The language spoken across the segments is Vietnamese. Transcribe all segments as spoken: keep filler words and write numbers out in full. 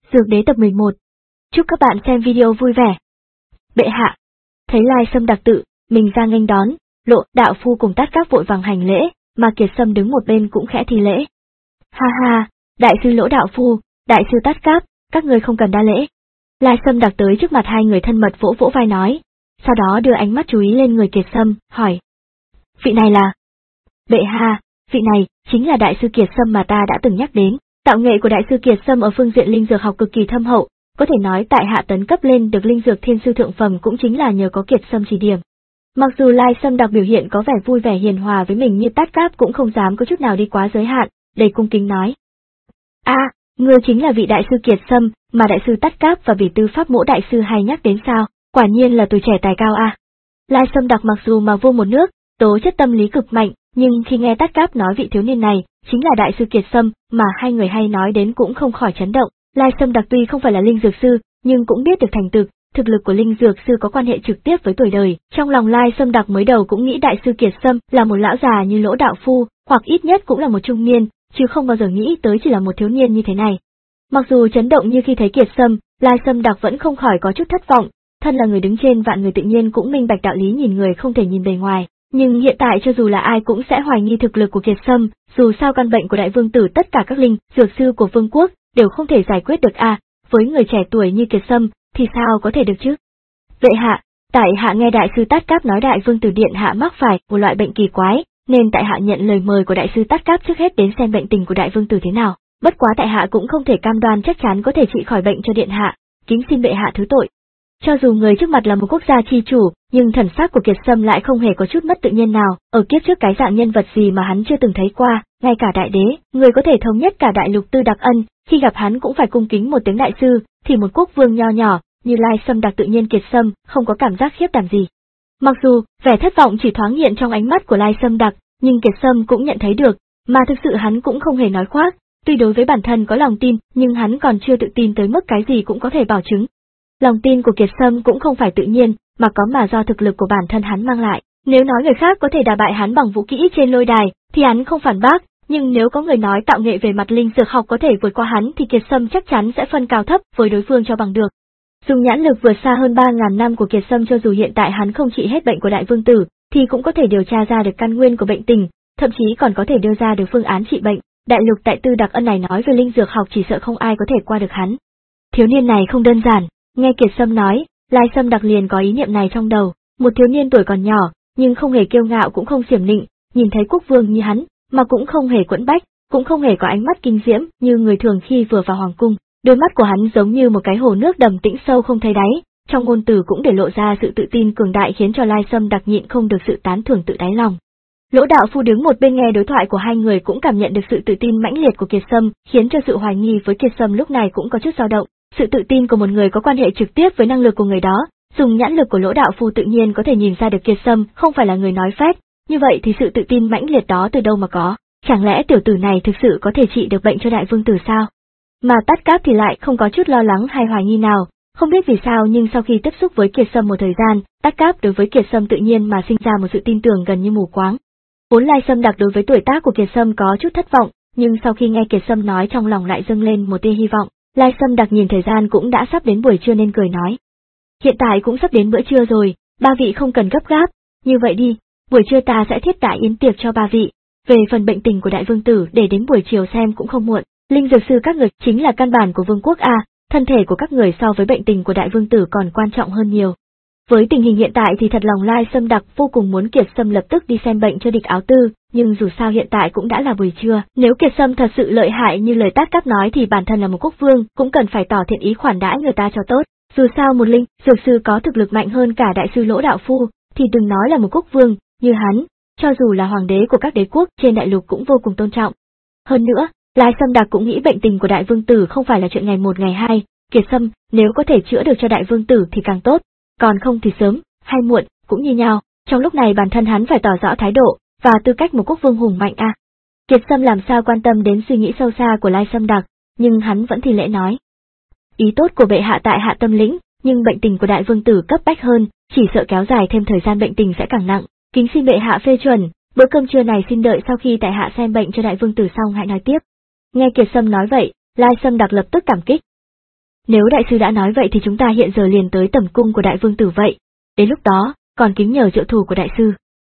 Dược Đế tập mười một. Chúc các bạn xem video vui vẻ. Bệ hạ. Thấy Lai Sâm Đặc tự mình ra nghênh đón, Lộ đạo phu cùng Tát Các vội vàng hành lễ, mà Kiệt Sâm đứng một bên cũng khẽ thi lễ. Ha ha, đại sư Lỗ đạo phu, đại sư Tát Các, các ngươi không cần đa lễ. Lai Sâm Đặc tới trước mặt hai người thân mật vỗ vỗ vai nói, sau đó đưa ánh mắt chú ý lên người Kiệt Sâm, hỏi. Vị này là? Bệ hạ, vị này chính là đại sư Kiệt Sâm mà ta đã từng nhắc đến. Tạo nghệ của đại sư Kiệt Sâm ở phương diện linh dược học cực kỳ thâm hậu, có thể nói tại hạ tấn cấp lên được linh dược thiên sư thượng phẩm cũng chính là nhờ có Kiệt Sâm chỉ điểm. Mặc dù Lai Sâm Đặc biểu hiện có vẻ vui vẻ hiền hòa với mình như Tát Các cũng không dám có chút nào đi quá giới hạn, đầy cung kính nói. A, à, ngươi chính là vị đại sư Kiệt Sâm mà đại sư Tát Các và vị tư pháp mỗ đại sư hay nhắc đến sao, quả nhiên là tuổi trẻ tài cao a. À. Lai Sâm Đặc mặc dù mà vô một nước, tố chất tâm lý cực mạnh, nhưng khi nghe Tát Các nói vị thiếu niên này chính là đại sư Kiệt Sâm mà hai người hay nói đến cũng không khỏi chấn động. Lai Sâm Đặc tuy không phải là linh dược sư, nhưng cũng biết được thành thực, thực lực của linh dược sư có quan hệ trực tiếp với tuổi đời. Trong lòng Lai Sâm Đặc mới đầu cũng nghĩ đại sư Kiệt Sâm là một lão già như Lỗ đạo phu, hoặc ít nhất cũng là một trung niên, chứ không bao giờ nghĩ tới chỉ là một thiếu niên như thế này. Mặc dù chấn động như khi thấy Kiệt Sâm, Lai Sâm Đặc vẫn không khỏi có chút thất vọng. Thân là người đứng trên vạn người tự nhiên cũng minh bạch đạo lý nhìn người không thể nhìn bề ngoài. Nhưng hiện tại cho dù là ai cũng sẽ hoài nghi thực lực của Kiệt Sâm, dù sao căn bệnh của đại vương tử tất cả các linh dược sư của vương quốc đều không thể giải quyết được a, à, với người trẻ tuổi như Kiệt Sâm thì sao có thể được chứ? Vậy hạ, tại hạ nghe đại sư Tát Các nói đại vương tử điện hạ mắc phải một loại bệnh kỳ quái, nên tại hạ nhận lời mời của đại sư Tát Các trước hết đến xem bệnh tình của đại vương tử thế nào. Bất quá tại hạ cũng không thể cam đoan chắc chắn có thể trị khỏi bệnh cho điện hạ, kính xin bệ hạ thứ tội. Cho dù người trước mặt là một quốc gia chi chủ, nhưng thần sắc của Kiệt Sâm lại không hề có chút mất tự nhiên nào, ở kiếp trước cái dạng nhân vật gì mà hắn chưa từng thấy qua, ngay cả đại đế, người có thể thống nhất cả đại lục Tư Đặc Ân, khi gặp hắn cũng phải cung kính một tiếng đại sư, thì một quốc vương nho nhỏ, như Lai Sâm Đặc tự nhiên Kiệt Sâm, không có cảm giác khiếp đảm gì. Mặc dù, vẻ thất vọng chỉ thoáng hiện trong ánh mắt của Lai Sâm Đặc, nhưng Kiệt Sâm cũng nhận thấy được, mà thực sự hắn cũng không hề nói khoác, tuy đối với bản thân có lòng tin, nhưng hắn còn chưa tự tin tới mức cái gì cũng có thể bảo chứng. Lòng tin của Kiệt Sâm cũng không phải tự nhiên, mà có mà do thực lực của bản thân hắn mang lại. Nếu nói người khác có thể đả bại hắn bằng vũ kỹ trên lôi đài, thì hắn không phản bác, nhưng nếu có người nói tạo nghệ về mặt linh dược học có thể vượt qua hắn thì Kiệt Sâm chắc chắn sẽ phân cao thấp với đối phương cho bằng được. Dùng nhãn lực vượt xa hơn ba ngàn năm của Kiệt Sâm cho dù hiện tại hắn không trị hết bệnh của đại vương tử, thì cũng có thể điều tra ra được căn nguyên của bệnh tình, thậm chí còn có thể đưa ra được phương án trị bệnh. Đại lục tại Tư Đặc Ân này nói về linh dược học chỉ sợ không ai có thể qua được hắn. Thiếu niên này không đơn giản. Nghe Kiệt Sâm nói, Lai Sâm Đặc liền có ý niệm này trong đầu, một thiếu niên tuổi còn nhỏ, nhưng không hề kiêu ngạo cũng không xiểm nịnh, nhìn thấy quốc vương như hắn, mà cũng không hề quẫn bách, cũng không hề có ánh mắt kinh diễm như người thường khi vừa vào hoàng cung. Đôi mắt của hắn giống như một cái hồ nước đầm tĩnh sâu không thấy đáy, trong ngôn từ cũng để lộ ra sự tự tin cường đại khiến cho Lai Sâm Đặc nhịn không được sự tán thưởng tự đáy lòng. Lỗ đạo phu đứng một bên nghe đối thoại của hai người cũng cảm nhận được sự tự tin mãnh liệt của Kiệt Sâm, khiến cho sự hoài nghi với Kiệt Sâm lúc này cũng có chút dao động. Sự tự tin của một người có quan hệ trực tiếp với năng lực của người đó, dùng nhãn lực của Lỗ đạo phu tự nhiên có thể nhìn ra được Kiệt Sâm không phải là người nói phét, như vậy thì sự tự tin mãnh liệt đó từ đâu mà có, chẳng lẽ tiểu tử này thực sự có thể trị được bệnh cho đại vương tử sao? Mà Tát Các thì lại không có chút lo lắng hay hoài nghi nào, không biết vì sao nhưng sau khi tiếp xúc với Kiệt Sâm một thời gian, Tát Các đối với Kiệt Sâm tự nhiên mà sinh ra một sự tin tưởng gần như mù quáng. Vốn Lai Sâm Đặc đối với tuổi tác của Kiệt Sâm có chút thất vọng, nhưng sau khi nghe Kiệt Sâm nói trong lòng lại dâng lên một tia hy vọng. Lai Sâm Đặc nhìn thời gian cũng đã sắp đến buổi trưa nên cười nói. Hiện tại cũng sắp đến bữa trưa rồi, ba vị không cần gấp gáp, như vậy đi, buổi trưa ta sẽ thiết đại yến tiệc cho ba vị, về phần bệnh tình của đại vương tử để đến buổi chiều xem cũng không muộn, linh dược sư các người chính là căn bản của vương quốc a, thân thể của các người so với bệnh tình của đại vương tử còn quan trọng hơn nhiều. Với tình hình hiện tại thì thật lòng Lai Sâm Đặc vô cùng muốn Kiệt Sâm lập tức đi xem bệnh cho địch áo tư, nhưng dù sao hiện tại cũng đã là buổi trưa, nếu Kiệt Sâm thật sự lợi hại như lời Tát Các nói thì bản thân là một quốc vương cũng cần phải tỏ thiện ý khoản đãi người ta cho tốt. Dù sao một linh dược sư có thực lực mạnh hơn cả đại sư Lỗ đạo phu, thì đừng nói là một quốc vương như hắn, cho dù là hoàng đế của các đế quốc trên đại lục cũng vô cùng tôn trọng. Hơn nữa, Lai Sâm Đặc cũng nghĩ bệnh tình của đại vương tử không phải là chuyện ngày một ngày hai, Kiệt Sâm nếu có thể chữa được cho đại vương tử thì càng tốt, còn không thì sớm hay muộn cũng như nhau. Trong lúc này bản thân hắn phải tỏ rõ thái độ và tư cách một quốc vương hùng mạnh a. À. Kiệt Sâm làm sao quan tâm đến suy nghĩ sâu xa của Lai Sâm Đặc, nhưng hắn vẫn thi lễ nói. Ý tốt của bệ hạ tại hạ tâm lĩnh, nhưng bệnh tình của đại vương tử cấp bách hơn, chỉ sợ kéo dài thêm thời gian bệnh tình sẽ càng nặng, kính xin bệ hạ phê chuẩn, bữa cơm trưa này xin đợi sau khi tại hạ xem bệnh cho đại vương tử xong hãy nói tiếp. Nghe Kiệt Sâm nói vậy, Lai Sâm Đặc lập tức cảm kích. Nếu đại sư đã nói vậy thì chúng ta hiện giờ liền tới tẩm cung của đại vương tử vậy, đến lúc đó, còn kính nhờ trợ thủ của đại sư.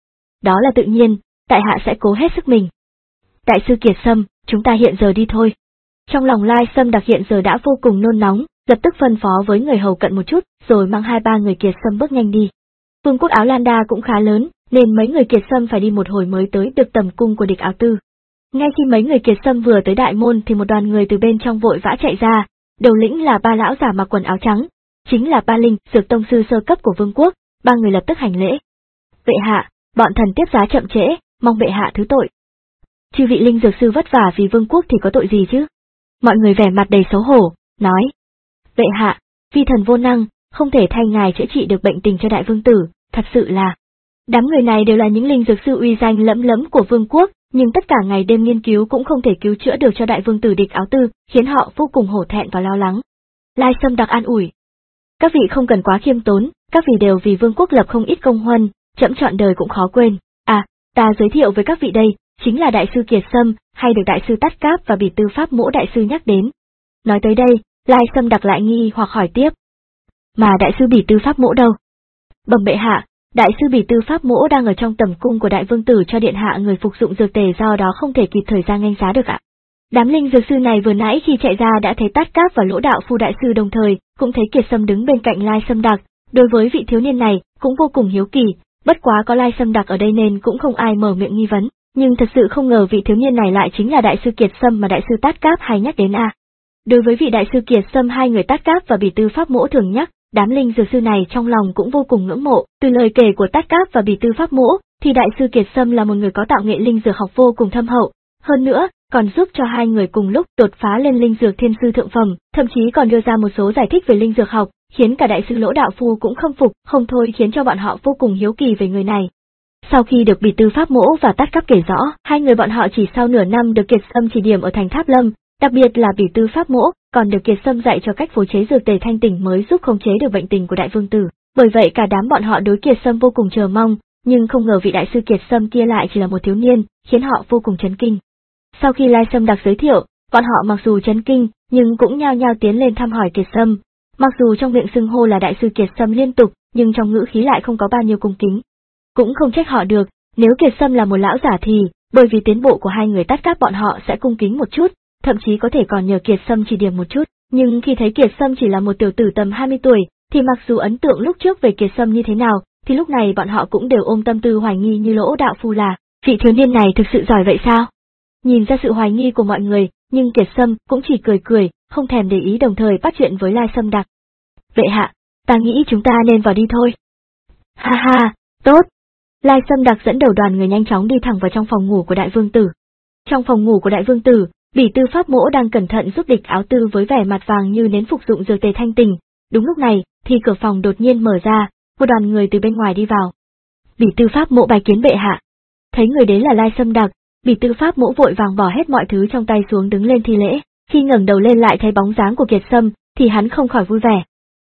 Đó là tự nhiên, tại hạ sẽ cố hết sức mình. Đại sư Kiệt Sâm, chúng ta hiện giờ đi thôi. Trong lòng Lai Sâm Đặc hiện giờ đã vô cùng nôn nóng, lập tức phân phó với người hầu cận một chút, rồi mang hai ba người Kiệt Sâm bước nhanh đi. Vương quốc Áo Lan Đa cũng khá lớn, nên mấy người Kiệt Sâm phải đi một hồi mới tới được tẩm cung của địch Áo Tư. Ngay khi mấy người Kiệt Sâm vừa tới đại môn thì một đoàn người từ bên trong vội vã chạy ra, đầu lĩnh là ba lão giả mặc quần áo trắng, chính là ba linh, dược tông sư sơ cấp của vương quốc, ba người lập tức hành lễ. Bệ hạ, bọn thần tiếp giá chậm trễ, mong bệ hạ thứ tội. Chư vị linh dược sư vất vả vì vương quốc thì có tội gì chứ? Mọi người vẻ mặt đầy xấu hổ, nói. Bệ hạ, vi thần vô năng, không thể thay ngài chữa trị được bệnh tình cho đại vương tử, thật sự là. Đám người này đều là những linh dược sư uy danh lẫm lẫm của vương quốc, nhưng tất cả ngày đêm nghiên cứu cũng không thể cứu chữa được cho đại vương tử địch Áo Tư, khiến họ vô cùng hổ thẹn và lo lắng. Lai Sâm Đặc an ủi. Các vị không cần quá khiêm tốn, các vị đều vì vương quốc lập không ít công huân, trẫm trọn đời cũng khó quên. À, ta giới thiệu với các vị đây, chính là đại sư Kiệt Sâm, hay được đại sư Tát Cáp và bỉ tư pháp mỗ đại sư nhắc đến. Nói tới đây, Lai Sâm Đặc lại nghi hoặc hỏi tiếp. Mà đại sư bỉ tư pháp mỗ đâu? Bẩm bệ hạ, đại sư bỉ tư pháp mỗ đang ở trong tẩm cung của đại vương tử cho điện hạ người phục dụng dược tề, do đó không thể kịp thời gian nghênh giá được ạ. Đám linh dược sư này vừa nãy khi chạy ra đã thấy Tát Cáp và Lỗ Đạo Phu đại sư, đồng thời cũng thấy Kiệt Sâm đứng bên cạnh Lai Sâm Đặc, đối với vị thiếu niên này cũng vô cùng hiếu kỳ, bất quá có Lai Sâm Đặc ở đây nên cũng không ai mở miệng nghi vấn, nhưng thật sự không ngờ vị thiếu niên này lại chính là đại sư Kiệt Sâm mà đại sư Tát Cáp hay nhắc đến a. Đối với vị đại sư Kiệt Sâm hai người Tát Cáp và bỉ tư pháp mỗ thường nhắc, đám linh dược sư này trong lòng cũng vô cùng ngưỡng mộ. Từ lời kể của Tát Cáp và bỉ tư pháp mỗ thì đại sư Kiệt Sâm là một người có tạo nghệ linh dược học vô cùng thâm hậu, hơn nữa còn giúp cho hai người cùng lúc đột phá lên linh dược thiên sư thượng phẩm, thậm chí còn đưa ra một số giải thích về linh dược học, khiến cả đại sư Lỗ Đạo Phu cũng khâm phục, không thôi khiến cho bọn họ vô cùng hiếu kỳ về người này. Sau khi được bỉ tư pháp mỗ và Tát Cáp kể rõ, hai người bọn họ chỉ sau nửa năm được Kiệt Sâm chỉ điểm ở thành Tháp Lâm, đặc biệt là bỉ tư pháp mỗ còn được Kiệt Sâm dạy cho cách phối chế dược tề thanh tỉnh mới giúp khống chế được bệnh tình của đại vương tử. Bởi vậy cả đám bọn họ đối Kiệt Sâm vô cùng chờ mong, nhưng không ngờ vị đại sư Kiệt Sâm kia lại chỉ là một thiếu niên, khiến họ vô cùng chấn kinh. Sau khi Lai Sâm Đặc giới thiệu, bọn họ mặc dù chấn kinh, nhưng cũng nhao nhao tiến lên thăm hỏi Kiệt Sâm. Mặc dù trong miệng xưng hô là đại sư Kiệt Sâm liên tục, nhưng trong ngữ khí lại không có bao nhiêu cung kính. Cũng không trách họ được, nếu Kiệt Sâm là một lão giả thì, bởi vì tiến bộ của hai người Tát Cáp bọn họ sẽ cung kính một chút, thậm chí có thể còn nhờ Kiệt Sâm chỉ điểm một chút. Nhưng khi thấy Kiệt Sâm chỉ là một tiểu tử tầm hai mươi tuổi, thì mặc dù ấn tượng lúc trước về Kiệt Sâm như thế nào, thì lúc này bọn họ cũng đều ôm tâm tư hoài nghi như Lỗ Đạo Phu là, vị thiếu niên này thực sự giỏi vậy sao? Nhìn ra sự hoài nghi của mọi người, nhưng Kiệt Sâm cũng chỉ cười cười, không thèm để ý, đồng thời bắt chuyện với Lai Sâm Đặc. Bệ hạ, ta nghĩ chúng ta nên vào đi thôi. Ha ha, tốt. Lai Sâm Đặc dẫn đầu đoàn người nhanh chóng đi thẳng vào trong phòng ngủ của đại vương tử. Trong phòng ngủ của đại vương tử, bỉ tư pháp mỗ đang cẩn thận giúp địch Áo Tư với vẻ mặt vàng như nến phục dụng dược tề thanh tình. Đúng lúc này, thì cửa phòng đột nhiên mở ra, một đoàn người từ bên ngoài đi vào. Bỉ tư pháp mỗ bái kiến bệ hạ. Thấy người đến là Lai Sâm Đặc, bỉ tư pháp mỗ vội vàng bỏ hết mọi thứ trong tay xuống đứng lên thi lễ. Khi ngẩng đầu lên lại thấy bóng dáng của Kiệt Sâm, thì hắn không khỏi vui vẻ.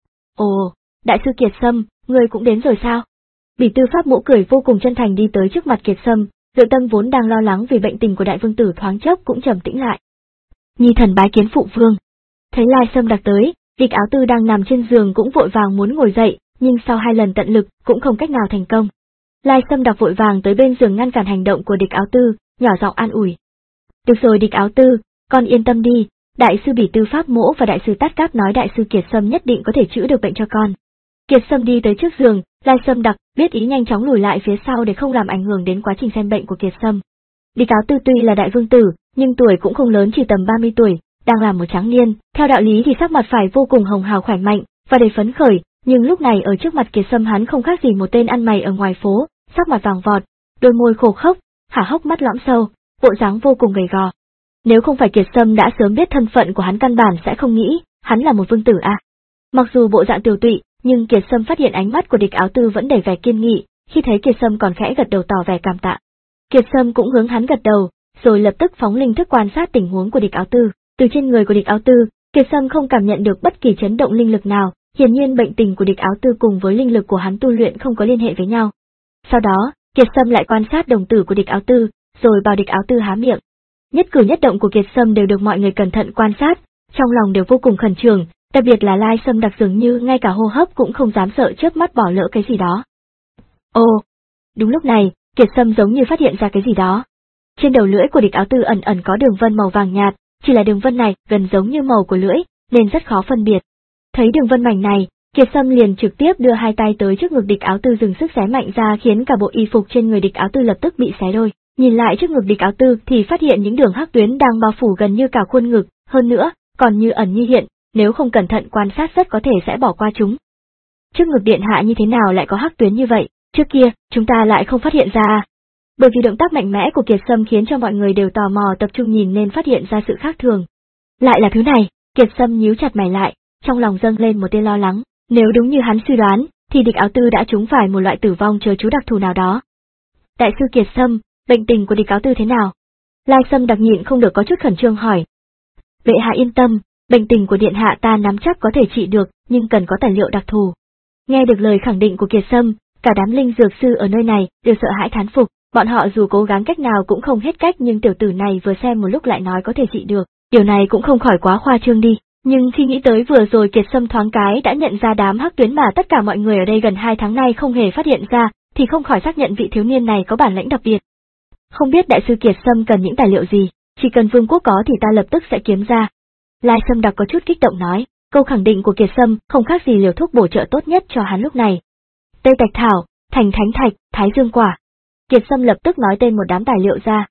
Ồ, đại sư Kiệt Sâm, ngươi cũng đến rồi sao? Bỉ tư pháp mỗ cười vô cùng chân thành đi tới trước mặt Kiệt Sâm, nội tâm vốn đang lo lắng vì bệnh tình của đại vương tử thoáng chốc cũng trầm tĩnh lại. Nhi thần bái kiến phụ vương. Thấy Lai Sâm Đặc tới, địch Áo Tư đang nằm trên giường cũng vội vàng muốn ngồi dậy, nhưng sau hai lần tận lực cũng không cách nào thành công. Lai Sâm Đặc vội vàng tới bên giường ngăn cản hành động của địch Áo Tư, nhỏ giọng an ủi. Được rồi địch Áo Tư, con yên tâm đi, đại sư bỉ tư pháp mỗ và đại sư Tát Cáp nói đại sư Kiệt Sâm nhất định có thể chữa được bệnh cho con. Kiệt Sâm đi tới trước giường, Lai Sâm Đặc biết ý nhanh chóng lùi lại phía sau để không làm ảnh hưởng đến quá trình xem bệnh của Kiệt Sâm. Địch Áo Tư tuy là đại vương tử, nhưng tuổi cũng không lớn, chỉ tầm ba mươi tuổi, đang làm một tráng niên, theo đạo lý thì sắc mặt phải vô cùng hồng hào khỏe mạnh và đầy phấn khởi, nhưng lúc này ở trước mặt Kiệt Sâm hắn không khác gì một tên ăn mày ở ngoài phố, sắc mặt vàng vọt, đôi môi khô khốc, hả hốc mắt lõm sâu, bộ dáng vô cùng gầy gò. Nếu không phải Kiệt Sâm đã sớm biết thân phận của hắn căn bản sẽ không nghĩ hắn là một vương tử à. Mặc dù bộ dạng tiều tụy, nhưng Kiệt Sâm phát hiện ánh mắt của địch Áo Tư vẫn đầy vẻ kiên nghị, khi thấy Kiệt Sâm còn khẽ gật đầu tỏ vẻ cảm tạ. Kiệt Sâm cũng hướng hắn gật đầu, rồi lập tức phóng linh thức quan sát tình huống của địch Áo Tư. Từ trên người của địch Áo Tư, Kiệt Sâm không cảm nhận được bất kỳ chấn động linh lực nào, hiển nhiên bệnh tình của địch Áo Tư cùng với linh lực của hắn tu luyện không có liên hệ với nhau. Sau đó, Kiệt Sâm lại quan sát đồng tử của địch Áo Tư, rồi bảo địch Áo Tư há miệng. Nhất cử nhất động của Kiệt Sâm đều được mọi người cẩn thận quan sát, trong lòng đều vô cùng khẩn trương, Đặc biệt là Lai Sâm Đặc dường như ngay cả hô hấp cũng không dám sợ chớp mắt bỏ lỡ cái gì đó. Ồ! Đúng lúc này, Kiệt Sâm giống như phát hiện ra cái gì đó. Trên đầu lưỡi của địch áo tư ẩn ẩn có đường vân màu vàng nhạt, chỉ là đường vân này gần giống như màu của lưỡi, nên rất khó phân biệt. Thấy đường vân mảnh này, Kiệt Sâm liền trực tiếp đưa hai tay tới trước ngực địch áo tư dùng sức xé mạnh ra khiến cả bộ y phục trên người địch áo tư lập tức bị xé đôi. Nhìn lại trước ngực địch áo tư thì phát hiện những đường hắc tuyến đang bao phủ gần như cả khuôn ngực, hơn nữa, còn như ẩn như hiện, nếu không cẩn thận quan sát rất có thể sẽ bỏ qua chúng. Trước ngực điện hạ như thế nào lại có hắc tuyến như vậy, trước kia, chúng ta lại không phát hiện ra à? Bởi vì động tác mạnh mẽ của Kiệt Sâm khiến cho mọi người đều tò mò tập trung nhìn nên phát hiện ra sự khác thường. Lại là thứ này, Kiệt Sâm nhíu chặt mày lại, trong lòng dâng lên một tia lo lắng, nếu đúng như hắn suy đoán, thì địch áo tư đã trúng phải một loại tử vong chớ chú đặc thù nào đó. Đại sư Kiệt Sâm, bệnh tình của địch áo tư thế nào? Lai Sâm Đặc nhịn không được có chút khẩn trương hỏi. Bệ hạ yên tâm, bệnh tình của điện hạ ta nắm chắc có thể trị được, nhưng cần có tài liệu đặc thù. Nghe được lời khẳng định của Kiệt Sâm, cả đám linh dược sư ở nơi này đều sợ hãi thán phục, bọn họ dù cố gắng cách nào cũng không hết cách nhưng tiểu tử này vừa xem một lúc lại nói có thể trị được, điều này cũng không khỏi quá khoa trương đi. Nhưng khi nghĩ tới vừa rồi Kiệt Sâm thoáng cái đã nhận ra đám hắc tuyến mà tất cả mọi người ở đây gần hai tháng nay không hề phát hiện ra, thì không khỏi xác nhận vị thiếu niên này có bản lĩnh đặc biệt. Không biết đại sư Kiệt Sâm cần những tài liệu gì, chỉ cần vương quốc có thì ta lập tức sẽ kiếm ra. Lai Sâm Đặc có chút kích động nói, câu khẳng định của Kiệt Sâm không khác gì liều thuốc bổ trợ tốt nhất cho hắn lúc này. Tây Tạch Thảo, Thành Thánh Thạch, Thái Dương Quả. Kiệt Sâm lập tức nói tên một đám tài liệu ra.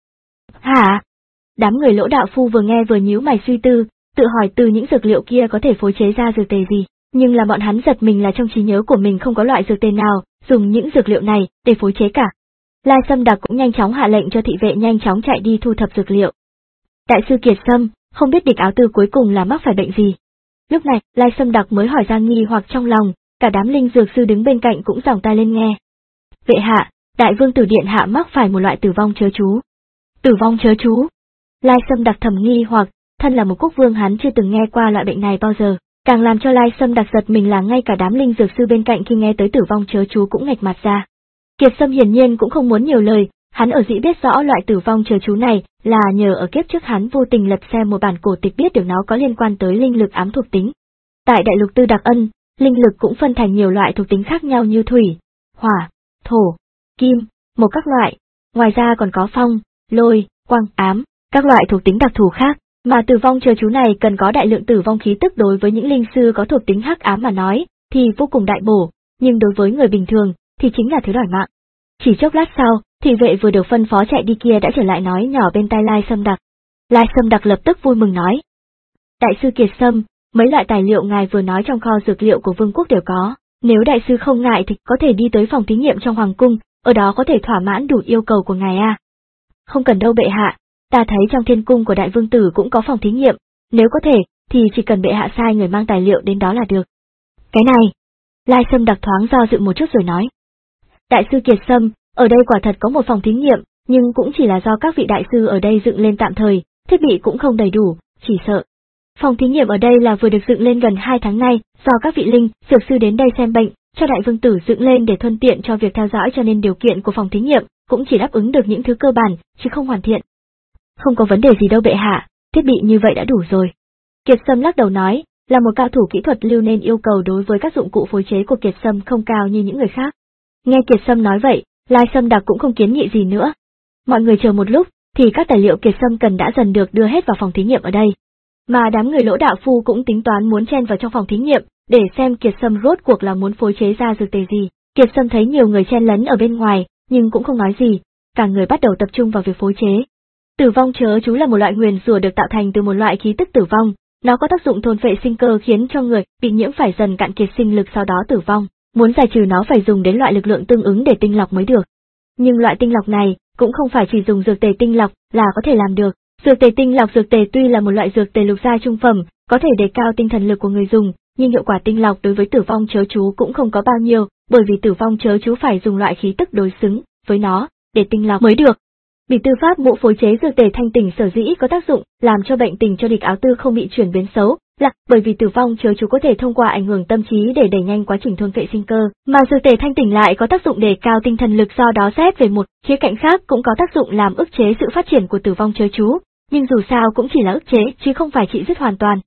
Hả? Đám người Lỗ đạo phu vừa nghe vừa nhíu mày suy tư, tự hỏi từ những dược liệu kia có thể phối chế ra dược tề gì, nhưng là bọn hắn giật mình là trong trí nhớ của mình không có loại dược tề nào dùng những dược liệu này để phối chế cả. Lai Sâm Đặc cũng nhanh chóng hạ lệnh cho thị vệ nhanh chóng chạy đi thu thập dược liệu. Đại sư Kiệt Sâm, không biết địch áo tư cuối cùng là mắc phải bệnh gì. Lúc này, Lai Sâm Đặc mới hỏi ra nghi hoặc trong lòng, cả đám linh dược sư đứng bên cạnh cũng giỏng tai lên nghe. Vệ hạ, đại vương tử điện hạ mắc phải một loại tử vong chớ chú. Tử vong chớ chú? Lai Sâm Đặc thầm nghi hoặc, thân là một quốc vương hắn chưa từng nghe qua loại bệnh này bao giờ, càng làm cho Lai Sâm Đặc giật mình là ngay cả đám linh dược sư bên cạnh khi nghe tới tử vong chớ chú cũng nghệch mặt ra. Kiệt Sâm hiển nhiên cũng không muốn nhiều lời, hắn ở dĩ biết rõ loại tử vong chớ chú này là nhờ ở kiếp trước hắn vô tình lật xem một bản cổ tịch biết được nó có liên quan tới linh lực ám thuộc tính. Tại đại lục Tư Đặc Ân, linh lực cũng phân thành nhiều loại thuộc tính khác nhau như thủy, hỏa, thổ, kim, một các loại, ngoài ra còn có phong, lôi, quang, ám, các loại thuộc tính đặc thù khác, mà tử vong chớ chú này cần có đại lượng tử vong khí tức đối với những linh sư có thuộc tính hắc ám mà nói, thì vô cùng đại bổ, nhưng đối với người bình thường, thì chính là thứ đòi mạng. Chỉ chốc lát sau, thị vệ vừa được phân phó chạy đi kia đã trở lại nói nhỏ bên tai Lai Sâm Đặc. Lai Sâm Đặc lập tức vui mừng nói. Đại sư Kiệt Sâm, mấy loại tài liệu ngài vừa nói trong kho dược liệu của vương quốc đều có, nếu đại sư không ngại thì có thể đi tới phòng thí nghiệm trong hoàng cung, ở đó có thể thỏa mãn đủ yêu cầu của ngài à. Không cần đâu bệ hạ, ta thấy trong thiên cung của đại vương tử cũng có phòng thí nghiệm, nếu có thể, thì chỉ cần bệ hạ sai người mang tài liệu đến đó là được. Cái này, Lai Sâm Đặc thoáng do dự một chút rồi nói. Đại sư Kiệt Sâm, ở đây quả thật có một phòng thí nghiệm, nhưng cũng chỉ là do các vị đại sư ở đây dựng lên tạm thời, thiết bị cũng không đầy đủ, chỉ sợ. Phòng thí nghiệm ở đây là vừa được dựng lên gần hai tháng nay, do các vị linh, dược sư đến đây xem bệnh, cho đại vương tử dựng lên để thuận tiện cho việc theo dõi cho nên điều kiện của phòng thí nghiệm cũng chỉ đáp ứng được những thứ cơ bản, chứ không hoàn thiện. Không có vấn đề gì đâu bệ hạ, thiết bị như vậy đã đủ rồi. Kiệt Sâm lắc đầu nói, là một cao thủ kỹ thuật lưu nên yêu cầu đối với các dụng cụ phối chế của Kiệt Sâm không cao như những người khác. Nghe Kiệt Sâm nói vậy, Lai Sâm Đặc cũng không kiến nghị gì nữa. Mọi người chờ một lúc, thì các tài liệu Kiệt Sâm cần đã dần được đưa hết vào phòng thí nghiệm ở đây. Mà đám người Lỗ đạo phu cũng tính toán muốn chen vào trong phòng thí nghiệm, để xem Kiệt Sâm rốt cuộc là muốn phối chế ra dược tề gì. Kiệt Sâm thấy nhiều người chen lấn ở bên ngoài, nhưng cũng không nói gì, cả người bắt đầu tập trung vào việc phối chế. Tử vong chớ chú là một loại nguyền rủa được tạo thành từ một loại khí tức tử vong, nó có tác dụng thôn phệ sinh cơ khiến cho người bị nhiễm phải dần cạn kiệt sinh lực sau đó tử vong. Muốn giải trừ nó phải dùng đến loại lực lượng tương ứng để tinh lọc mới được. Nhưng loại tinh lọc này cũng không phải chỉ dùng dược tề tinh lọc là có thể làm được. Dược tề tinh lọc dược tề tuy là một loại dược tề lục giai trung phẩm, có thể đề cao tinh thần lực của người dùng, nhưng hiệu quả tinh lọc đối với tử vong chớ chú cũng không có bao nhiêu, bởi vì tử vong chớ chú phải dùng loại khí tức đối xứng với nó để tinh lọc mới được. Bị tư pháp mũ phối chế dược tề thanh tỉnh sở dĩ có tác dụng làm cho bệnh tình cho địch áo tư không bị chuyển biến xấu, là bởi vì tử vong chớ chú có thể thông qua ảnh hưởng tâm trí để đẩy nhanh quá trình thôn phệ sinh cơ, mà dược tề thanh tỉnh lại có tác dụng đề cao tinh thần lực, do đó xét về một khía cạnh khác cũng có tác dụng làm ức chế sự phát triển của tử vong chớ chú, nhưng dù sao cũng chỉ là ức chế chứ không phải trị dứt hoàn toàn.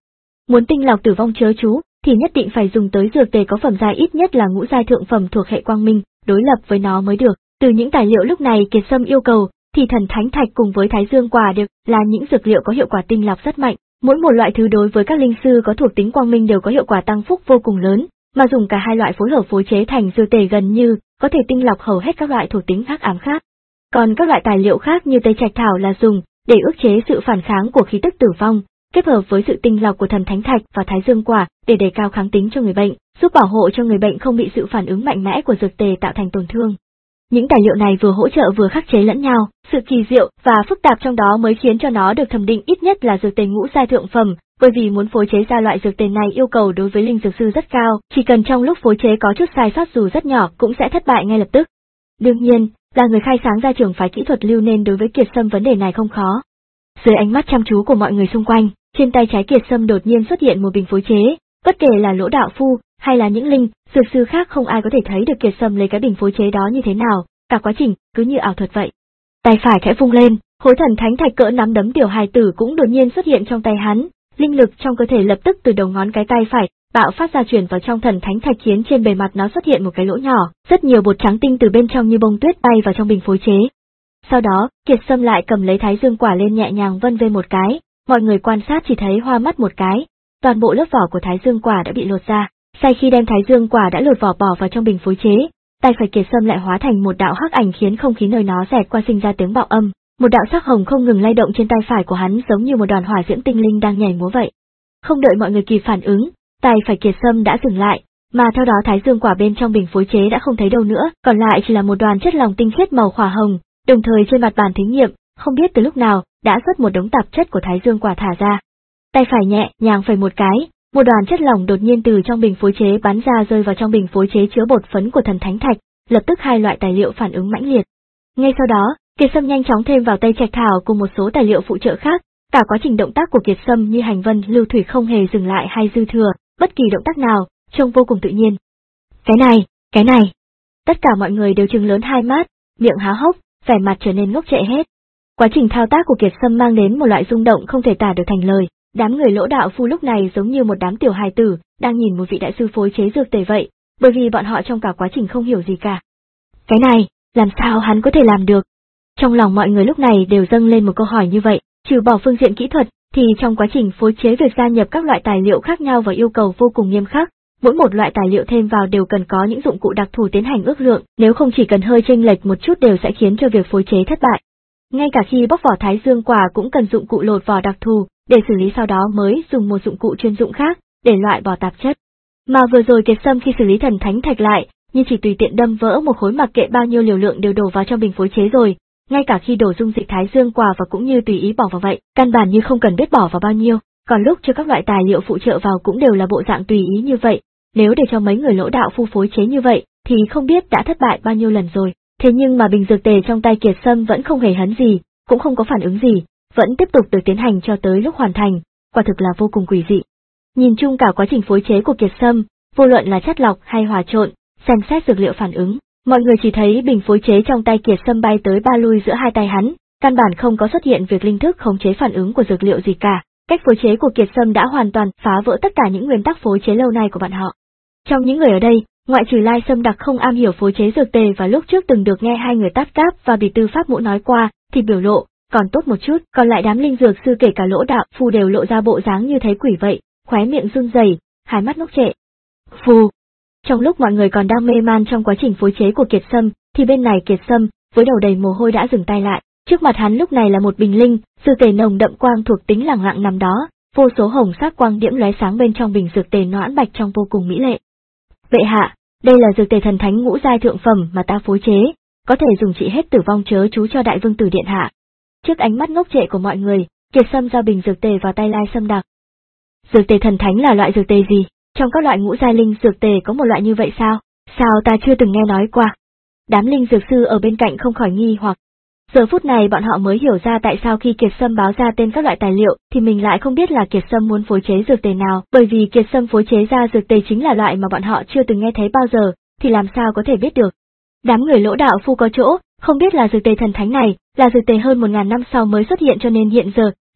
Muốn tinh lọc tử vong chớ chú, thì nhất định phải dùng tới dược tề có phẩm giai ít nhất là ngũ giai thượng phẩm thuộc hệ quang minh, đối lập với nó mới được. Từ những tài liệu lúc này Kiệt Sâm yêu cầu, thì thần thánh thạch cùng với thái dương quả đều là những dược liệu có hiệu quả tinh lọc rất mạnh. Mỗi một loại thứ đối với các linh sư có thuộc tính quang minh đều có hiệu quả tăng phúc vô cùng lớn, mà dùng cả hai loại phối hợp phối chế thành dược tề gần như có thể tinh lọc hầu hết các loại thuộc tính hắc ám khác. Còn các loại tài liệu khác như tây trạch thảo là dùng để ức chế sự phản kháng của khí tức tử vong, kết hợp với sự tinh lọc của thần thánh thạch và thái dương quả để đề cao kháng tính cho người bệnh, giúp bảo hộ cho người bệnh không bị sự phản ứng mạnh mẽ của dược tề tạo thành tổn thương. Những tài liệu này vừa hỗ trợ vừa khắc chế lẫn nhau, sự kỳ diệu và phức tạp trong đó mới khiến cho nó được thẩm định ít nhất là dược tề ngũ giai thượng phẩm, bởi vì muốn phối chế ra loại dược tề này yêu cầu đối với linh dược sư rất cao, chỉ cần trong lúc phối chế có chút sai sót dù rất nhỏ cũng sẽ thất bại ngay lập tức. Đương nhiên, là người khai sáng ra trường phái kỹ thuật lưu nên đối với Kiệt Sâm vấn đề này không khó. Dưới ánh mắt chăm chú của mọi người xung quanh, trên tay trái Kiệt Sâm đột nhiên xuất hiện một bình phối chế, bất kể là Lỗ đạo phu hay là những linh dược sư khác không ai có thể thấy được Kiệt Sâm lấy cái bình phối chế đó như thế nào, cả quá trình cứ như ảo thuật vậy. Tay phải khẽ vung lên, khối thần thánh thạch cỡ nắm đấm tiểu hài tử cũng đột nhiên xuất hiện trong tay hắn, linh lực trong cơ thể lập tức từ đầu ngón cái tay phải bạo phát ra truyền vào trong thần thánh thạch khiến trên bề mặt nó xuất hiện một cái lỗ nhỏ, rất nhiều bột trắng tinh từ bên trong như bông tuyết bay vào trong bình phối chế. Sau đó, Kiệt Sâm lại cầm lấy thái dương quả lên nhẹ nhàng vân vê một cái, mọi người quan sát chỉ thấy hoa mắt một cái, toàn bộ lớp vỏ của thái dương quả đã bị lột ra. Sau khi đem thái dương quả đã lột vỏ bỏ vào trong bình phối chế, tay phải Kiệt Sâm lại hóa thành một đạo hắc ảnh khiến không khí nơi nó xẹt qua sinh ra tiếng bạo âm, một đạo sắc hồng không ngừng lay động trên tay phải của hắn giống như một đoàn hỏa diễm tinh linh đang nhảy múa vậy. Không đợi mọi người kịp phản ứng, tay phải Kiệt Sâm đã dừng lại, mà theo đó thái dương quả bên trong bình phối chế đã không thấy đâu nữa, còn lại chỉ là một đoàn chất lỏng tinh khiết màu hỏa hồng, đồng thời trên mặt bàn thí nghiệm, không biết từ lúc nào, đã xuất một đống tạp chất của thái dương quả thả ra. Tay phải nhẹ nhàng phẩy một cái, một đoàn chất lỏng đột nhiên từ trong bình phối chế bắn ra rơi vào trong bình phối chế chứa bột phấn của thần thánh thạch, lập tức hai loại tài liệu phản ứng mãnh liệt. Ngay sau đó, Kiệt Sâm nhanh chóng thêm vào tây trạch thảo cùng một số tài liệu phụ trợ khác, cả quá trình động tác của Kiệt Sâm như hành vân lưu thủy không hề dừng lại hay dư thừa, bất kỳ động tác nào, trông vô cùng tự nhiên. Cái này, cái này. Tất cả mọi người đều trừng lớn hai mắt, miệng há hốc, vẻ mặt trở nên ngốc trệ hết. Quá trình thao tác của Kiệt Sâm mang đến một loại rung động không thể tả được thành lời, đám người Lỗ đạo phu lúc này giống như một đám tiểu hài tử, đang nhìn một vị đại sư phối chế dược tề vậy, bởi vì bọn họ trong cả quá trình không hiểu gì cả. Cái này, làm sao hắn có thể làm được? Trong lòng mọi người lúc này đều dâng lên một câu hỏi như vậy, trừ bỏ phương diện kỹ thuật, thì trong quá trình phối chế việc gia nhập các loại tài liệu khác nhau và yêu cầu vô cùng nghiêm khắc, mỗi một loại tài liệu thêm vào đều cần có những dụng cụ đặc thù tiến hành ước lượng, nếu không chỉ cần hơi chênh lệch một chút đều sẽ khiến cho việc phối chế thất bại. Ngay cả khi bóc vỏ thái dương quả cũng cần dụng cụ lột vỏ đặc thù, để xử lý sau đó mới dùng một dụng cụ chuyên dụng khác, để loại bỏ tạp chất. Mà vừa rồi Kiệt Sâm khi xử lý thần thánh thạch lại, như chỉ tùy tiện đâm vỡ một khối mặc kệ bao nhiêu liều lượng đều đổ vào trong bình phối chế rồi, ngay cả khi đổ dung dịch thái dương quả vào cũng như tùy ý bỏ vào vậy, căn bản như không cần biết bỏ vào bao nhiêu, còn lúc cho các loại tài liệu phụ trợ vào cũng đều là bộ dạng tùy ý như vậy, nếu để cho mấy người Lỗ đạo phu phối chế như vậy, thì không biết đã thất bại bao nhiêu lần rồi. Thế nhưng mà bình dược tề trong tay Kiệt Sâm vẫn không hề hấn gì, cũng không có phản ứng gì, vẫn tiếp tục được tiến hành cho tới lúc hoàn thành, quả thực là vô cùng quỷ dị. Nhìn chung cả quá trình phối chế của Kiệt Sâm, vô luận là chất lọc hay hòa trộn, xem xét dược liệu phản ứng, mọi người chỉ thấy bình phối chế trong tay Kiệt Sâm bay tới ba lui giữa hai tay hắn, căn bản không có xuất hiện việc linh thức khống chế phản ứng của dược liệu gì cả. Cách phối chế của Kiệt Sâm đã hoàn toàn phá vỡ tất cả những nguyên tắc phối chế lâu nay của bọn họ. Trong những người ở đây, ngoại trừ Lai Sâm Đặc không am hiểu phối chế dược tề và lúc trước từng được nghe hai người Tát Cáp và Bì Tư Pháp Mũ nói qua, thì biểu lộ còn tốt một chút, còn lại đám linh dược sư kể cả Lỗ đạo phu đều lộ ra bộ dáng như thấy quỷ vậy, khóe miệng run rẩy, hai mắt ngốc trệ. Phù. Trong lúc mọi người còn đang mê man trong quá trình phối chế của Kiệt Sâm, thì bên này Kiệt Sâm, với đầu đầy mồ hôi đã dừng tay lại, trước mặt hắn lúc này là một bình linh, dược tề nồng đậm quang thuộc tính lẳng lặng nằm đó, vô số hồng sắc quang điểm lóe sáng bên trong bình dược tề noãn bạch trong vô cùng mỹ lệ. Bệ hạ, đây là dược tề thần thánh ngũ giai thượng phẩm mà ta phối chế, có thể dùng trị hết tử vong chớ chú cho đại vương tử điện hạ. Trước ánh mắt ngốc trệ của mọi người, Kiệt Sâm giao bình dược tề vào tay Lai Sâm Đặc. Dược tề thần thánh là loại dược tề gì? Trong các loại ngũ giai linh dược tề có một loại như vậy sao? Sao ta chưa từng nghe nói qua? Đám linh dược sư ở bên cạnh không khỏi nghi hoặc. Giờ phút này bọn họ mới hiểu ra tại sao khi Kiệt Sâm báo ra tên các loại tài liệu thì mình lại không biết là Kiệt Sâm muốn phối chế dược tề nào, bởi vì Kiệt Sâm phối chế ra dược tề chính là loại mà bọn họ chưa từng nghe thấy bao giờ, thì làm sao có thể biết được. Đám người Lỗ đạo phu có chỗ, không biết là dược tề thần thánh này là dược tề hơn một ngàn năm sau mới xuất hiện cho nên hiện giờ,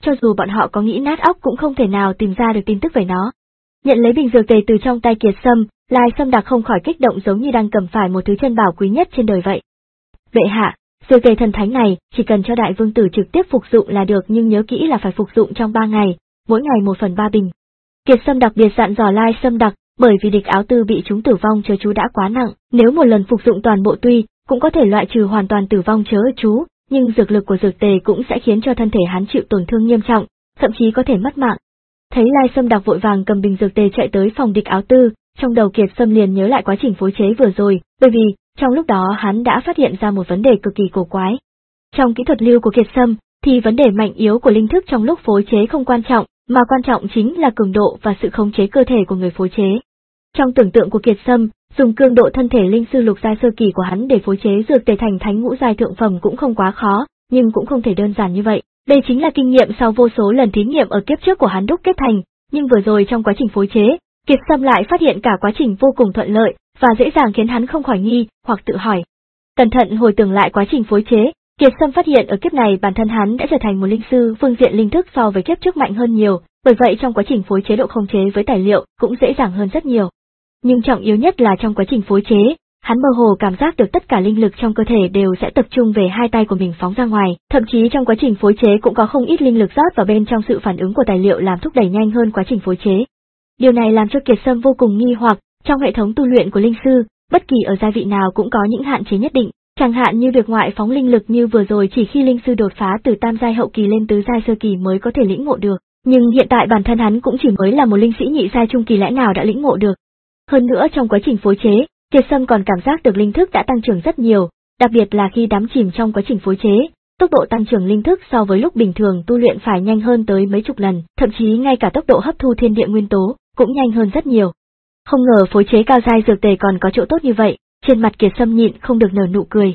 cho dù bọn họ có nghĩ nát óc cũng không thể nào tìm ra được tin tức về nó. Nhận lấy bình dược tề từ trong tay Kiệt Sâm, Lai Sâm Đặc không khỏi kích động giống như đang cầm phải một thứ chân bảo quý nhất trên đời vậy. Bệ hạ, dược tề thần thánh này chỉ cần cho đại vương tử trực tiếp phục dụng là được, nhưng nhớ kỹ là phải phục dụng trong ba ngày, mỗi ngày một phần ba bình. Kiệt Sâm đặc biệt dặn dò Lai Sâm Đặc, bởi vì địch áo tư bị chúng tử vong chớ chú đã quá nặng, nếu một lần phục dụng toàn bộ tuy cũng có thể loại trừ hoàn toàn tử vong chớ chú, nhưng dược lực của dược tề cũng sẽ khiến cho thân thể hắn chịu tổn thương nghiêm trọng, thậm chí có thể mất mạng. Thấy Lai Sâm Đặc vội vàng cầm bình dược tề chạy tới phòng địch áo tư, trong đầu Kiệt Sâm liền nhớ lại quá trình phối chế vừa rồi, bởi vì trong lúc đó hắn đã phát hiện ra một vấn đề cực kỳ cổ quái. Trong kỹ thuật lưu của Kiệt Sâm, thì vấn đề mạnh yếu của linh thức trong lúc phối chế không quan trọng, mà quan trọng chính là cường độ và sự khống chế cơ thể của người phối chế. Trong tưởng tượng của Kiệt Sâm, dùng cường độ thân thể linh sư lục giai sơ kỳ của hắn để phối chế dược tề thành thánh ngũ giai thượng phẩm cũng không quá khó, nhưng cũng không thể đơn giản như vậy. Đây chính là kinh nghiệm sau vô số lần thí nghiệm ở kiếp trước của hắn đúc kết thành, nhưng vừa rồi trong quá trình phối chế, Kiệt Sâm lại phát hiện cả quá trình vô cùng thuận lợi, và dễ dàng khiến hắn không khỏi nghi, hoặc tự hỏi. Cẩn thận hồi tưởng lại quá trình phối chế, Kiệt Sâm phát hiện ở kiếp này bản thân hắn đã trở thành một linh sư, phương diện linh thức so với kiếp trước mạnh hơn nhiều, bởi vậy trong quá trình phối chế độ khống chế với tài liệu cũng dễ dàng hơn rất nhiều. Nhưng trọng yếu nhất là trong quá trình phối chế, hắn mơ hồ cảm giác được tất cả linh lực trong cơ thể đều sẽ tập trung về hai tay của mình phóng ra ngoài, thậm chí trong quá trình phối chế cũng có không ít linh lực rót vào bên trong, sự phản ứng của tài liệu làm thúc đẩy nhanh hơn quá trình phối chế. Điều này làm cho Kiệt Sâm vô cùng nghi hoặc, trong hệ thống tu luyện của linh sư, bất kỳ ở giai vị nào cũng có những hạn chế nhất định, chẳng hạn như việc ngoại phóng linh lực như vừa rồi chỉ khi linh sư đột phá từ tam giai hậu kỳ lên tứ giai sơ kỳ mới có thể lĩnh ngộ được, nhưng hiện tại bản thân hắn cũng chỉ mới là một linh sĩ nhị giai trung kỳ, lẽ nào đã lĩnh ngộ được. Hơn nữa trong quá trình phối chế, Kiệt Sâm còn cảm giác được linh thức đã tăng trưởng rất nhiều, đặc biệt là khi đắm chìm trong quá trình phối chế, tốc độ tăng trưởng linh thức so với lúc bình thường tu luyện phải nhanh hơn tới mấy chục lần, thậm chí ngay cả tốc độ hấp thu thiên địa nguyên tố cũng nhanh hơn rất nhiều. Không ngờ phối chế cao giai dược tề còn có chỗ tốt như vậy, trên mặt Kiệt Sâm nhịn không được nở nụ cười.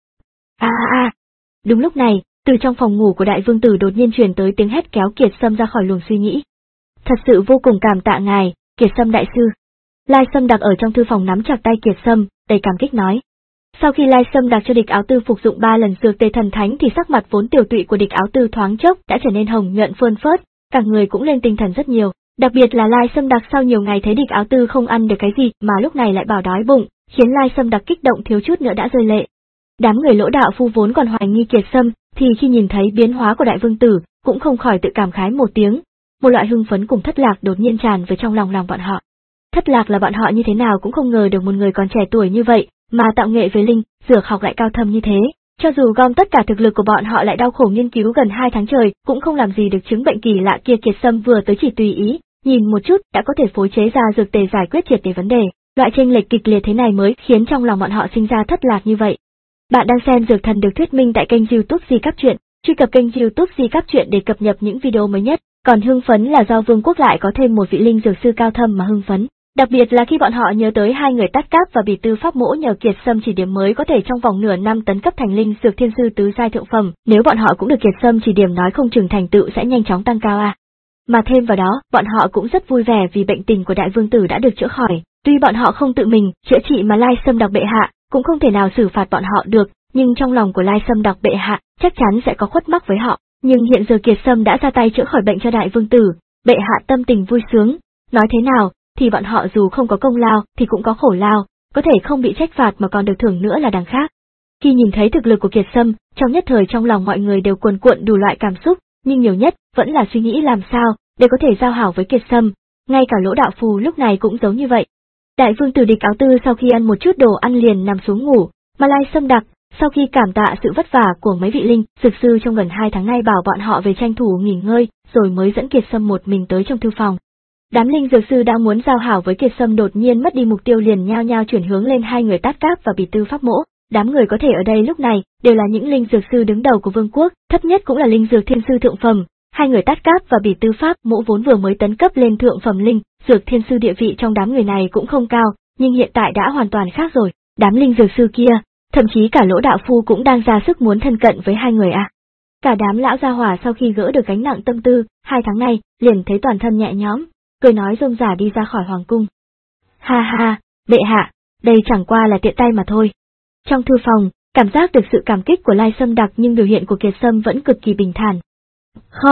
A a a. Đúng lúc này, từ trong phòng ngủ của đại vương tử đột nhiên truyền tới tiếng hét kéo Kiệt Sâm ra khỏi luồng suy nghĩ. Thật sự vô cùng cảm tạ ngài, Kiệt Sâm đại sư. Lai Sâm Đặc ở trong thư phòng nắm chặt tay Kiệt Sâm, đầy cảm kích nói. Sau khi Lai Sâm Đặc cho địch áo tư phục dụng ba lần dược tề thần thánh thì sắc mặt vốn tiểu tụy của địch áo tư thoáng chốc đã trở nên hồng nhuận phơn phớt, cả người cũng lên tinh thần rất nhiều. Đặc biệt là Lai Sâm Đặc sau nhiều ngày thấy địch áo tư không ăn được cái gì mà lúc này lại bảo đói bụng, khiến Lai Sâm Đặc kích động thiếu chút nữa đã rơi lệ. Đám người Lỗ đạo phu vốn còn hoài nghi Kiệt Sâm, thì khi nhìn thấy biến hóa của đại vương tử, cũng không khỏi tự cảm khái một tiếng. Một loại hưng phấn cùng thất lạc đột nhiên tràn về trong lòng lòng bọn họ. Thất lạc là bọn họ như thế nào cũng không ngờ được một người còn trẻ tuổi như vậy, mà tạo nghệ về linh, dược học lại cao thâm như thế. Cho dù gom tất cả thực lực của bọn họ lại đau khổ nghiên cứu gần hai tháng trời, cũng không làm gì được chứng bệnh kỳ lạ kia. Kiệt Sâm vừa tới chỉ tùy ý, nhìn một chút đã có thể phối chế ra dược tề giải quyết triệt để vấn đề. Loại chênh lệch kịch liệt thế này mới khiến trong lòng bọn họ sinh ra thất lạc như vậy. Bạn đang xem Dược Thần được thuyết minh tại kênh YouTube Di Các Truyện, truy cập kênh YouTube Di Các Truyện để cập nhật những video mới nhất. Còn hưng phấn là do Vương quốc lại có thêm một vị linh dược sư cao thâm mà hưng phấn. Đặc biệt là khi bọn họ nhớ tới hai người Tát Cáp và Bỉ Tư Pháp Mỗ nhờ Kiệt Sâm chỉ điểm mới có thể trong vòng nửa năm tấn cấp thành linh dược thiên sư tứ giai thượng phẩm, nếu bọn họ cũng được Kiệt Sâm chỉ điểm nói không chừng thành tựu sẽ nhanh chóng tăng cao à. Mà thêm vào đó, bọn họ cũng rất vui vẻ vì bệnh tình của đại vương tử đã được chữa khỏi, tuy bọn họ không tự mình chữa trị mà Lai Sâm Đặc bệ hạ cũng không thể nào xử phạt bọn họ được, nhưng trong lòng của Lai Sâm Đặc bệ hạ chắc chắn sẽ có khuất mắc với họ. Nhưng hiện giờ Kiệt Sâm đã ra tay chữa khỏi bệnh cho đại vương tử, bệ hạ tâm tình vui sướng, nói thế nào thì bọn họ dù không có công lao thì cũng có khổ lao, có thể không bị trách phạt mà còn được thưởng nữa là đằng khác. Khi nhìn thấy thực lực của Kiệt Sâm, trong nhất thời trong lòng mọi người đều cuồn cuộn đủ loại cảm xúc, nhưng nhiều nhất vẫn là suy nghĩ làm sao để có thể giao hảo với Kiệt Sâm, ngay cả Lỗ đạo phù lúc này cũng giống như vậy. Đại vương tử địch áo tư sau khi ăn một chút đồ ăn liền nằm xuống ngủ, mà Lai Sâm Đặc sau khi cảm tạ sự vất vả của mấy vị linh dược sư trong gần hai tháng nay bảo bọn họ về tranh thủ nghỉ ngơi, rồi mới dẫn Kiệt Sâm một mình tới trong thư phòng. Đám linh dược sư đang muốn giao hảo với Kiệt Sâm đột nhiên mất đi mục tiêu liền nhao nhao chuyển hướng lên hai người Tát Cáp và Bỉ Tư Pháp Mỗ. Đám người có thể ở đây lúc này đều là những linh dược sư đứng đầu của vương quốc, thấp nhất cũng là linh dược thiên sư thượng phẩm. Hai người Tát Cáp và Bỉ Tư Pháp Mỗ vốn vừa mới tấn cấp lên thượng phẩm linh dược thiên sư, địa vị trong đám người này cũng không cao, nhưng hiện tại đã hoàn toàn khác rồi. Đám linh dược sư kia, thậm chí cả Lỗ đạo phu cũng đang ra sức muốn thân cận với hai người à. Cả đám lão gia hỏa sau khi gỡ được gánh nặng tâm tư hai tháng nay, liền thấy toàn thân nhẹ nhõm, cười nói rôm rả đi ra khỏi hoàng cung. Ha ha, bệ hạ, đây chẳng qua là tiện tay mà thôi. Trong thư phòng, cảm giác được sự cảm kích của Lai Sâm Đặc nhưng biểu hiện của Kiệt Sâm vẫn cực kỳ bình thản. Không,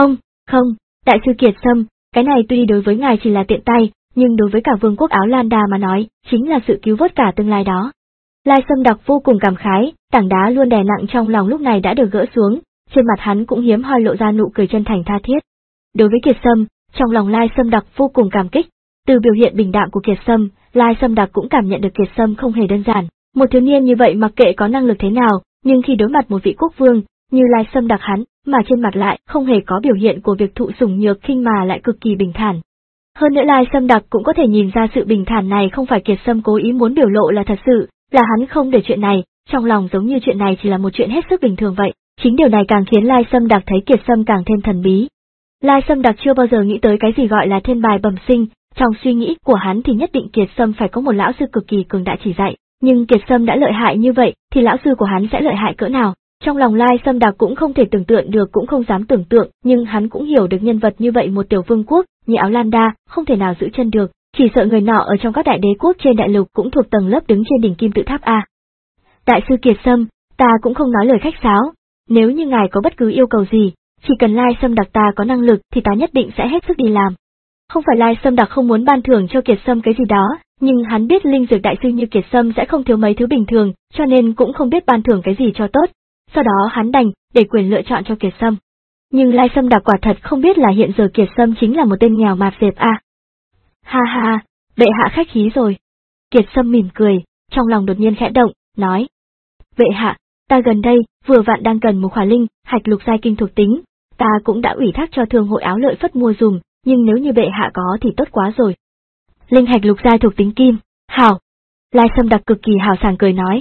Không, đại sư Kiệt Sâm, cái này tuy đối với ngài chỉ là tiện tay, nhưng đối với cả vương quốc Áo Lan Đa mà nói, chính là sự cứu vớt cả tương lai đó. Lai Sâm Đặc vô cùng cảm khái, tảng đá luôn đè nặng trong lòng lúc này đã được gỡ xuống, trên mặt hắn cũng hiếm hoi lộ ra nụ cười chân thành tha thiết. Đối với Kiệt Sâm, trong lòng Lai Sâm Đặc vô cùng cảm kích, từ biểu hiện bình đạm của Kiệt Sâm, Lai Sâm Đặc cũng cảm nhận được Kiệt Sâm không hề đơn giản. Một thiếu niên như vậy mặc kệ có năng lực thế nào, nhưng khi đối mặt một vị quốc vương, như Lai Sâm Đặc hắn, mà trên mặt lại không hề có biểu hiện của việc thụ sủng nhược khinh mà lại cực kỳ bình thản. Hơn nữa Lai Sâm Đặc cũng có thể nhìn ra sự bình thản này không phải Kiệt Sâm cố ý muốn biểu lộ là thật sự, là hắn không để chuyện này, trong lòng giống như chuyện này chỉ là một chuyện hết sức bình thường vậy. Chính điều này càng khiến Lai Sâm Đặc thấy Kiệt Sâm càng thêm thần bí. Lai Sâm Đặc chưa bao giờ nghĩ tới cái gì gọi là thiên bài bẩm sinh, trong suy nghĩ của hắn thì nhất định Kiệt Sâm phải có một lão sư cực kỳ cường đại chỉ dạy, nhưng Kiệt Sâm đã lợi hại như vậy, thì lão sư của hắn sẽ lợi hại cỡ nào? Trong lòng Lai Sâm Đặc cũng không thể tưởng tượng được cũng không dám tưởng tượng, nhưng hắn cũng hiểu được nhân vật như vậy một tiểu vương quốc, như Áo Lan Đa, không thể nào giữ chân được, chỉ sợ người nọ ở trong các đại đế quốc trên đại lục cũng thuộc tầng lớp đứng trên đỉnh kim tự tháp A. Đại sư Kiệt Sâm, ta cũng không nói lời khách sáo, nếu như ngài có bất cứ yêu cầu gì, chỉ cần Lai Sâm Đặc ta có năng lực thì ta nhất định sẽ hết sức đi làm. Không phải Lai Sâm Đặc không muốn ban thưởng cho Kiệt Sâm cái gì đó, nhưng hắn biết linh dược đại sư như Kiệt Sâm sẽ không thiếu mấy thứ bình thường, cho nên cũng không biết ban thưởng cái gì cho tốt. Sau đó hắn đành để quyền lựa chọn cho Kiệt Sâm. Nhưng Lai Sâm Đặc quả thật không biết là hiện giờ Kiệt Sâm chính là một tên nghèo mạt dẹp a. Ha ha ha, bệ hạ khách khí rồi. Kiệt Sâm mỉm cười, trong lòng đột nhiên khẽ động, nói: Bệ hạ, ta gần đây vừa vặn đang cần một khỏa linh hạch lục giai kinh thuộc tính, ta cũng đã ủy thác cho thương hội Áo Lợi Phất mua dùm, nhưng nếu như bệ hạ có thì tốt quá rồi. Linh hạch lục giai thuộc tính kim, hảo. Lai Sâm Đặc cực kỳ hào sảng cười nói: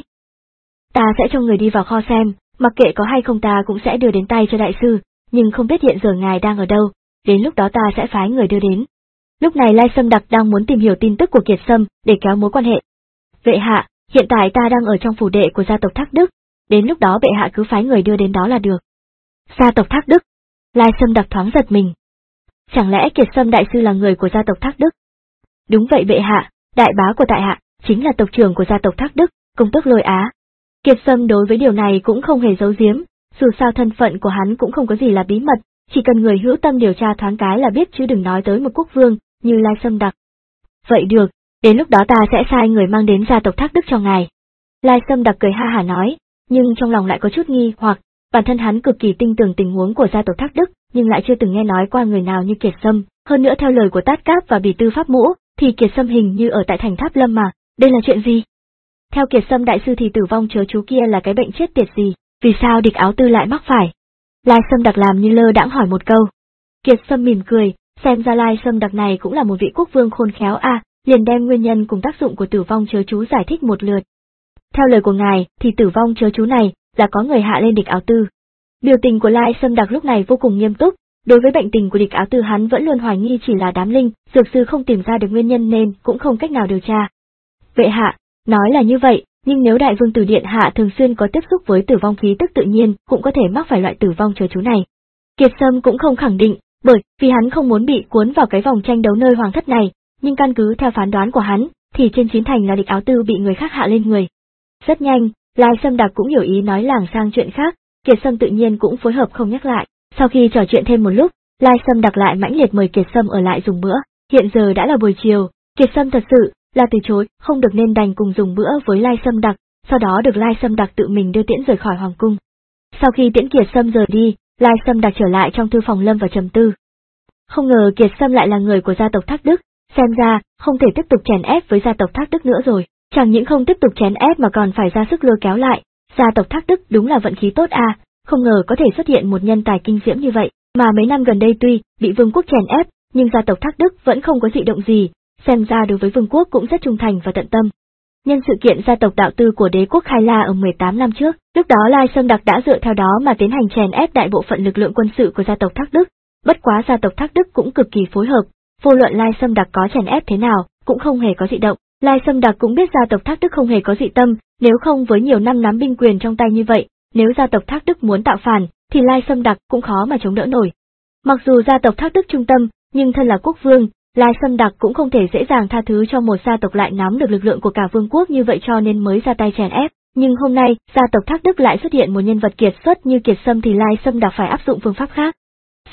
Ta sẽ cho người đi vào kho xem, mặc kệ có hay không ta cũng sẽ đưa đến tay cho đại sư, nhưng không biết hiện giờ ngài đang ở đâu, đến lúc đó ta sẽ phái người đưa đến. Lúc này Lai Sâm Đặc đang muốn tìm hiểu tin tức của Kiệt Sâm để kéo mối quan hệ. Bệ hạ, hiện tại ta đang ở trong phủ đệ của gia tộc Thác Đức, đến lúc đó bệ hạ cứ phái người đưa đến đó là được. Gia tộc Thác Đức? Lai Sâm Đặc thoáng giật mình. Chẳng lẽ Kiệt Sâm đại sư là người của gia tộc Thác Đức? Đúng vậy bệ hạ, đại bá của tại hạ chính là tộc trưởng của gia tộc Thác Đức, công tước Lôi Á. Kiệt Sâm đối với điều này cũng không hề giấu giếm, dù sao thân phận của hắn cũng không có gì là bí mật, chỉ cần người hữu tâm điều tra thoáng cái là biết chứ đừng nói tới một quốc vương như Lai Sâm Đặc. Vậy được, đến lúc đó ta sẽ sai người mang đến gia tộc Thác Đức cho ngài. Lai Sâm Đặc cười ha hả nói, nhưng trong lòng lại có chút nghi hoặc, bản thân hắn cực kỳ tin tưởng tình huống của gia tộc Thác Đức, nhưng lại chưa từng nghe nói qua người nào như Kiệt Sâm, hơn nữa theo lời của Tát Cáp và Bỉ Tư Pháp Mũ, thì Kiệt Sâm hình như ở tại thành Tháp Lâm mà, đây là chuyện gì? Theo Kiệt Sâm đại sư thì tử vong chớ chú kia là cái bệnh chết tiệt gì, vì sao địch Áo Tư lại mắc phải? Lai Sâm Đặc làm như lơ đãng hỏi một câu. Kiệt Sâm mỉm cười, xem ra Lai Sâm Đặc này cũng là một vị quốc vương khôn khéo a, à, liền đem nguyên nhân cùng tác dụng của tử vong chớ chú giải thích một lượt. Theo lời của ngài thì tử vong chớ chú này là có người hạ lên địch Áo Tư. Biểu tình của Lai Sâm Đặc lúc này vô cùng nghiêm túc, đối với bệnh tình của địch Áo Tư hắn vẫn luôn hoài nghi chỉ là đám linh, dược sư không tìm ra được nguyên nhân nên cũng không cách nào điều tra. Bệ hạ, nói là như vậy, nhưng nếu đại vương tử điện hạ thường xuyên có tiếp xúc với tử vong khí tức tự nhiên cũng có thể mắc phải loại tử vong chớ chú này. Kiệt Sâm cũng không khẳng định, bởi vì hắn không muốn bị cuốn vào cái vòng tranh đấu nơi hoàng thất này, nhưng căn cứ theo phán đoán của hắn, thì trên chín thành là địch Áo Tư bị người khác hạ lên người. Rất nhanh, Lai Sâm Đặc cũng hiểu ý nói lảng sang chuyện khác, Kiệt Sâm tự nhiên cũng phối hợp không nhắc lại. Sau khi trò chuyện thêm một lúc, Lai Sâm Đặc lại mãnh liệt mời Kiệt Sâm ở lại dùng bữa. Hiện giờ đã là buổi chiều, Kiệt Sâm thật sự là từ chối, không được nên đành cùng dùng bữa với Lai Sâm Đặc, sau đó được Lai Sâm Đặc tự mình đưa tiễn rời khỏi hoàng cung. Sau khi tiễn Kiệt Sâm rời đi, Lai Sâm Đặc trở lại trong thư phòng lâm vào trầm tư. Không ngờ Kiệt Sâm lại là người của gia tộc Thác Đức, xem ra không thể tiếp tục chèn ép với gia tộc Thác Đức nữa rồi, chẳng những không tiếp tục chèn ép mà còn phải ra sức lôi kéo lại. Gia tộc Thác Đức đúng là vận khí tốt a, à, không ngờ có thể xuất hiện một nhân tài kinh diễm như vậy, mà mấy năm gần đây tuy bị vương quốc chèn ép, nhưng gia tộc Thác Đức vẫn không có dị động gì, xem ra đối với vương quốc cũng rất trung thành và tận tâm. Nhân sự kiện gia tộc đạo tư của đế quốc Khai La ở mười tám năm trước, lúc đó Lai Sâm Đặc đã dựa theo đó mà tiến hành chèn ép đại bộ phận lực lượng quân sự của gia tộc Thác Đức, bất quá gia tộc Thác Đức cũng cực kỳ phối hợp, vô luận Lai Sâm Đặc có chèn ép thế nào, cũng không hề có dị động. Lai Sâm Đặc cũng biết gia tộc Thác Đức không hề có dị tâm, nếu không với nhiều năm nắm binh quyền trong tay như vậy, nếu gia tộc Thác Đức muốn tạo phản, thì Lai Sâm Đặc cũng khó mà chống đỡ nổi. Mặc dù gia tộc Thác Đức trung tâm, nhưng thân là quốc vương, Lai Sâm Đặc cũng không thể dễ dàng tha thứ cho một gia tộc lại nắm được lực lượng của cả vương quốc như vậy cho nên mới ra tay chèn ép. Nhưng hôm nay, gia tộc Thác Đức lại xuất hiện một nhân vật kiệt xuất như Kiệt Sâm thì Lai Sâm Đặc phải áp dụng phương pháp khác.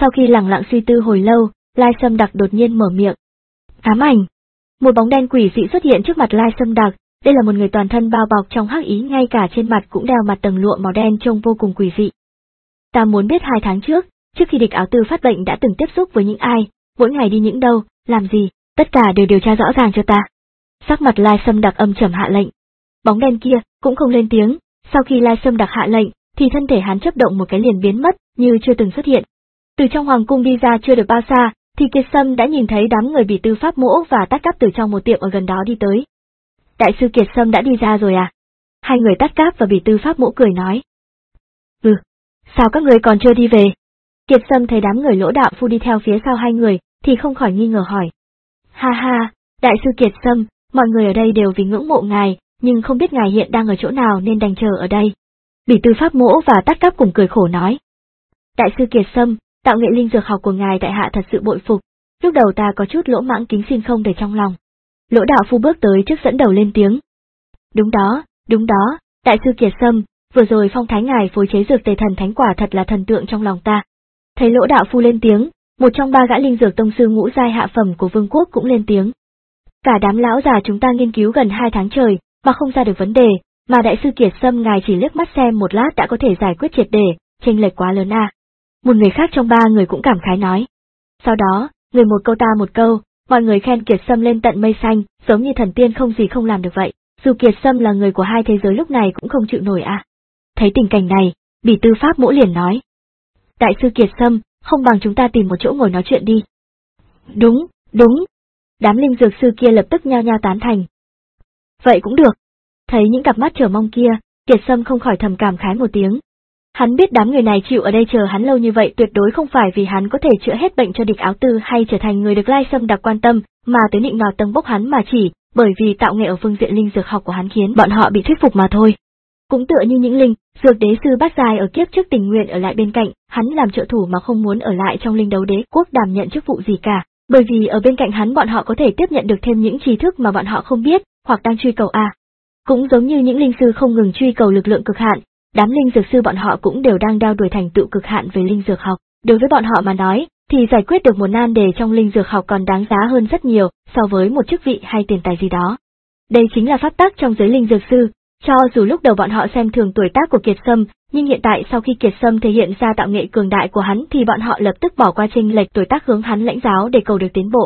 Sau khi lặng lặng suy tư hồi lâu, Lai Sâm Đặc đột nhiên mở miệng. Ám ảnh. Một bóng đen quỷ dị xuất hiện trước mặt Lai Sâm Đặc, đây là một người toàn thân bao bọc trong hắc ý, ngay cả trên mặt cũng đeo mặt tầng lụa màu đen trông vô cùng quỷ dị. Ta muốn biết hai tháng trước, trước khi địch áo tư phát bệnh đã từng tiếp xúc với những ai, mỗi ngày đi những đâu, làm gì, tất cả đều điều tra rõ ràng cho ta. Sắc mặt Lai Sâm Đặc âm trầm hạ lệnh. Bóng đen kia cũng không lên tiếng, sau khi Lai Sâm Đặc hạ lệnh, thì thân thể hắn chớp động một cái liền biến mất, như chưa từng xuất hiện. Từ trong hoàng cung đi ra chưa được bao xa, thì Kiệt Sâm đã nhìn thấy đám người bị Tư Pháp Mỗ và Tát Cáp từ trong một tiệm ở gần đó đi tới. Đại sư Kiệt Sâm đã đi ra rồi à? Hai người Tát Cáp và Bỉ Tư Pháp Mỗ cười nói. Ừ, sao các người còn chưa đi về? Kiệt Sâm thấy đám người Lỗ đạo phu đi theo phía sau hai người, thì không khỏi nghi ngờ hỏi. Ha ha, đại sư Kiệt Sâm, mọi người ở đây đều vì ngưỡng mộ ngài, nhưng không biết ngài hiện đang ở chỗ nào nên đành chờ ở đây. Bỉ Tư Pháp Mỗ và Tát Cáp cùng cười khổ nói. Đại sư Kiệt Sâm, tạo nghệ linh dược học của ngài tại hạ thật sự bội phục, lúc đầu ta có chút lỗ mãng kính xin không để trong lòng. Lỗ đạo phu bước tới trước dẫn đầu lên tiếng. Đúng đó, đúng đó, đại sư Kiệt Sâm, vừa rồi phong thái ngài phối chế dược tề thần thánh quả thật là thần tượng trong lòng ta. Thấy Lỗ đạo phu lên tiếng, một trong ba gã linh dược tông sư ngũ giai hạ phẩm của vương quốc cũng lên tiếng. Cả đám lão già chúng ta nghiên cứu gần hai tháng trời, mà không ra được vấn đề, mà đại sư Kiệt Sâm ngài chỉ liếc mắt xem một lát đã có thể giải quyết triệt để, chênh lệch quá lớn à. Một người khác trong ba người cũng cảm khái nói. Sau đó, người một câu ta một câu, mọi người khen Kiệt Sâm lên tận mây xanh, giống như thần tiên không gì không làm được vậy, dù Kiệt Sâm là người của hai thế giới lúc này cũng không chịu nổi à. Thấy tình cảnh này, Bỉ Tư Pháp Mỗ liền nói. Đại sư Kiệt Sâm, không bằng chúng ta tìm một chỗ ngồi nói chuyện đi. Đúng, đúng. Đám linh dược sư kia lập tức nhao nhao tán thành. Vậy cũng được. Thấy những cặp mắt chờ mong kia, Kiệt Sâm không khỏi thầm cảm khái một tiếng. Hắn biết đám người này chịu ở đây chờ hắn lâu như vậy tuyệt đối không phải vì hắn có thể chữa hết bệnh cho địch áo tư hay trở thành người được Lai Sâm Đặc quan tâm, mà tới nịnh nọt tâng bốc hắn mà chỉ bởi vì tạo nghệ ở phương diện linh dược học của hắn khiến bọn họ bị thuyết phục mà thôi. Cũng tựa như những linh dược đế sư bát giai ở kiếp trước tình nguyện ở lại bên cạnh, hắn làm trợ thủ mà không muốn ở lại trong linh đấu đế quốc đảm nhận chức vụ gì cả, bởi vì ở bên cạnh hắn bọn họ có thể tiếp nhận được thêm những tri thức mà bọn họ không biết, hoặc đang truy cầu à. Cũng giống như những linh sư không ngừng truy cầu lực lượng cực hạn, đám linh dược sư bọn họ cũng đều đang đeo đuổi thành tựu cực hạn về linh dược học. Đối với bọn họ mà nói, thì giải quyết được một nan đề trong linh dược học còn đáng giá hơn rất nhiều so với một chức vị hay tiền tài gì đó. Đây chính là pháp tắc trong giới linh dược sư. Cho dù lúc đầu bọn họ xem thường tuổi tác của Kiệt Sâm, nhưng hiện tại sau khi Kiệt Sâm thể hiện ra tạo nghệ cường đại của hắn thì bọn họ lập tức bỏ qua chênh lệch tuổi tác hướng hắn lãnh giáo để cầu được tiến bộ.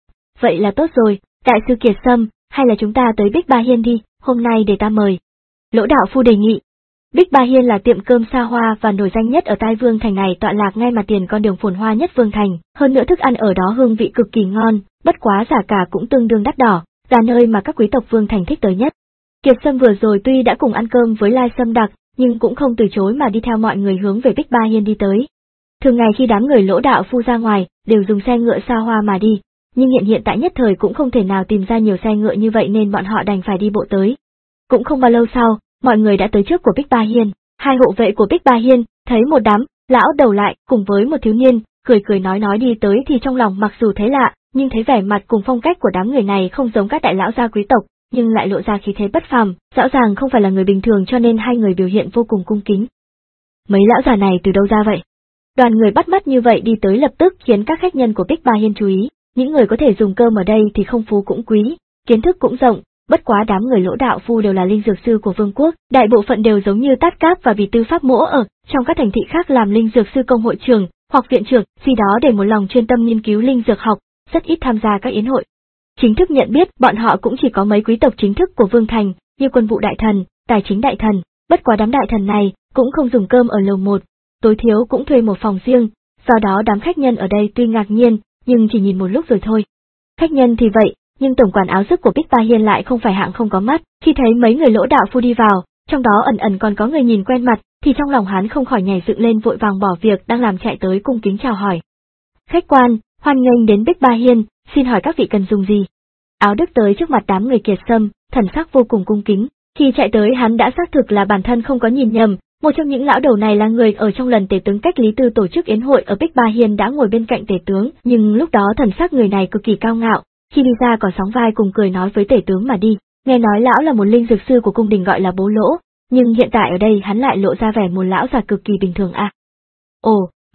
Vậy là tốt rồi, đại sư Kiệt Sâm, hay là chúng ta tới Bích Ba Hiên đi, hôm nay để ta mời. Lỗ đạo phu đề nghị. Bích Ba Hiên là tiệm cơm xa hoa và nổi danh nhất ở Tai Vương Thành này, tọa lạc ngay mặt tiền con đường phồn hoa nhất Vương Thành, hơn nữa thức ăn ở đó hương vị cực kỳ ngon, bất quá giá cả cũng tương đương đắt đỏ, là nơi mà các quý tộc Vương Thành thích tới nhất. Kiệt Sâm vừa rồi tuy đã cùng ăn cơm với Lai Sâm Đặc, nhưng cũng không từ chối mà đi theo mọi người hướng về Bích Ba Hiên đi tới. Thường ngày khi đám người Lỗ đạo phu ra ngoài, đều dùng xe ngựa xa hoa mà đi, nhưng hiện hiện tại nhất thời cũng không thể nào tìm ra nhiều xe ngựa như vậy nên bọn họ đành phải đi bộ tới. Cũng không bao lâu sau, mọi người đã tới trước của Bích Ba Hiên, hai hộ vệ của Bích Ba Hiên thấy một đám lão đầu lại cùng với một thiếu niên, cười cười nói nói đi tới thì trong lòng mặc dù thấy lạ, nhưng thấy vẻ mặt cùng phong cách của đám người này không giống các đại lão gia quý tộc, nhưng lại lộ ra khí thế bất phàm, rõ ràng không phải là người bình thường cho nên hai người biểu hiện vô cùng cung kính. Mấy lão già này từ đâu ra vậy? Đoàn người bắt mắt như vậy đi tới lập tức khiến các khách nhân của Bích Ba Hiên chú ý, những người có thể dùng cơm ở đây thì không phú cũng quý, kiến thức cũng rộng, bất quá đám người Lỗ đạo phu đều là linh dược sư của vương quốc, đại bộ phận đều giống như Tát Cáp và Bỉ Tư Pháp Mỗ ở trong các thành thị khác làm linh dược sư công hội trưởng hoặc viện trưởng, khi đó để một lòng chuyên tâm nghiên cứu linh dược học, rất ít tham gia các yến hội. Chính thức nhận biết bọn họ cũng chỉ có mấy quý tộc chính thức của Vương Thành, như quân vụ đại thần, tài chính đại thần, bất quá đám đại thần này cũng không dùng cơm ở lầu một, tối thiếu cũng thuê một phòng riêng, do đó đám khách nhân ở đây tuy ngạc nhiên, nhưng chỉ nhìn một lúc rồi thôi. Khách nhân thì vậy, nhưng tổng quản áo sức của Bích Ba Hiên lại không phải hạng không có mắt, khi thấy mấy người Lỗ đạo phu đi vào, trong đó ẩn ẩn còn có người nhìn quen mặt, thì trong lòng hắn không khỏi nhảy dựng lên vội vàng bỏ việc đang làm chạy tới cung kính chào hỏi. Khách quan, hoan nghênh đến Bích Ba Hiên, xin hỏi các vị cần dùng gì? Áo Đức tới trước mặt đám người Kiệt Sâm, thần sắc vô cùng cung kính, khi chạy tới hắn đã xác thực là bản thân không có nhìn nhầm, một trong những lão đầu này là người ở trong lần tể tướng cách Lý Tư tổ chức yến hội ở Bích Ba Hiên đã ngồi bên cạnh tể tướng, nhưng lúc đó thần sắc người này cực kỳ cao ngạo, khi đi ra còn sóng vai cùng cười nói với tể tướng mà đi, nghe nói lão là một linh dược sư của cung đình gọi là Bố Lỗ, nhưng hiện tại ở đây hắn lại lộ ra vẻ một lão già cực kỳ bình thường à. Ồ,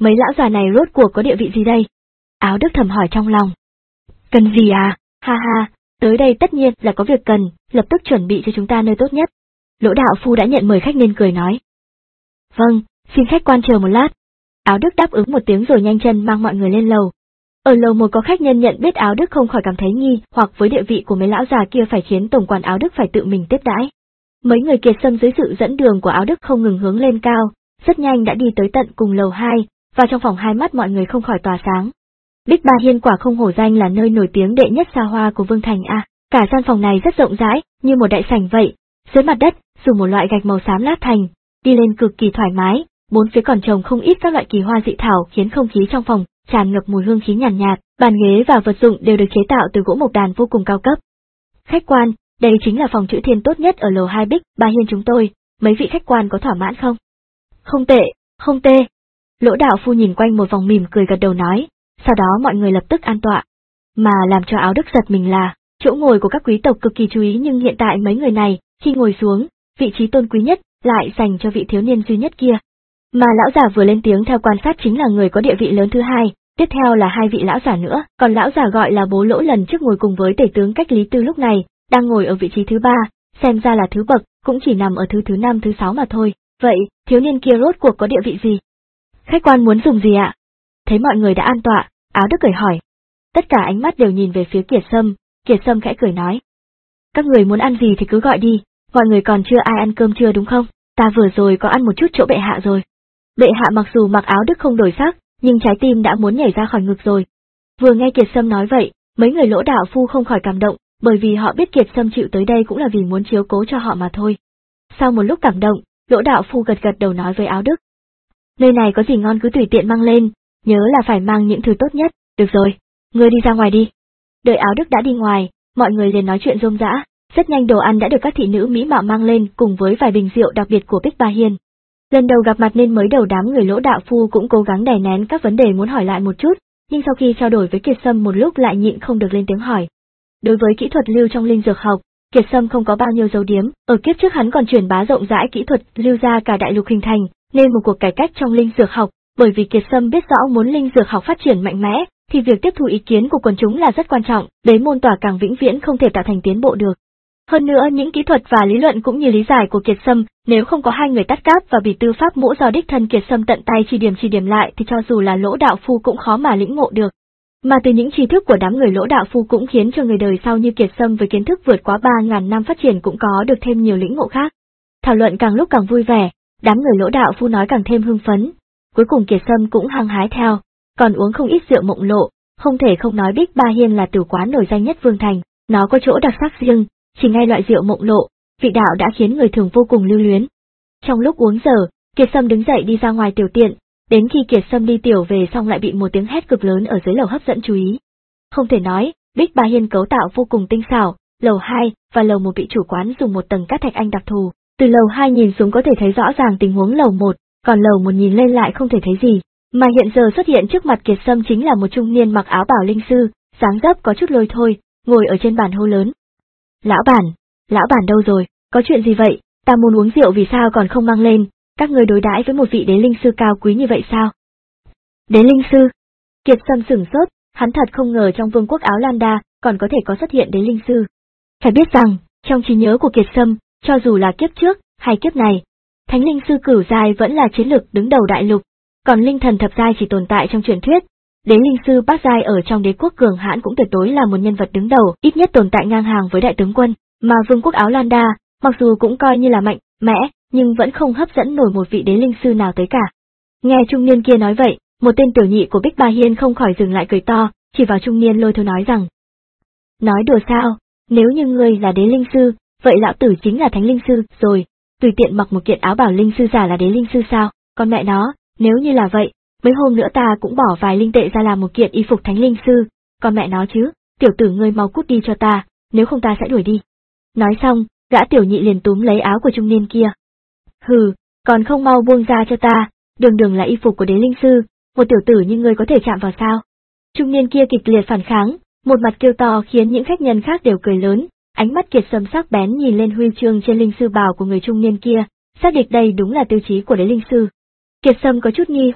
mấy lão già này rốt cuộc có địa vị gì đây? Áo Đức thầm hỏi trong lòng. Cần gì à? Ha ha, tới đây tất nhiên là có việc cần, lập tức chuẩn bị cho chúng ta nơi tốt nhất. Lỗ đạo phu đã nhận mời khách nên cười nói. Vâng, xin khách quan chờ một lát. Áo Đức đáp ứng một tiếng rồi nhanh chân mang mọi người lên lầu. Ở lầu một có khách nhân nhận biết Áo Đức không khỏi cảm thấy nghi hoặc với địa vị của mấy lão già kia phải khiến tổng quản Áo Đức phải tự mình tiếp đãi. Mấy người kiệt sâm dưới sự dẫn đường của Áo Đức không ngừng hướng lên cao, rất nhanh đã đi tới tận cùng lầu hai, và trong phòng hai mắt mọi người không khỏi tỏa sáng. Bích Ba Hiên quả không hổ danh là nơi nổi tiếng đệ nhất xa hoa của Vương Thành a. À, cả gian phòng này rất rộng rãi, như một đại sảnh vậy, dưới mặt đất dùng một loại gạch màu xám lát thành, đi lên cực kỳ thoải mái, bốn phía còn trồng không ít các loại kỳ hoa dị thảo khiến không khí trong phòng tràn ngập mùi hương khí nhàn nhạt, nhạt, bàn ghế và vật dụng đều được chế tạo từ gỗ mộc đàn vô cùng cao cấp. Khách quan, đây chính là phòng chữ thiên tốt nhất ở lầu hai Bích Ba Hiên chúng tôi, mấy vị khách quan có thỏa mãn không? Không tệ, không tệ. Lỗ đạo phu nhìn quanh một vòng mỉm cười gật đầu nói, sau đó mọi người lập tức an tọa. Mà làm cho Áo Đức giật mình là, chỗ ngồi của các quý tộc cực kỳ chú ý nhưng hiện tại mấy người này, khi ngồi xuống, vị trí tôn quý nhất lại dành cho vị thiếu niên duy nhất kia. Mà lão già vừa lên tiếng theo quan sát chính là người có địa vị lớn thứ hai, tiếp theo là hai vị lão già nữa, còn lão già gọi là Bố Lỗ lần trước ngồi cùng với tể tướng Cách Lý Tư lúc này, đang ngồi ở vị trí thứ ba, xem ra là thứ bậc, cũng chỉ nằm ở thứ thứ năm thứ sáu mà thôi. Vậy, thiếu niên kia rốt cuộc có địa vị gì? Khách quan muốn dùng gì ạ? Thấy mọi người đã an tọa, Áo Đức cười hỏi. Tất cả ánh mắt đều nhìn về phía Kiệt Sâm, Kiệt Sâm khẽ cười nói. Các người muốn ăn gì thì cứ gọi đi, mọi người còn chưa ai ăn cơm chưa đúng không? Ta vừa rồi có ăn một chút chỗ bệ hạ rồi. Bệ hạ mặc dù mặc Áo Đức không đổi sắc, nhưng trái tim đã muốn nhảy ra khỏi ngực rồi. Vừa nghe Kiệt Sâm nói vậy, mấy người Lỗ đạo phu không khỏi cảm động, bởi vì họ biết Kiệt Sâm chịu tới đây cũng là vì muốn chiếu cố cho họ mà thôi. Sau một lúc cảm động, Lỗ đạo phu gật gật đầu nói với Áo Đức. Nơi này có gì ngon cứ tùy tiện mang lên, nhớ là phải mang những thứ tốt nhất, được rồi, ngươi đi ra ngoài đi. Đợi Áo Đức đã đi ngoài, mọi người liền nói chuyện rôm rã, rất nhanh đồ ăn đã được các thị nữ mỹ mạo mang lên cùng với vài bình rượu đặc biệt của Bích Ba Hiên. Lần đầu gặp mặt nên mới đầu đám người Lỗ đạo phu cũng cố gắng đè nén các vấn đề muốn hỏi lại một chút, nhưng sau khi trao đổi với Kiệt Sâm một lúc lại nhịn không được lên tiếng hỏi. Đối với kỹ thuật lưu trong linh dược học, Kiệt Sâm không có bao nhiêu dấu điếm, ở kiếp trước hắn còn truyền bá rộng rãi kỹ thuật lưu ra cả đại lục hình thành, nên một cuộc cải cách trong linh dược học, bởi vì Kiệt Sâm biết rõ muốn linh dược học phát triển mạnh mẽ, thì việc tiếp thu ý kiến của quần chúng là rất quan trọng, để môn tỏa càng vĩnh viễn không thể tạo thành tiến bộ được. Hơn nữa những kỹ thuật và lý luận cũng như lý giải của Kiệt Sâm, nếu không có hai người Tát Cáp và Bỉ Tư Pháp Mũ do đích thân Kiệt Sâm tận tay chỉ điểm chỉ điểm lại thì cho dù là Lỗ đạo phu cũng khó mà lĩnh ngộ được. Mà từ những tri thức của đám người Lỗ đạo phu cũng khiến cho người đời sau như Kiệt Sâm với kiến thức vượt quá ba ngàn năm phát triển cũng có được thêm nhiều lĩnh ngộ khác. Thảo luận càng lúc càng vui vẻ, đám người Lỗ đạo phu nói càng thêm hưng phấn. Cuối cùng Kiệt Sâm cũng hăng hái theo, còn uống không ít rượu Mộng Lộ, không thể không nói Bích Ba Hiên là tử quán nổi danh nhất Vương Thành, nó có chỗ đặc sắc riêng, chỉ ngay loại rượu Mộng Lộ, vị đạo đã khiến người thường vô cùng lưu luyến. Trong lúc uống dở, Kiệt Sâm đứng dậy đi ra ngoài tiểu tiện, đến khi Kiệt Sâm đi tiểu về xong lại bị một tiếng hét cực lớn ở dưới lầu hấp dẫn chú ý. Không thể nói, Bích Ba Hiên cấu tạo vô cùng tinh xảo, lầu hai và lầu một bị chủ quán dùng một tầng cát thạch anh đặc thù, từ lầu hai nhìn xuống có thể thấy rõ ràng tình huống lầu một, còn lầu một nhìn lên lại không thể thấy gì. Mà hiện giờ xuất hiện trước mặt Kiệt Sâm chính là một trung niên mặc áo bảo linh sư, dáng dấp có chút lôi thôi, ngồi ở trên bàn hô lớn. Lão bản, lão bản đâu rồi, có chuyện gì vậy, ta muốn uống rượu vì sao còn không mang lên, các người đối đãi với một vị đế linh sư cao quý như vậy sao? Đế linh sư? Kiệt Sâm sửng sốt, hắn thật không ngờ trong vương quốc Áo Lan Đa còn có thể có xuất hiện đế linh sư. Phải biết rằng, trong trí nhớ của Kiệt Sâm, cho dù là kiếp trước hay kiếp này, thánh linh sư cửu giai vẫn là chiến lực đứng đầu đại lục, còn linh thần thập giai chỉ tồn tại trong truyền thuyết. Đế linh sư bát giai ở trong đế quốc cường hãn cũng tuyệt đối là một nhân vật đứng đầu, ít nhất tồn tại ngang hàng với đại tướng quân, mà vương quốc Áo Lan Đa, mặc dù cũng coi như là mạnh mẽ, nhưng vẫn không hấp dẫn nổi một vị đế linh sư nào tới cả. Nghe trung niên kia nói vậy, một tên tiểu nhị của Bích Ba Hiên không khỏi dừng lại cười to, chỉ vào trung niên lôi thôi nói rằng: Nói đùa sao, nếu như ngươi là đế linh sư, vậy lão tử chính là thánh linh sư rồi, tùy tiện mặc một kiện áo bảo linh sư giả là đế linh sư sao, con mẹ nó, nếu như là vậy, mấy hôm nữa ta cũng bỏ vài linh tệ ra làm một kiện y phục thánh linh sư, con mẹ nó chứ, tiểu tử ngươi mau cút đi cho ta, nếu không ta sẽ đuổi đi. Nói xong, gã tiểu nhị liền túm lấy áo của trung niên kia. Hừ, còn không mau buông ra cho ta, đường đường là y phục của đế linh sư, một tiểu tử như ngươi có thể chạm vào sao? Trung niên kia kịch liệt phản kháng, một mặt kêu to khiến những khách nhân khác đều cười lớn, ánh mắt Kiệt Sâm sắc bén nhìn lên huy chương trên linh sư bào của người trung niên kia, xác định đây đúng là tiêu chí của đế linh sư. Kiệt Sâm có chút nghi hoặc,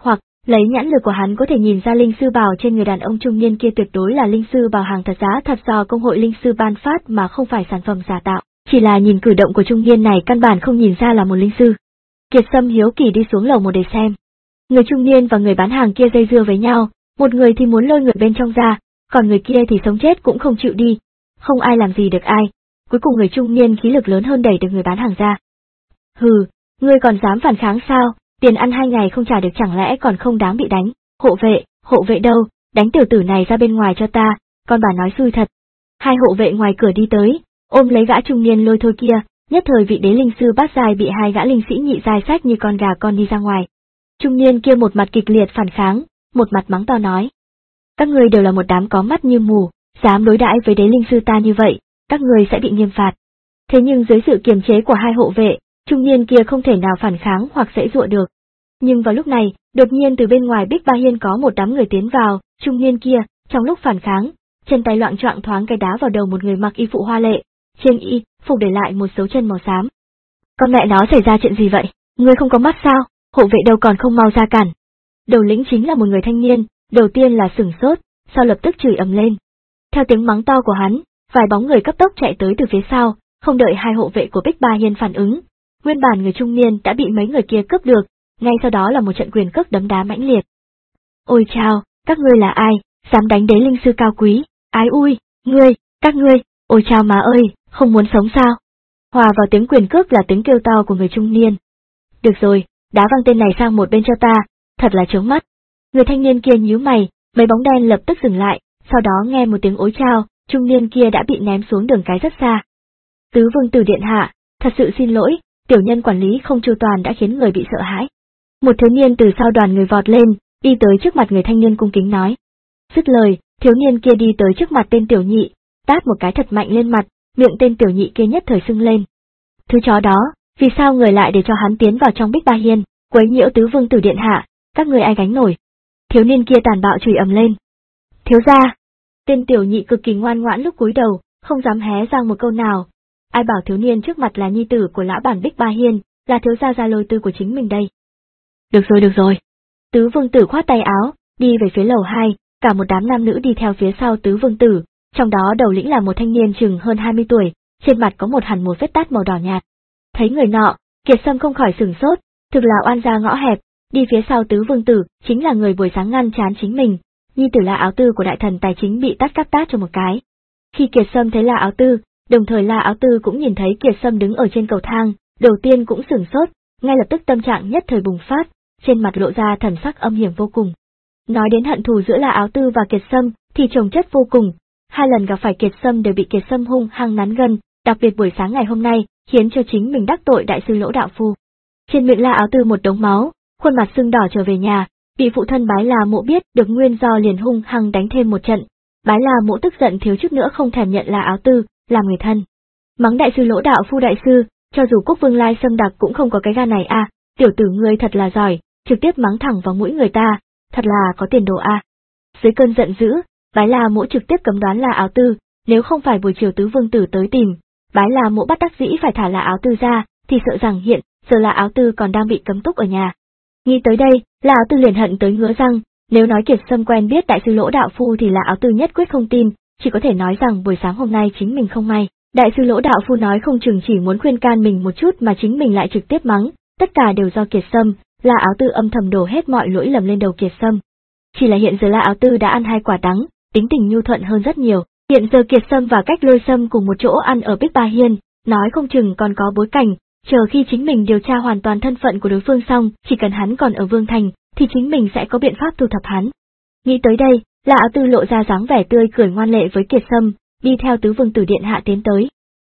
Lấy nhãn lực của hắn có thể nhìn ra linh sư bào trên người đàn ông trung niên kia tuyệt đối là linh sư bào hàng thật giá thật do công hội linh sư ban phát mà không phải sản phẩm giả tạo, chỉ là nhìn cử động của trung niên này căn bản không nhìn ra là một linh sư. Kiệt Sâm hiếu kỳ đi xuống lầu một để xem. Người trung niên và người bán hàng kia dây dưa với nhau, một người thì muốn lôi người bên trong ra, còn người kia thì sống chết cũng không chịu đi, không ai làm gì được ai, cuối cùng người trung niên khí lực lớn hơn đẩy được người bán hàng ra. Hừ, ngươi còn dám phản kháng sao, tiền ăn hai ngày không trả được chẳng lẽ còn không đáng bị đánh, hộ vệ, hộ vệ đâu, đánh tiểu tử này ra bên ngoài cho ta, con bà nói xui thật. Hai hộ vệ ngoài cửa đi tới, ôm lấy gã trung niên lôi thôi kia, nhất thời vị đế linh sư bát giai bị hai gã linh sĩ nhị giai sách như con gà con đi ra ngoài. Trung niên kia một mặt kịch liệt phản kháng, một mặt mắng to nói. Các ngươi đều là một đám có mắt như mù, dám đối đãi với đế linh sư ta như vậy, các ngươi sẽ bị nghiêm phạt. Thế nhưng dưới sự kiềm chế của hai hộ vệ, trung niên kia không thể nào phản kháng hoặc dễ dụa được. Nhưng vào lúc này, đột nhiên từ bên ngoài Bích Ba Hiên có một đám người tiến vào, trung niên kia, trong lúc phản kháng, chân tay loạng choạng thoáng cái đá vào đầu một người mặc y phụ hoa lệ, trên y phục để lại một dấu chân màu xám. Con mẹ nó xảy ra chuyện gì vậy? Ngươi không có mắt sao? Hộ vệ đâu còn không mau ra cản. Đầu lĩnh chính là một người thanh niên, đầu tiên là sửng sốt, sau lập tức chửi ầm lên. Theo tiếng mắng to của hắn, vài bóng người cấp tốc chạy tới từ phía sau, không đợi hai hộ vệ của Bích Ba Hiên phản ứng. Nguyên bản người trung niên đã bị mấy người kia cướp được, ngay sau đó là một trận quyền cước đấm đá mãnh liệt. Ôi chao, các ngươi là ai, dám đánh đế linh sư cao quý, ái ui, ngươi, các ngươi, ôi chao má ơi, không muốn sống sao? Hòa vào tiếng quyền cước là tiếng kêu to của người trung niên. Được rồi, đá văng tên này sang một bên cho ta, thật là chướng mắt. Người thanh niên kia nhíu mày, mấy bóng đen lập tức dừng lại, sau đó nghe một tiếng ối chao, trung niên kia đã bị ném xuống đường cái rất xa. Tứ vương tử điện hạ, thật sự xin lỗi, tiểu nhân quản lý không chu toàn đã khiến người bị sợ hãi. Một thiếu niên từ sau đoàn người vọt lên, đi tới trước mặt người thanh niên cung kính nói. Dứt lời, thiếu niên kia đi tới trước mặt tên tiểu nhị, tát một cái thật mạnh lên mặt, miệng tên tiểu nhị kia nhất thời sưng lên. Thứ chó đó, vì sao người lại để cho hắn tiến vào trong Bích Ba Hiên, quấy nhiễu tứ vương tử điện hạ, các người ai gánh nổi? Thiếu niên kia tàn bạo chửi ầm lên. Thiếu gia! Tên tiểu nhị cực kỳ ngoan ngoãn lúc cúi đầu, không dám hé răng một câu nào. Ai bảo thiếu niên trước mặt là nhi tử của lão bản Bích Ba Hiên, là thiếu gia gia lôi tư của chính mình đây. Được rồi được rồi. Tứ vương tử khoát tay áo, đi về phía lầu hai, cả một đám nam nữ đi theo phía sau tứ vương tử, trong đó đầu lĩnh là một thanh niên chừng hơn hai mươi tuổi, trên mặt có một hẳn một vết tát màu đỏ nhạt. Thấy người nọ, Kiệt Sâm không khỏi sửng sốt, thực là oan gia ngõ hẹp, đi phía sau tứ vương tử, chính là người buổi sáng ngăn chán chính mình, nhi tử là Áo Tư của đại thần tài chính bị tát cắp tát cho một cái. Khi Kiệt Sâm thấy là Áo Tư, đồng thời là Áo Tư cũng nhìn thấy Kiệt Sâm đứng ở trên cầu thang, đầu tiên cũng sửng sốt, ngay lập tức tâm trạng nhất thời bùng phát, trên mặt lộ ra thần sắc âm hiểm vô cùng. Nói đến hận thù giữa là Áo Tư và Kiệt Sâm, thì chồng chất vô cùng, hai lần gặp phải Kiệt Sâm đều bị Kiệt Sâm hung hăng nắn gân, đặc biệt buổi sáng ngày hôm nay, khiến cho chính mình đắc tội đại sư Lỗ đạo phu. Trên miệng La Áo Tư một đống máu, khuôn mặt sưng đỏ trở về nhà, bị phụ thân Bái La Mộ biết được nguyên do liền hung hăng đánh thêm một trận. Bái La Mộ tức giận thiếu chút nữa không thèm nhận La Áo Tư làm người thân. Mắng đại sư Lỗ đạo phu đại sư, cho dù Quốc Vương Lai Sâm Đặc cũng không có cái gan này a, tiểu tử ngươi thật là giỏi, trực tiếp mắng thẳng vào mũi người ta, thật là có tiền đồ a. Dưới cơn giận dữ, Bái La Mộ trực tiếp cấm đoán La Áo Tư, nếu không phải buổi chiều tứ vương tử tới tìm, Bái La Mộ bắt đắc dĩ phải thả La Áo Tư ra, thì sợ rằng hiện giờ La Áo Tư còn đang bị cấm túc ở nhà. Nghĩ tới đây, La Áo Tư liền hận tới ngứa răng, nếu nói Kiệt Sâm quen biết đại sư Lỗ đạo phu thì La Áo Tư nhất quyết không tin, chỉ có thể nói rằng buổi sáng hôm nay chính mình không may, đại sư Lỗ đạo phu nói không chừng chỉ muốn khuyên can mình một chút mà chính mình lại trực tiếp mắng, tất cả đều do Kiệt Sâm. La Áo Tư âm thầm đổ hết mọi lỗi lầm lên đầu Kiệt Sâm. Chỉ là hiện giờ La Áo Tư đã ăn hai quả đắng, tính tình nhu thuận hơn rất nhiều, hiện giờ Kiệt Sâm và Cách Lôi Sâm cùng một chỗ ăn ở Bích Ba Hiên, nói không chừng còn có bối cảnh, chờ khi chính mình điều tra hoàn toàn thân phận của đối phương xong, chỉ cần hắn còn ở Vương Thành, thì chính mình sẽ có biện pháp thu thập hắn. Nghĩ tới đây, La Áo Tư lộ ra dáng vẻ tươi cười ngoan lệ với Kiệt Sâm, đi theo tứ vương tử điện hạ tiến tới.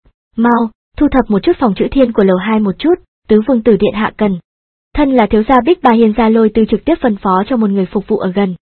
Mau, thu thập một chút phòng chữ thiên của lầu hai một chút, tứ vương tử điện hạ cần. Thân là thiếu gia Bích Ba Hiên Gia Lôi Tư trực tiếp phân phó cho một người phục vụ ở gần.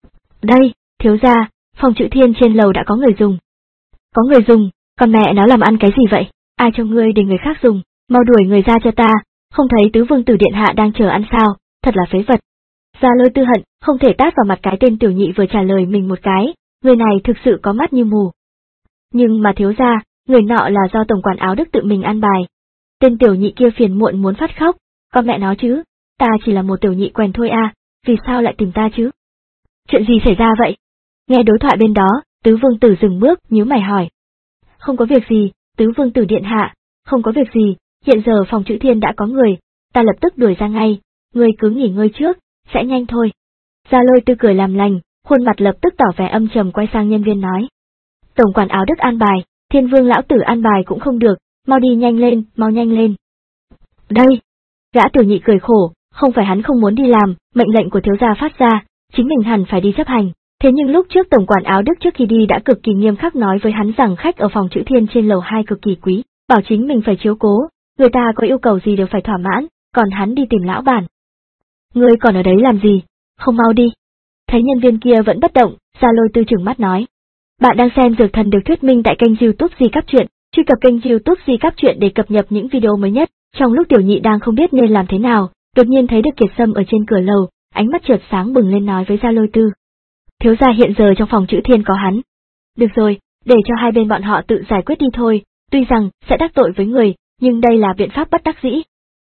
Đây, thiếu gia, phòng chữ thiên trên lầu đã có người dùng. Có người dùng, còn mẹ nó làm ăn cái gì vậy? Ai cho ngươi để người khác dùng, mau đuổi người ra cho ta, không thấy tứ vương tử điện hạ đang chờ ăn sao, thật là phế vật. Gia Lôi Tư hận, không thể tát vào mặt cái tên tiểu nhị vừa trả lời mình một cái, người này thực sự có mắt như mù. Nhưng mà thiếu gia, người nọ là do tổng quản Áo Đức tự mình ăn bài. Tên tiểu nhị kia phiền muộn muốn phát khóc, con mẹ nó chứ, ta chỉ là một tiểu nhị quèn thôi à, vì sao lại tìm ta chứ? Chuyện gì xảy ra vậy? Nghe đối thoại bên đó, Tứ Vương Tử dừng bước, nhíu mày hỏi. Không có việc gì, Tứ Vương Tử điện hạ, không có việc gì, hiện giờ phòng Chữ Thiên đã có người, ta lập tức đuổi ra ngay, ngươi cứ nghỉ ngơi trước, sẽ nhanh thôi. Gia Lôi Tư cười làm lành, khuôn mặt lập tức tỏ vẻ âm trầm, quay sang nhân viên nói. Tổng quản Áo Đức an bài, Thiên Vương lão tử an bài cũng không được, mau đi nhanh lên, mau nhanh lên. Đây, gã tiểu nhị cười khổ, không phải hắn không muốn đi làm, mệnh lệnh của thiếu gia phát ra, chính mình hẳn phải đi chấp hành. Thế nhưng lúc trước tổng quản Áo Đức trước khi đi đã cực kỳ nghiêm khắc nói với hắn rằng khách ở phòng Chữ Thiên trên lầu hai cực kỳ quý, bảo chính mình phải chiếu cố, người ta có yêu cầu gì đều phải thỏa mãn, còn hắn đi tìm lão bản. Ngươi còn ở đấy làm gì? Không mau đi. Thấy nhân viên kia vẫn bất động, Gia Lôi Tư trừng mắt nói. Bạn đang xem Dược Thần được thuyết minh tại kênh YouTube Di Cáp Truyện, truy cập kênh YouTube Di Cáp Truyện để cập nhật những video mới nhất. Trong lúc tiểu nhị đang không biết nên làm thế nào, đột nhiên thấy được Kiệt Sâm ở trên cửa lầu, ánh mắt chợt sáng bừng lên nói với Gia Lôi Tư. Thiếu gia hiện giờ trong phòng Chữ Thiên có hắn. Được rồi, để cho hai bên bọn họ tự giải quyết đi thôi, tuy rằng sẽ đắc tội với người, nhưng đây là biện pháp bất đắc dĩ.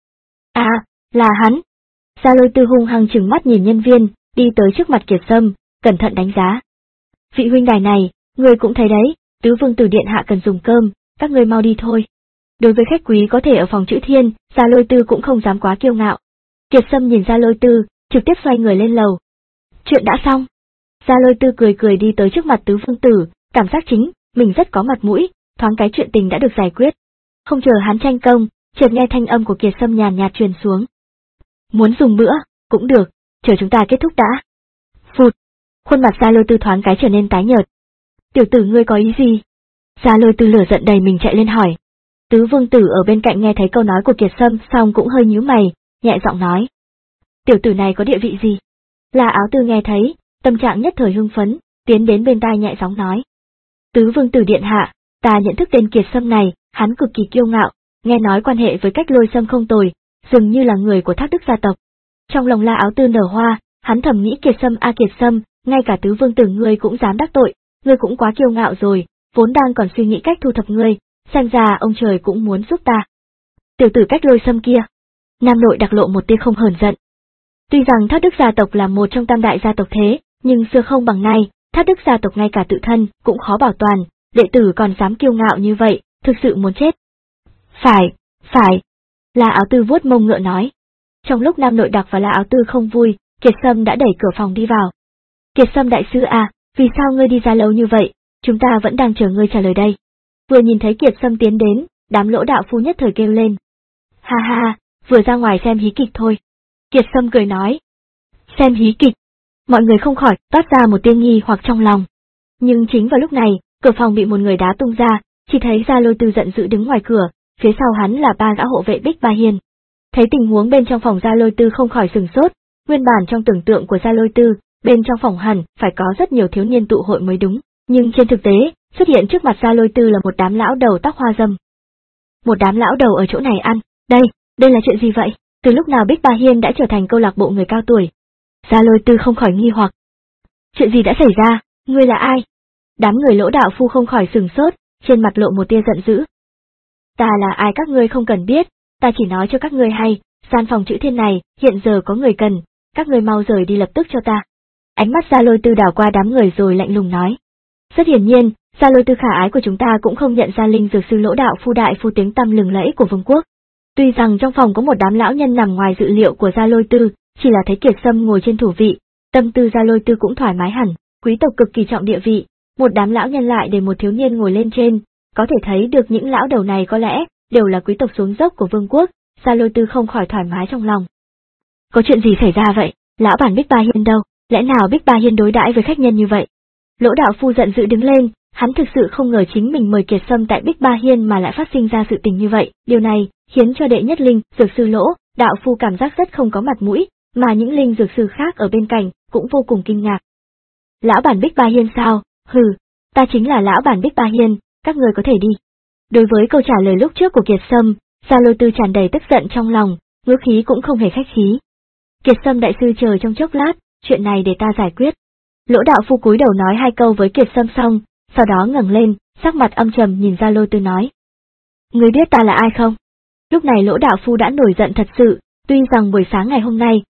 À, là hắn. Gia Lôi Tư hung hăng trừng mắt nhìn nhân viên, đi tới trước mặt Kiệt Sâm, cẩn thận đánh giá. Vị huynh đài này, người cũng thấy đấy, Tứ Vương Tử điện hạ cần dùng cơm, các ngươi mau đi thôi. Đối với khách quý có thể ở phòng Chữ Thiên, Gia Lôi Tư cũng không dám quá kiêu ngạo. Kiệt Sâm nhìn Gia Lôi Tư, trực tiếp xoay người lên lầu. Chuyện đã xong. Gia Lôi Tư cười cười đi tới trước mặt Tứ Vương Tử, cảm giác chính, mình rất có mặt mũi, thoáng cái chuyện tình đã được giải quyết. Không chờ hắn tranh công, chợt nghe thanh âm của Kiệt Sâm nhàn nhạt truyền xuống. Muốn dùng bữa, cũng được, chờ chúng ta kết thúc đã. Phụt, khuôn mặt Gia Lôi Tư thoáng cái trở nên tái nhợt. Tiểu tử ngươi có ý gì? Gia Lôi Tư lửa giận đầy mình chạy lên hỏi. Tứ Vương Tử ở bên cạnh nghe thấy câu nói của Kiệt Sâm xong cũng hơi nhíu mày, nhẹ giọng nói. Tiểu tử này có địa vị gì? La Áo Tư nghe thấy, tâm trạng nhất thời hưng phấn, tiến đến bên tai nhẹ giọng nói. Tứ Vương Tử điện hạ, ta nhận thức tên Kiệt Sâm này, hắn cực kỳ kiêu ngạo, nghe nói quan hệ với Cách Lôi Sâm không tồi, dường như là người của Thác Đức gia tộc. Trong lòng La Áo Tư nở hoa, hắn thầm nghĩ Kiệt Sâm a Kiệt Sâm, ngay cả Tứ Vương Tử ngươi cũng dám đắc tội, ngươi cũng quá kiêu ngạo rồi, vốn đang còn suy nghĩ cách thu thập ngươi, xem ra ông trời cũng muốn giúp ta. Tiểu tử Cách Lôi Sâm kia. Nam Nội đặc lộ một tia không hờn giận. Tuy rằng Thác Đức gia tộc là một trong tam đại gia tộc thế, nhưng xưa không bằng nay, Thác Đức gia tộc ngay cả tự thân cũng khó bảo toàn, đệ tử còn dám kiêu ngạo như vậy, thực sự muốn chết. Phải, phải. La Áo Tư vuốt mông ngựa nói. Trong lúc Nam Nội đặc và La Áo Tư không vui, Kiệt Sâm đã đẩy cửa phòng đi vào. Kiệt Sâm đại sư à, vì sao ngươi đi ra lâu như vậy, chúng ta vẫn đang chờ ngươi trả lời đây. Vừa nhìn thấy Kiệt Sâm tiến đến, đám Lỗ đạo phu nhất thời kêu lên. Ha ha ha, vừa ra ngoài xem hí kịch thôi. Kiệt Sâm cười nói. Xem hí kịch. Mọi người không khỏi toát ra một tia nghi hoặc trong lòng. Nhưng chính vào lúc này, cửa phòng bị một người đá tung ra, chỉ thấy Gia Lôi Tư giận dữ đứng ngoài cửa, phía sau hắn là ba gã hộ vệ Bích Ba Hiên. Thấy tình huống bên trong phòng Gia Lôi Tư không khỏi sừng sốt, nguyên bản trong tưởng tượng của Gia Lôi Tư, bên trong phòng hẳn phải có rất nhiều thiếu niên tụ hội mới đúng, nhưng trên thực tế, xuất hiện trước mặt Gia Lôi Tư là một đám lão đầu tóc hoa râm. Một đám lão đầu ở chỗ này ăn, đây, đây là chuyện gì vậy? Từ lúc nào Bích Ba Hiên đã trở thành câu lạc bộ người cao tuổi? Gia Lôi Tư không khỏi nghi hoặc. Chuyện gì đã xảy ra, ngươi là ai? Đám người Lỗ đạo phu không khỏi sừng sốt, trên mặt lộ một tia giận dữ. Ta là ai các ngươi không cần biết, ta chỉ nói cho các ngươi hay, gian phòng Chữ Thiên này hiện giờ có người cần, các ngươi mau rời đi lập tức cho ta. Ánh mắt Gia Lôi Tư đảo qua đám người rồi lạnh lùng nói. Rất hiển nhiên, Gia Lôi Tư khả ái của chúng ta cũng không nhận ra linh dược sư Lỗ đạo phu đại phu tiếng tăm lừng lẫy của vương quốc. Tuy rằng trong phòng có một đám lão nhân nằm ngoài dự liệu của Gia Lôi Tư, chỉ là thấy Kiệt Sâm ngồi trên thủ vị, tâm tư Gia Lôi Tư cũng thoải mái hẳn, quý tộc cực kỳ trọng địa vị, một đám lão nhân lại để một thiếu niên ngồi lên trên, có thể thấy được những lão đầu này có lẽ đều là quý tộc xuống dốc của vương quốc, Gia Lôi Tư không khỏi thoải mái trong lòng. Có chuyện gì xảy ra vậy? Lão bản Bích Ba Hiên đâu? Lẽ nào Bích Ba Hiên đối đãi với khách nhân như vậy? Lỗ đạo phu giận dữ đứng lên, hắn thực sự không ngờ chính mình mời Kiệt Sâm tại Bích Ba Hiên mà lại phát sinh ra sự tình như vậy, điều này khiến cho đệ nhất linh dược sư Lỗ đạo phu cảm giác rất không có mặt mũi, mà những linh dược sư khác ở bên cạnh cũng vô cùng kinh ngạc. Lão bản Bích Ba Hiên sao? Hừ, ta chính là lão bản Bích Ba Hiên, các người có thể đi. Đối với câu trả lời lúc trước của Kiệt Sâm, Gia Lôi Tư tràn đầy tức giận trong lòng, ngữ khí cũng không hề khách khí. Kiệt Sâm đại sư chờ trong chốc lát, chuyện này để ta giải quyết. Lỗ đạo phu cúi đầu nói hai câu với Kiệt Sâm xong, sau đó ngẩng lên, sắc mặt âm trầm nhìn Gia Lôi Tư nói. Ngươi biết ta là ai không? Lúc này Lỗ đạo phu đã nổi giận thật sự, tuy rằng buổi sáng ngày hôm nay,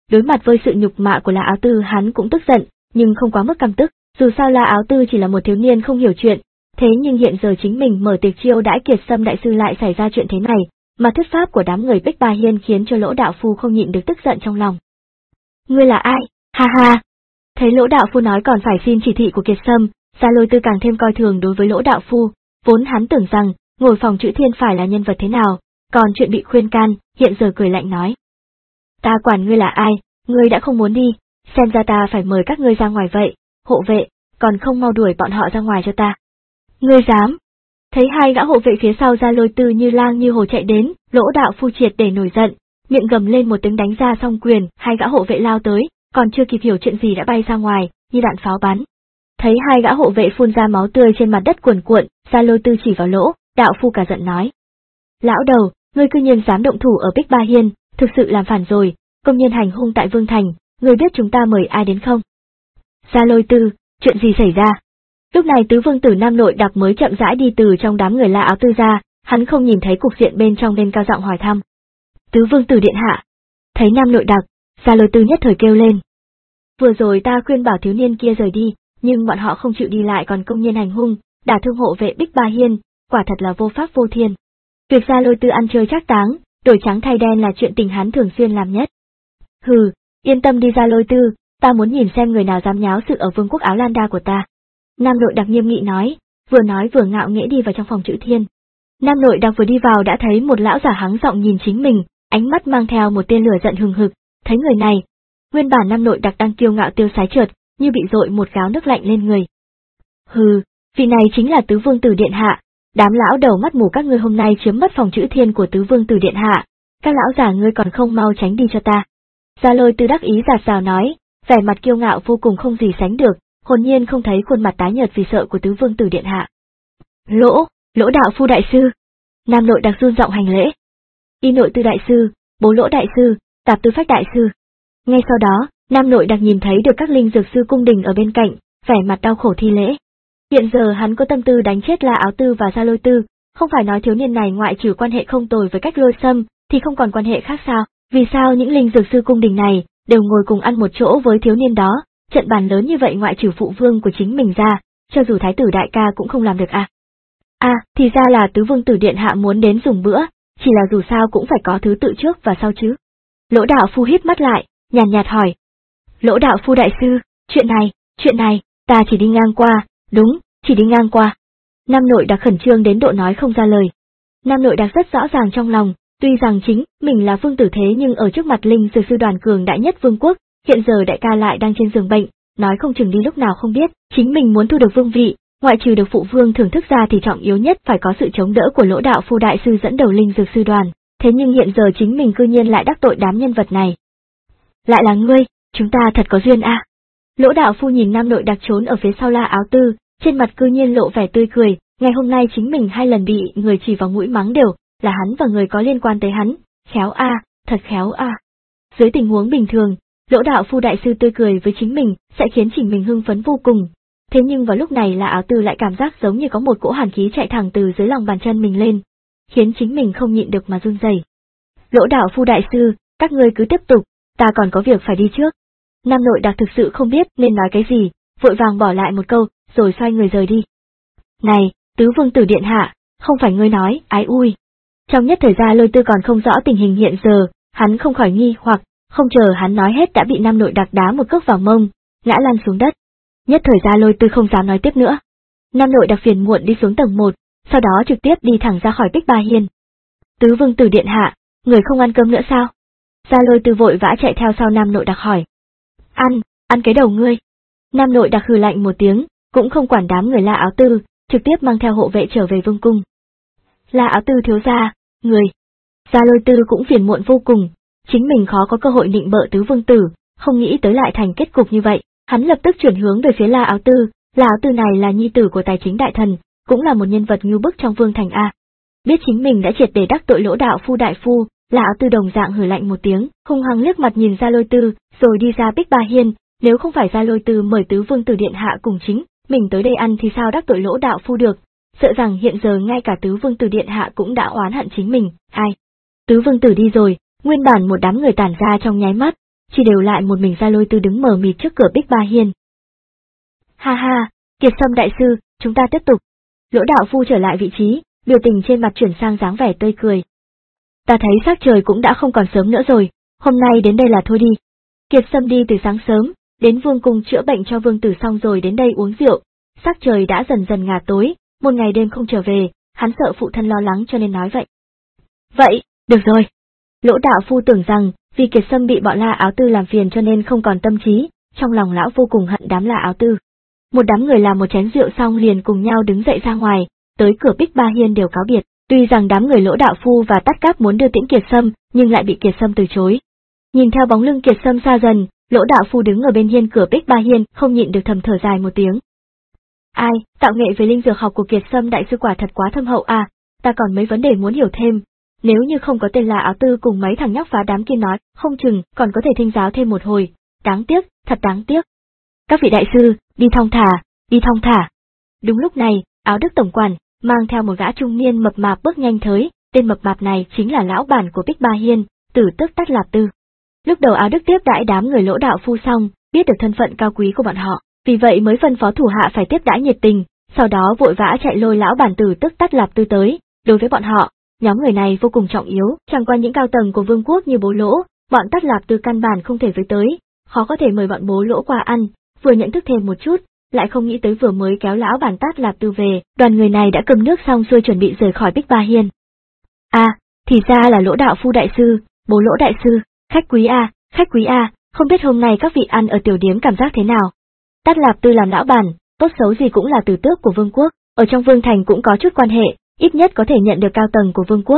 đối mặt với sự nhục mạ của La Áo Tư hắn cũng tức giận, nhưng không quá mức căm tức, dù sao La Áo Tư chỉ là một thiếu niên không hiểu chuyện, thế nhưng hiện giờ chính mình mở tiệc chiêu đãi Kiệt Sâm đại sư lại xảy ra chuyện thế này, mà thuyết pháp của đám người Bích Ba Hiên khiến cho Lỗ đạo phu không nhịn được tức giận trong lòng. Ngươi là ai? Ha ha! Thấy Lỗ đạo phu nói còn phải xin chỉ thị của Kiệt Sâm, Gia Lôi Tư càng thêm coi thường đối với Lỗ đạo phu, vốn hắn tưởng rằng ngồi phòng chữ thiên phải là nhân vật thế nào, còn chuyện bị khuyên can, hiện giờ cười lạnh nói. Ta quản ngươi là ai, ngươi đã không muốn đi, xem ra ta phải mời các ngươi ra ngoài vậy, hộ vệ, còn không mau đuổi bọn họ ra ngoài cho ta. Ngươi dám? Thấy hai gã hộ vệ phía sau Gia Lôi Tư như lang như hồ chạy đến, Lỗ đạo phu triệt để nổi giận, miệng gầm lên một tiếng đánh ra song quyền, hai gã hộ vệ lao tới, còn chưa kịp hiểu chuyện gì đã bay ra ngoài, như đạn pháo bắn. Thấy hai gã hộ vệ phun ra máu tươi trên mặt đất cuồn cuộn, Gia Lôi Tư chỉ vào Lỗ đạo phu cả giận nói. Lão đầu, ngươi cư nhiên dám động thủ ở Bích Ba Hiên, thực sự làm phản rồi, công nhân hành hung tại Vương Thành, ngươi biết chúng ta mời ai đến không? Gia Lôi Tư, chuyện gì xảy ra? Lúc này tứ vương tử Nam Nội Đặc mới chậm rãi đi từ trong đám người La Áo Tư ra, hắn không nhìn thấy cục diện bên trong nên cao giọng hỏi thăm. Tứ vương tử điện hạ. Thấy Nam Nội Đặc, Gia Lôi Tư nhất thời kêu lên. Vừa rồi ta khuyên bảo thiếu niên kia rời đi, nhưng bọn họ không chịu đi lại còn công nhiên hành hung, đả thương hộ vệ Bích Ba Hiên, quả thật là vô pháp vô thiên. Việc Gia Lôi Tư ăn chơi trác táng, đổi trắng thay đen là chuyện tình hắn thường xuyên làm nhất. Hừ, yên tâm đi Gia Lôi Tư, ta muốn nhìn xem người nào dám nháo sự ở vương quốc Áo Lan Đa của ta. Nam Nội Đặc nghiêm nghị nói, vừa nói vừa ngạo nghễ đi vào trong phòng chữ thiên. Nam Nội Đặc vừa đi vào đã thấy một lão giả hắng giọng nhìn chính mình, ánh mắt mang theo một tia lửa giận hừng hực, thấy người này, nguyên bản Nam Nội Đặc đang kiêu ngạo tiêu sái trượt, như bị dội một gáo nước lạnh lên người. Hừ, vị này chính là tứ vương tử điện hạ, đám lão đầu mắt mù các ngươi hôm nay chiếm mất phòng chữ thiên của tứ vương tử điện hạ, các lão giả ngươi còn không mau tránh đi cho ta. Gia Lôi Tư đắc ý giạt rào nói, vẻ mặt kiêu ngạo vô cùng không gì sánh được, hồn nhiên không thấy khuôn mặt tái nhợt vì sợ của tứ vương tử điện hạ. Lỗ, Lỗ đạo phu đại sư. Nam Nội Đặc run giọng hành lễ. Y Nội Tư đại sư, Bố Lỗ đại sư, Tạp Tư Phách đại sư. Ngay sau đó, Nam Nội Đặc nhìn thấy được các linh dược sư cung đình ở bên cạnh, vẻ mặt đau khổ thi lễ. Hiện giờ hắn có tâm tư đánh chết La Áo Tư và Gia Lôi Tư, không phải nói thiếu niên này ngoại trừ quan hệ không tồi với Cách Lôi Sâm, thì không còn quan hệ khác sao? Vì sao những linh dược sư cung đình này đều ngồi cùng ăn một chỗ với thiếu niên đó? Trận bàn lớn như vậy ngoại trừ phụ vương của chính mình ra, cho dù thái tử đại ca cũng không làm được à? À, thì ra là tứ vương tử điện hạ muốn đến dùng bữa, chỉ là dù sao cũng phải có thứ tự trước và sau chứ. Lỗ đạo phu híp mắt lại, nhàn nhạt hỏi. Lỗ đạo phu đại sư, chuyện này, chuyện này, ta chỉ đi ngang qua, đúng, chỉ đi ngang qua. Nam Nội Đặc khẩn trương đến độ nói không ra lời. Nam Nội Đặc rất rõ ràng trong lòng, tuy rằng chính mình là vương tử thế nhưng ở trước mặt linh dược sư đoàn cường đại nhất vương quốc, hiện giờ đại ca lại đang trên giường bệnh, nói không chừng đi lúc nào không biết, chính mình muốn thu được vương vị, ngoại trừ được phụ vương thưởng thức ra thì trọng yếu nhất phải có sự chống đỡ của Lỗ đạo phu đại sư dẫn đầu linh dược sư đoàn, thế nhưng hiện giờ chính mình cư nhiên lại đắc tội đám nhân vật này. Lại là ngươi, chúng ta thật có duyên à. Lỗ đạo phu nhìn Nam Nội Đặc trốn ở phía sau La Áo Tư, trên mặt cư nhiên lộ vẻ tươi cười, ngày hôm nay chính mình hai lần bị người chỉ vào mũi mắng đều là hắn và người có liên quan tới hắn, khéo a, à, thật khéo a. À. Dưới tình huống bình thường, Lỗ đạo phu đại sư tươi cười với chính mình sẽ khiến chính mình hưng phấn vô cùng, thế nhưng vào lúc này La Áo Tư lại cảm giác giống như có một cỗ hàn khí chạy thẳng từ dưới lòng bàn chân mình lên, khiến chính mình không nhịn được mà run rẩy. Lỗ đạo phu đại sư, các ngươi cứ tiếp tục, ta còn có việc phải đi trước. Nam Nội Đặc thực sự không biết nên nói cái gì, vội vàng bỏ lại một câu, rồi xoay người rời đi. Này, tứ vương tử điện hạ, không phải ngươi nói, ái ui. Trong nhất thời gian Lôi Tư còn không rõ tình hình hiện giờ, hắn không khỏi nghi hoặc, không chờ hắn nói hết đã bị Nam Nội Đặc đá một cước vào mông, ngã lăn xuống đất. Nhất thời gian Lôi Tư không dám nói tiếp nữa. Nam Nội Đặc phiền muộn đi xuống tầng một, sau đó trực tiếp đi thẳng ra khỏi Bích Ba Hiên. Tứ vương tử điện hạ, người không ăn cơm nữa sao? Gia Lôi Tư vội vã chạy theo sau Nam Nội Đặc hỏi. Ăn, ăn cái đầu ngươi. Nam Nội Đặc hừ lạnh một tiếng, cũng không quản đám người La Áo Tư, trực tiếp mang theo hộ vệ trở về vương cung. La Áo Tư thiếu gia, người. Gia Lôi Tư cũng phiền muộn vô cùng, chính mình khó có cơ hội nịnh bợ tứ vương tử, không nghĩ tới lại thành kết cục như vậy, hắn lập tức chuyển hướng về phía La Áo Tư, La Áo Tư này là nhi tử của tài chính đại thần, cũng là một nhân vật ngưu bức trong vương thành A. Biết chính mình đã triệt để đắc tội Lỗ đạo phu đại phu, La Áo Tư đồng dạng hừ lạnh một tiếng, hung hăng liếc mặt nhìn Gia Lôi Tư, rồi đi ra Bích Ba Hiên, nếu không phải Gia Lôi Tư mời tứ vương tử điện hạ cùng chính mình tới đây ăn thì sao đắc tội Lỗ đạo phu được, sợ rằng hiện giờ ngay cả tứ vương tử điện hạ cũng đã oán hận chính mình, ai. Tứ vương tử đi rồi, nguyên bản một đám người tản ra trong nháy mắt, chỉ đều lại một mình Gia Lôi Tư đứng mờ mịt trước cửa Bích Ba Hiên. Ha ha, Kiệt Sâm đại sư, chúng ta tiếp tục. Lỗ đạo phu trở lại vị trí, biểu tình trên mặt chuyển sang dáng vẻ tươi cười. Ta thấy sắc trời cũng đã không còn sớm nữa rồi, hôm nay đến đây là thôi đi. Kiệt Sâm đi từ sáng sớm, đến vương cung chữa bệnh cho vương tử xong rồi đến đây uống rượu. Sắc trời đã dần dần ngả tối, một ngày đêm không trở về, hắn sợ phụ thân lo lắng cho nên nói vậy. Vậy, được rồi. Lỗ đạo phu tưởng rằng, vì Kiệt Sâm bị bọn La Áo Tư làm phiền cho nên không còn tâm trí, trong lòng lão vô cùng hận đám La Áo Tư. Một đám người làm một chén rượu xong liền cùng nhau đứng dậy ra ngoài, tới cửa Bích Ba Hiên đều cáo biệt. Tuy rằng đám người Lỗ đạo phu và Tát Cáp muốn đưa tiễn Kiệt Sâm, nhưng lại bị Kiệt Sâm từ chối. Nhìn theo bóng lưng Kiệt Sâm xa dần, Lỗ đạo phu đứng ở bên hiên cửa Bích Ba Hiên, không nhịn được thầm thở dài một tiếng. Ai, tạo nghệ về linh dược học của Kiệt Sâm đại sư quả thật quá thâm hậu à, ta còn mấy vấn đề muốn hiểu thêm. Nếu như không có tên là Áo Tư cùng mấy thằng nhóc phá đám kia nói, không chừng còn có thể thinh giáo thêm một hồi. Đáng tiếc, thật đáng tiếc. Các vị đại sư, đi thong thả, đi thong thả. Đúng lúc này, Áo Đức tổng quản mang theo một gã trung niên mập mạp bước nhanh tới, tên mập mạp này chính là lão bản của Bích Ba Hiên, Tử Tước Tát Lạp Tư. Lúc đầu Áo Đức tiếp đãi đám người Lỗ đạo phu xong, biết được thân phận cao quý của bọn họ, vì vậy mới phân phó thủ hạ phải tiếp đãi nhiệt tình, sau đó vội vã chạy lôi lão bản Tử Tước Tát Lạp Tư tới. Đối với bọn họ, nhóm người này vô cùng trọng yếu, chẳng qua những cao tầng của vương quốc như bố Lỗ, bọn Tát Lạp Tư căn bản không thể với tới, khó có thể mời bọn bố Lỗ qua ăn, vừa nhận thức thêm một chút, lại không nghĩ tới vừa mới kéo lão bản Tát Lạp Tư về, đoàn người này đã cầm nước xong xuôi chuẩn bị rời khỏi Bích Ba Hiên. À, thì ra là Lỗ đạo phu đại sư, bố Lỗ đại sư, khách quý a, khách quý a, không biết hôm nay các vị ăn ở tiểu điếm cảm giác thế nào? Tát Lạp Tư làm lão bản, tốt xấu gì cũng là tử tước của vương quốc, ở trong vương thành cũng có chút quan hệ, ít nhất có thể nhận được cao tầng của vương quốc.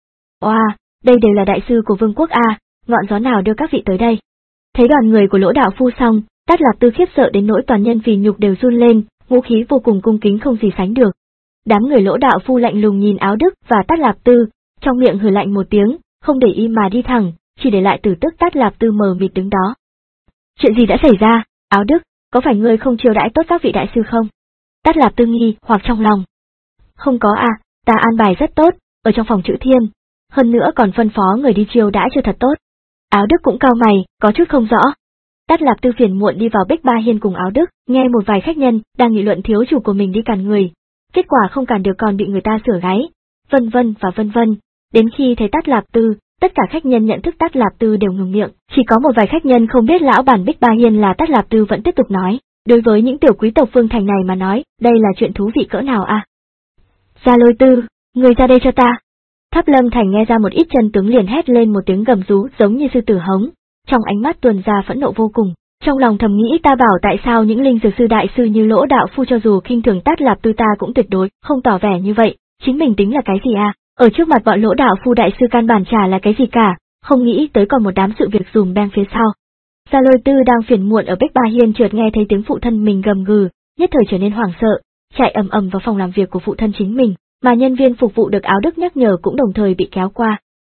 Oa, đây đều là đại sư của vương quốc a, ngọn gió nào đưa các vị tới đây? Thấy đoàn người của Lỗ đạo phu xong, Tát Lạp Tư khiếp sợ đến nỗi toàn nhân phì nhục đều run lên, ngũ khí vô cùng cung kính không gì sánh được. Đám người Lỗ đạo phu lạnh lùng nhìn Áo Đức và Tát Lạp Tư, trong miệng hừ lạnh một tiếng, không để ý mà đi thẳng, chỉ để lại Tử Tước Tát Lạp Tư mờ mịt đứng đó. Chuyện gì đã xảy ra, Áo Đức, có phải ngươi không chiêu đãi tốt các vị đại sư không? Tát Lạp Tư nghi hoặc trong lòng. Không có à, ta an bài rất tốt, ở trong phòng chữ thiên, hơn nữa còn phân phó người đi chiêu đãi cho thật tốt. Áo Đức cũng cau mày, có chút không rõ. Tát Lạp Tư phiền muộn đi vào Bích Ba Hiên cùng Áo Đức, nghe một vài khách nhân đang nghị luận thiếu chủ của mình đi cản người, kết quả không cản được còn bị người ta sửa gáy, vân vân và vân vân. Đến khi thấy Tát Lạp Tư, tất cả khách nhân nhận thức Tát Lạp Tư đều ngừng miệng, chỉ có một vài khách nhân không biết lão bản Bích Ba Hiên là Tát Lạp Tư vẫn tiếp tục nói, đối với những tiểu quý tộc phương thành này mà nói, đây là chuyện thú vị cỡ nào à? Gia Lôi Tư, người ra đây cho ta. Tháp Lâm Thành nghe ra một ít chân tướng liền hét lên một tiếng gầm rú giống như sư tử hống, trong ánh mắt tuôn ra phẫn nộ vô cùng, trong lòng thầm nghĩ ta bảo tại sao những linh dược sư đại sư như Lỗ đạo phu cho dù khinh thường Tát Lạp Tư ta cũng tuyệt đối không tỏ vẻ như vậy, chính mình tính là cái gì à, ở trước mặt bọn Lỗ đạo phu đại sư căn bản chả là cái gì cả, không nghĩ tới còn một đám sự việc dùm beng phía sau. Gia Lôi Tư đang phiền muộn ở Bích Ba Hiên chợt nghe thấy tiếng phụ thân mình gầm gừ, nhất thời trở nên hoảng sợ, chạy ầm ầm vào phòng làm việc của phụ thân chính mình, mà nhân viên phục vụ được Áo Đức nhắc nhở cũng đồng thời bị kéo qua.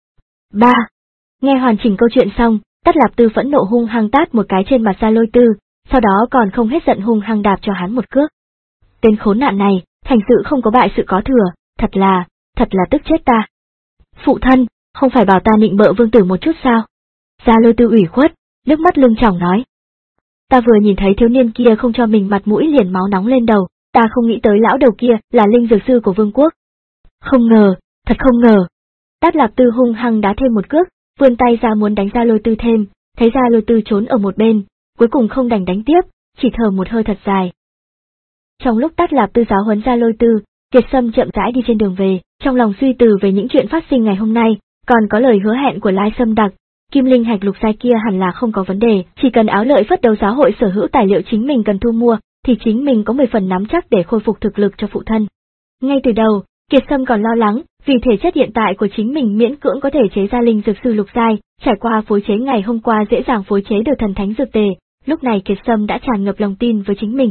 ba. Nghe hoàn chỉnh câu chuyện xong, Tát Lạp Tư phẫn nộ hung hăng tát một cái trên mặt Gia Lôi Tư, sau đó còn không hết giận hung hăng đạp cho hắn một cước. Tên khốn nạn này, thành sự không có bại sự có thừa, thật là, thật là tức chết ta. Phụ thân, không phải bảo ta nịnh bợ vương tử một chút sao? Gia Lôi Tư ủy khuất, nước mắt lưng tròng nói. Ta vừa nhìn thấy thiếu niên kia không cho mình mặt mũi liền máu nóng lên đầu, ta không nghĩ tới lão đầu kia là linh dược sư của vương quốc. Không ngờ, thật không ngờ. Tát Lạp Tư hung hăng đá thêm một cước, vươn tay ra muốn đánh Gia Lôi Tư thêm, thấy Gia Lôi Tư trốn ở một bên, cuối cùng không đành đánh tiếp, chỉ thở một hơi thật dài. Trong lúc Tát Lạp Tư giáo huấn Gia Lôi Tư, Kiệt Sâm chậm rãi đi trên đường về, trong lòng suy từ về những chuyện phát sinh ngày hôm nay, còn có lời hứa hẹn của Lai Sâm Đặc, Kim Linh Hạch Lục Giai kia hẳn là không có vấn đề, chỉ cần Áo Lợi Phất đấu giá hội sở hữu tài liệu chính mình cần thu mua, thì chính mình có mười phần nắm chắc để khôi phục thực lực cho phụ thân. Ngay từ đầu, Kiệt Sâm còn lo lắng, vì thể chất hiện tại của chính mình miễn cưỡng có thể chế ra linh dược sư lục giai, trải qua phối chế ngày hôm qua dễ dàng phối chế được thần thánh dược tề, lúc này Kiệt Sâm đã tràn ngập lòng tin với chính mình.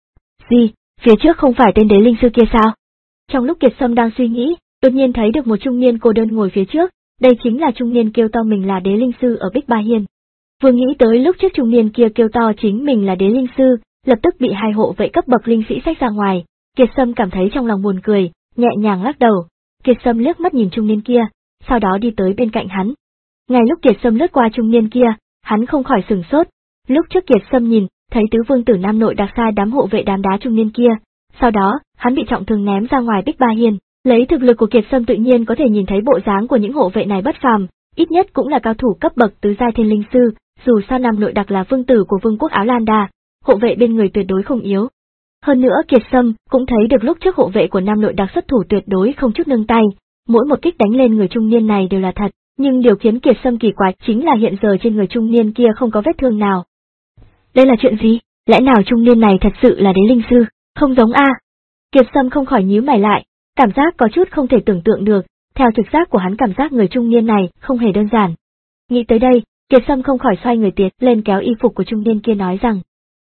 Gì, phía trước không phải tên đế linh sư kia sao? Trong lúc Kiệt Sâm đang suy nghĩ, đột nhiên thấy được một trung niên cô đơn ngồi phía trước, đây chính là trung niên kêu to mình là đế linh sư ở Bích Ba Hiên. Vừa nghĩ tới lúc trước trung niên kia kêu to chính mình là đế linh sư, lập tức bị hai hộ vệ cấp bậc linh sĩ xách ra ngoài, Kiệt Sâm cảm thấy trong lòng buồn cười, nhẹ nhàng lắc đầu. Kiệt Sâm liếc mắt nhìn trung niên kia, sau đó đi tới bên cạnh hắn. Ngay lúc Kiệt Sâm lướt qua trung niên kia, hắn không khỏi sửng sốt. Lúc trước Kiệt Sâm nhìn, thấy tứ vương tử Nam Nội đặc sai đám hộ vệ đám đá trung niên kia, sau đó, hắn bị trọng thương ném ra ngoài Bích Ba Hiên. Lấy thực lực của Kiệt Sâm tự nhiên có thể nhìn thấy bộ dáng của những hộ vệ này bất phàm, ít nhất cũng là cao thủ cấp bậc tứ giai thiên linh sư, dù sao Nam Nội đặc là vương tử của vương quốc Áo Lan Đa, hộ vệ bên người tuyệt đối không yếu. Hơn nữa Kiệt Sâm cũng thấy được lúc trước hộ vệ của Nam Nội đặc xuất thủ tuyệt đối không chút nương tay, mỗi một kích đánh lên người trung niên này đều là thật, nhưng điều khiến Kiệt Sâm kỳ quái chính là hiện giờ trên người trung niên kia không có vết thương nào. Đây là chuyện gì? Lẽ nào trung niên này thật sự là đế linh sư? Không giống a. Kiệt Sâm không khỏi nhíu mày lại, cảm giác có chút không thể tưởng tượng được, theo trực giác của hắn cảm giác người trung niên này không hề đơn giản. Nghĩ tới đây, Kiệt Sâm không khỏi xoay người tiến lên kéo y phục của trung niên kia nói rằng: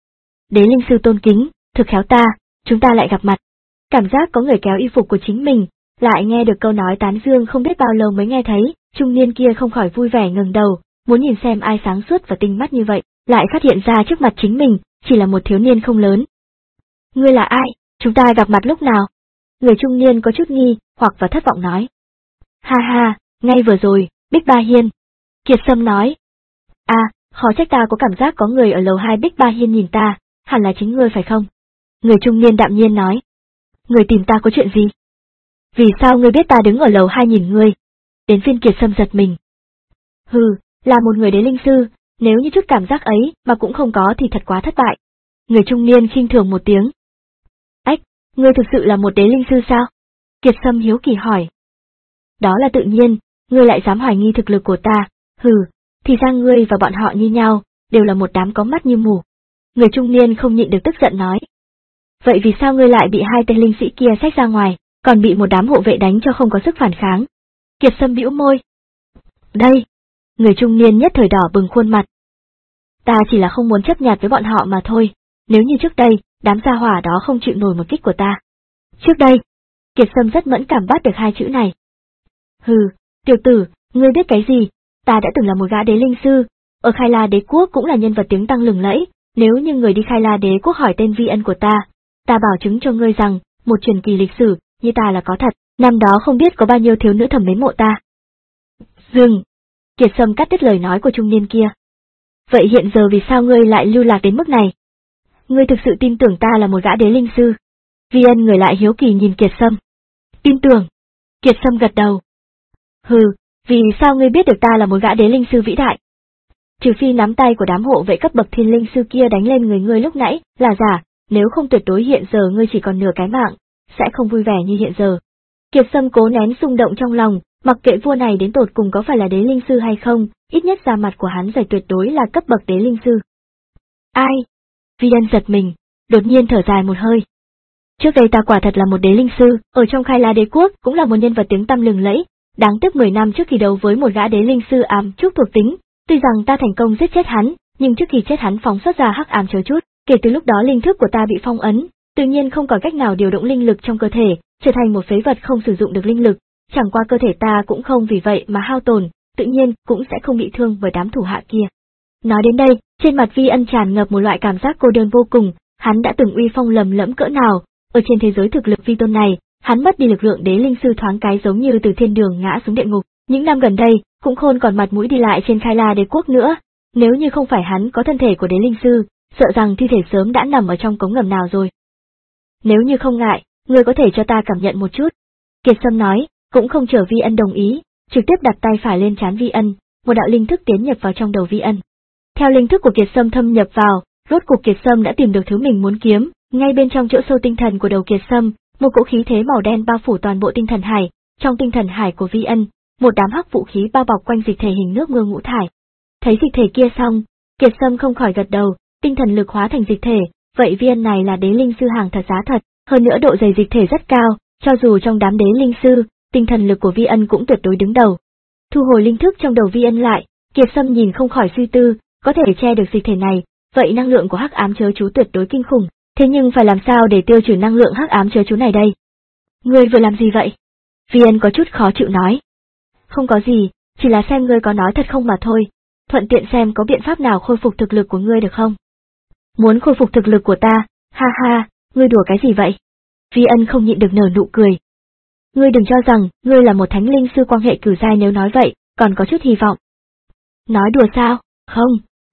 Đế linh sư tôn kính, thực khéo ta, chúng ta lại gặp mặt. Cảm giác có người kéo y phục của chính mình, lại nghe được câu nói tán dương không biết bao lâu mới nghe thấy, trung niên kia không khỏi vui vẻ ngẩng đầu, muốn nhìn xem ai sáng suốt và tinh mắt như vậy, lại phát hiện ra trước mặt chính mình, chỉ là một thiếu niên không lớn. Ngươi là ai? Chúng ta gặp mặt lúc nào? Người trung niên có chút nghi, hoặc và thất vọng nói. Ha ha, ngay vừa rồi, Bích Ba Hiên. Kiệt Sâm nói. À, khó trách ta có cảm giác có người ở lầu hai Bích Ba Hiên nhìn ta, hẳn là chính ngươi phải không? Người trung niên đạm nhiên nói. Người tìm ta có chuyện gì? Vì sao ngươi biết ta đứng ở lầu hai nhìn ngươi? Đến phiên Kiệt Sâm giật mình. Hừ, là một người đế linh sư, nếu như chút cảm giác ấy mà cũng không có thì thật quá thất bại. Người trung niên khinh thường một tiếng. Ách, ngươi thực sự là một đế linh sư sao? Kiệt Sâm hiếu kỳ hỏi. Đó là tự nhiên, ngươi lại dám hoài nghi thực lực của ta, hừ, thì ra ngươi và bọn họ như nhau, đều là một đám có mắt như mù. Người trung niên không nhịn được tức giận nói. Vậy vì sao ngươi lại bị hai tên linh sĩ kia xách ra ngoài, còn bị một đám hộ vệ đánh cho không có sức phản kháng? Kiệt Sâm bĩu môi. Đây, người trung niên nhất thời đỏ bừng khuôn mặt. Ta chỉ là không muốn chấp nhặt với bọn họ mà thôi, nếu như trước đây, đám gia hỏa đó không chịu nổi một kích của ta. Trước đây, Kiệt Sâm rất mẫn cảm bắt được hai chữ này. Hừ, tiểu tử, ngươi biết cái gì? Ta đã từng là một gã đế linh sư, ở Khai La đế quốc cũng là nhân vật tiếng tăm lừng lẫy, nếu như người đi Khai La đế quốc hỏi tên vi ân của ta, ta bảo chứng cho ngươi rằng, một truyền kỳ lịch sử, như ta là có thật, năm đó không biết có bao nhiêu thiếu nữ thầm mến mộ ta. Dừng! Kiệt Sâm cắt đứt lời nói của trung niên kia. Vậy hiện giờ vì sao ngươi lại lưu lạc đến mức này? Ngươi thực sự tin tưởng ta là một gã đế linh sư? Vi ân người lại hiếu kỳ nhìn Kiệt Sâm. Tin tưởng. Kiệt Sâm gật đầu. Hừ, vì sao ngươi biết được ta là một gã đế linh sư vĩ đại? Trừ phi nắm tay của đám hộ vệ cấp bậc thiên linh sư kia đánh lên người ngươi lúc nãy, là giả, nếu không tuyệt đối hiện giờ ngươi chỉ còn nửa cái mạng, sẽ không vui vẻ như hiện giờ. Kiệt Sâm cố nén xung động trong lòng, mặc kệ vua này đến tột cùng có phải là đế linh sư hay không, ít nhất da mặt của hắn giải tuyệt đối là cấp bậc đế linh sư. Ai? Vi ân giật mình, đột nhiên thở dài một hơi. Trước đây ta quả thật là một đế linh sư, ở trong Khai La đế quốc cũng là một nhân vật tiếng tăm lừng lẫy, đáng tiếc mười năm trước khi đấu với một gã đế linh sư ám trúc thuộc tính, tuy rằng ta thành công giết chết hắn, nhưng trước khi chết hắn phóng xuất ra hắc ám chớ chút, kể từ lúc đó linh thức của ta bị phong ấn, tự nhiên không còn cách nào điều động linh lực trong cơ thể, trở thành một phế vật không sử dụng được linh lực, chẳng qua cơ thể ta cũng không vì vậy mà hao tổn, tự nhiên cũng sẽ không bị thương bởi đám thủ hạ kia. Nói đến đây, trên mặt Vi Ân tràn ngập một loại cảm giác cô đơn vô cùng, hắn đã từng uy phong lầm lẫm cỡ nào, ở trên thế giới thực lực vi tôn này, hắn mất đi lực lượng đế linh sư thoáng cái giống như từ thiên đường ngã xuống địa ngục, những năm gần đây, cũng khôn còn mặt mũi đi lại trên Khai La đế quốc nữa, nếu như không phải hắn có thân thể của đế linh sư, sợ rằng thi thể sớm đã nằm ở trong cống ngầm nào rồi. Nếu như không ngại, ngươi có thể cho ta cảm nhận một chút. Kiệt Sâm nói, cũng không chờ Vi Ân đồng ý, trực tiếp đặt tay phải lên trán Vi Ân, một đạo linh thức tiến nhập vào trong đầu Vi Ân. Theo linh thức của Kiệt Sâm thâm nhập vào, rốt cuộc Kiệt Sâm đã tìm được thứ mình muốn kiếm, ngay bên trong chỗ sâu tinh thần của đầu Kiệt Sâm, một cỗ khí thế màu đen bao phủ toàn bộ tinh thần hải, trong tinh thần hải của Vi Ân, một đám hắc vũ khí bao bọc quanh dịch thể hình nước mưa ngũ thải. Thấy dịch thể kia xong, Kiệt Sâm không khỏi gật đầu, tinh thần lực hóa thành dịch thể, vậy Vi Ân này là đế linh sư hàng thật giá thật, hơn nữa độ dày dịch thể rất cao, cho dù trong đám đế linh sư, tinh thần lực của Vi Ân cũng tuyệt đối đứng đầu. Thu hồi linh thức trong đầu Vi Ân lại, Kiệt Sâm nhìn không khỏi suy tư, có thể che được dịch thể này, vậy năng lượng của hắc ám chớ chú tuyệt đối kinh khủng, thế nhưng phải làm sao để tiêu trừ năng lượng hắc ám chớ chú này đây? Ngươi vừa làm gì vậy? Vi Ân có chút khó chịu nói. Không có gì, chỉ là xem ngươi có nói thật không mà thôi, thuận tiện xem có biện pháp nào khôi phục thực lực của ngươi được không? Muốn khôi phục thực lực của ta, ha ha, ngươi đùa cái gì vậy? Vi Ân không nhịn được nở nụ cười. Ngươi đừng cho rằng, ngươi là một thánh linh sư quan hệ cửu giai, nếu nói vậy, còn có chút hy vọng. Nói đùa sao? Không,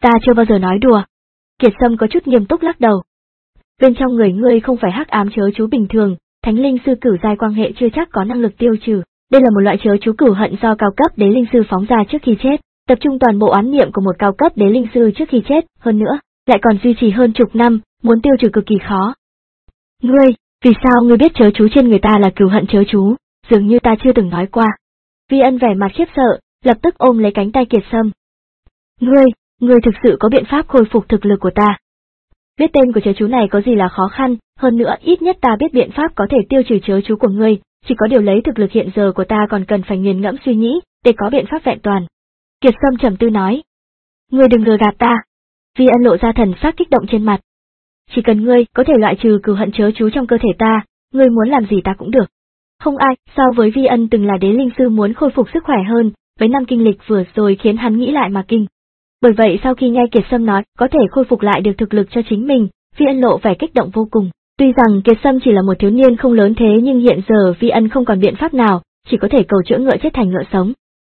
Ta chưa bao giờ nói đùa. Kiệt Sâm có chút nghiêm túc lắc đầu. Bên trong người ngươi không phải hắc ám chớ chú bình thường, thánh linh sư cửu giai quan hệ chưa chắc có năng lực tiêu trừ. Đây là một loại chớ chú cửu hận do cao cấp đế linh sư phóng ra trước khi chết, tập trung toàn bộ oán niệm của một cao cấp đế linh sư trước khi chết, hơn nữa, lại còn duy trì hơn chục năm, muốn tiêu trừ cực kỳ khó. Ngươi, vì sao ngươi biết chớ chú trên người ta là cửu hận chớ chú, dường như ta chưa từng nói qua. Vi Ân vẻ mặt khiếp sợ, lập tức ôm lấy cánh tay Kiệt Sâm. Ngươi, ngươi thực sự có biện pháp khôi phục thực lực của ta. Biết tên của chớ chú này có gì là khó khăn, hơn nữa ít nhất ta biết biện pháp có thể tiêu trừ chớ chú của ngươi, chỉ có điều lấy thực lực hiện giờ của ta còn cần phải nghiền ngẫm suy nghĩ, để có biện pháp vẹn toàn. Kiệt Sâm trầm tư nói. Ngươi đừng lừa gạt ta. Vi Ân lộ ra thần sắc kích động trên mặt. Chỉ cần ngươi có thể loại trừ cừu hận chớ chú trong cơ thể ta, ngươi muốn làm gì ta cũng được. Không ai so với Vi Ân từng là đế linh sư muốn khôi phục sức khỏe hơn, với năm kinh lịch vừa rồi khiến hắn nghĩ lại mà kinh. Bởi vậy sau khi nghe Kiệt Sâm nói có thể khôi phục lại được thực lực cho chính mình, Vi Ân lộ vẻ kích động vô cùng. Tuy rằng Kiệt Sâm chỉ là một thiếu niên không lớn thế nhưng hiện giờ Vi Ân không còn biện pháp nào, chỉ có thể cầu chữa ngựa chết thành ngựa sống.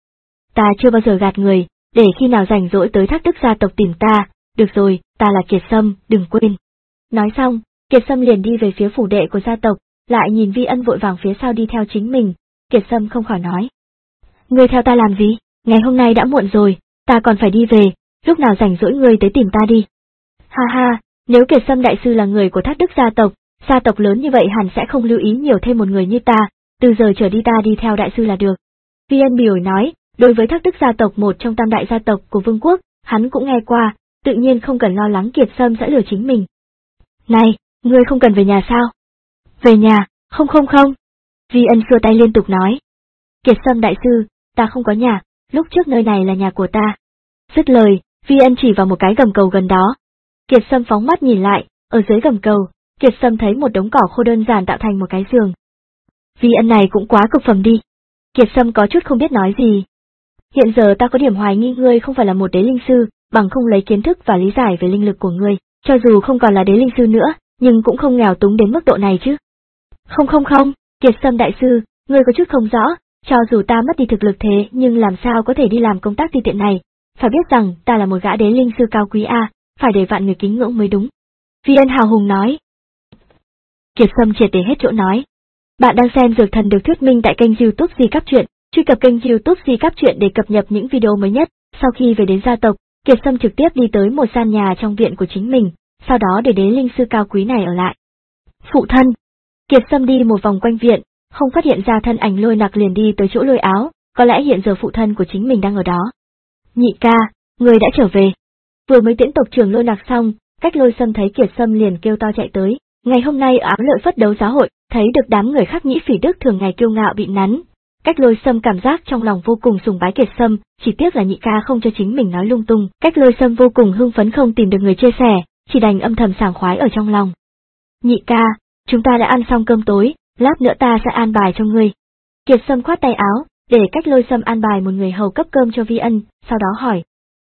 Ta chưa bao giờ gạt người, để khi nào rảnh rỗi tới Thác Đức gia tộc tìm ta, được rồi, ta là Kiệt Sâm, đừng quên. Nói xong, Kiệt Sâm liền đi về phía phủ đệ của gia tộc, lại nhìn Vi Ân vội vàng phía sau đi theo chính mình, Kiệt Sâm không khỏi nói. Ngươi theo ta làm gì, ngày hôm nay đã muộn rồi, ta còn phải đi về, lúc nào rảnh rỗi ngươi tới tìm ta đi. Ha ha, nếu Kiệt Sâm đại sư là người của Thác Đức gia tộc, gia tộc lớn như vậy hẳn sẽ không lưu ý nhiều thêm một người như ta, từ giờ trở đi ta đi theo đại sư là được. Vi Ân bỉ ổi nói, đối với Thác Đức gia tộc một trong tam đại gia tộc của vương quốc, hắn cũng nghe qua, tự nhiên không cần lo lắng Kiệt Sâm sẽ lừa chính mình. Này, ngươi không cần về nhà sao? Về nhà, không không không. Vi Ân xua tay liên tục nói. Kiệt Sâm đại sư, ta không có nhà, lúc trước nơi này là nhà của ta. Dứt lời, Vi Ân chỉ vào một cái gầm cầu gần đó. Kiệt Sâm phóng mắt nhìn lại, ở dưới gầm cầu, Kiệt Sâm thấy một đống cỏ khô đơn giản tạo thành một cái giường. Vi Ân này cũng quá cực phẩm đi. Kiệt Sâm có chút không biết nói gì. Hiện giờ ta có điểm hoài nghi ngươi không phải là một đế linh sư, bằng không lấy kiến thức và lý giải về linh lực của ngươi, cho dù không còn là đế linh sư nữa, nhưng cũng không nghèo túng đến mức độ này chứ. Không không không, Kiệt Sâm đại sư, ngươi có chút không rõ, cho dù ta mất đi thực lực thế nhưng làm sao có thể đi làm công tác ti tiện này, phải biết rằng ta là một gã đế linh sư cao quý a, phải để vạn người kính ngưỡng mới đúng. Vi Ân hào hùng nói. Kiệt Sâm triệt để hết chỗ nói. Bạn đang xem Dược Thần được thuyết minh tại kênh YouTube Di Cáp Truyện, truy cập kênh YouTube Di Cáp Truyện để cập nhật những video mới nhất. Sau khi về đến gia tộc, Kiệt Sâm trực tiếp đi tới một gian nhà trong viện của chính mình, sau đó để đế linh sư cao quý này ở lại. Phụ thân. Kiệt Sâm đi một vòng quanh viện, không phát hiện ra thân ảnh Lôi Nặc liền đi tới chỗ Lôi Áo, có lẽ hiện giờ phụ thân của chính mình đang ở đó. Nhị ca, người đã trở về. Vừa mới tiễn tộc trưởng Lôi Nặc xong, Cách Lôi Sâm thấy Kiệt Sâm liền kêu to chạy tới. Ngày hôm nay ở Ám Lợi Phất đấu giáo hội, thấy được đám người khác nhĩ phỉ đức thường ngày kiêu ngạo bị nắn. Cách Lôi Sâm cảm giác trong lòng vô cùng sùng bái Kiệt Sâm, chỉ tiếc là nhị ca không cho chính mình nói lung tung. Cách Lôi Sâm vô cùng hưng phấn không tìm được người chia sẻ, chỉ đành âm thầm sảng khoái ở trong lòng. Nhị ca, chúng ta đã ăn xong cơm tối, lát nữa ta sẽ an bài cho ngươi. Kiệt Sâm khoát tay áo, để Cách Lôi Sâm an bài một người hầu cấp cơm cho Vi Ân, sau đó hỏi.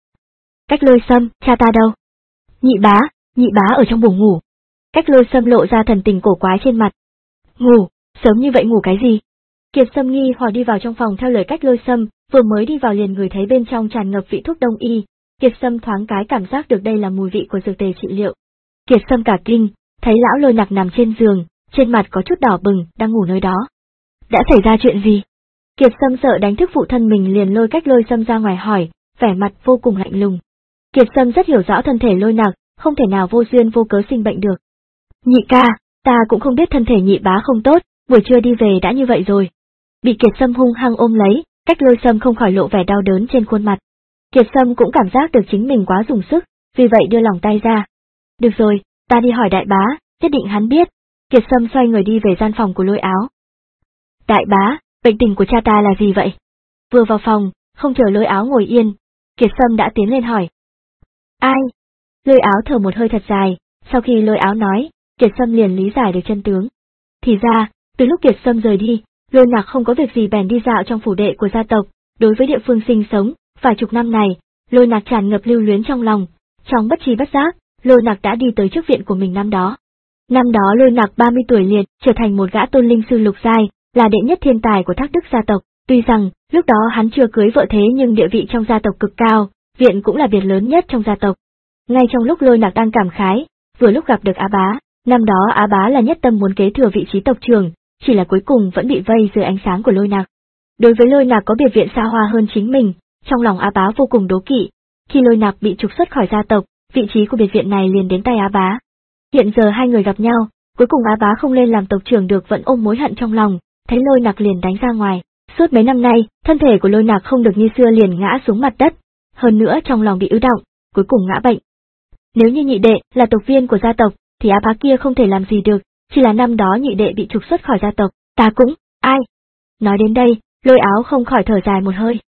Cách Lôi Sâm, cha ta đâu? Nhị bá, nhị bá ở trong buồng ngủ. Cách Lôi Sâm lộ ra thần tình cổ quái trên mặt. Ngủ, sớm như vậy ngủ cái gì? Kiệt Sâm nghi hoặc đi vào trong phòng theo lời Cách Lôi Sâm, vừa mới đi vào liền ngửi thấy bên trong tràn ngập vị thuốc đông y. Kiệt Sâm thoáng cái cảm giác được đây là mùi vị của dược tề trị liệu. Kiệt Sâm cả kinh, thấy lão Lôi Nặc nằm trên giường, trên mặt có chút đỏ bừng, đang ngủ nơi đó. Đã xảy ra chuyện gì? Kiệt Sâm sợ đánh thức phụ thân mình liền lôi Cách Lôi Sâm ra ngoài hỏi, vẻ mặt vô cùng lạnh lùng. Kiệt Sâm rất hiểu rõ thân thể Lôi Nặc, không thể nào vô duyên vô cớ sinh bệnh được. Nhị ca, ta cũng không biết thân thể nhị bá không tốt, buổi trưa đi về đã như vậy rồi. Bị Kiệt Sâm hung hăng ôm lấy, Cách Lôi Sâm không khỏi lộ vẻ đau đớn trên khuôn mặt. Kiệt Sâm cũng cảm giác được chính mình quá dùng sức, vì vậy đưa lòng tay ra. Được rồi, ta đi hỏi đại bá, nhất định hắn biết. Kiệt Sâm xoay người đi về gian phòng của Lôi Áo. Đại bá, bệnh tình của cha ta là gì vậy? Vừa vào phòng, không chờ Lôi Áo ngồi yên, Kiệt Sâm đã tiến lên hỏi. Ai? Lôi Áo thở một hơi thật dài, sau khi Lôi Áo nói, Kiệt Sâm liền lý giải được chân tướng. Thì ra, từ lúc Kiệt Sâm rời đi, Lôi Nặc không có việc gì bèn đi dạo trong phủ đệ của gia tộc, đối với địa phương sinh sống, vài chục năm này, Lôi Nặc tràn ngập lưu luyến trong lòng, trong bất tri bất giác, Lôi Nặc đã đi tới trước viện của mình năm đó. Năm đó Lôi Nặc ba mươi tuổi liền trở thành một gã tôn linh sư lục giai, là đệ nhất thiên tài của Thác Đức gia tộc, tuy rằng lúc đó hắn chưa cưới vợ thế nhưng địa vị trong gia tộc cực cao, viện cũng là biệt lớn nhất trong gia tộc. Ngay trong lúc Lôi Nạc đang cảm khái, vừa lúc gặp được Á Bá, năm đó Á Bá là nhất tâm muốn kế thừa vị trí tộc trưởng, chỉ là cuối cùng vẫn bị vây dưới ánh sáng của Lôi Nạc. Đối với Lôi Nạc có biệt viện xa hoa hơn chính mình, trong lòng Á Bá vô cùng đố kỵ. Khi Lôi Nạc bị trục xuất khỏi gia tộc, vị trí của biệt viện này liền đến tay Á Bá. Hiện giờ hai người gặp nhau, cuối cùng Á Bá không lên làm tộc trưởng được vẫn ôm mối hận trong lòng, thấy Lôi Nạc liền đánh ra ngoài. Suốt mấy năm nay, thân thể của Lôi Nạc không được như xưa liền ngã xuống mặt đất, hơn nữa trong lòng bị ứ động, cuối cùng ngã bệnh. Nếu như nhị đệ là tộc viên của gia tộc, thì Á Bá kia không thể làm gì được, chỉ là năm đó nhị đệ bị trục xuất khỏi gia tộc, ta cũng, ai? Nói đến đây, Lôi Áo không khỏi thở dài một hơi.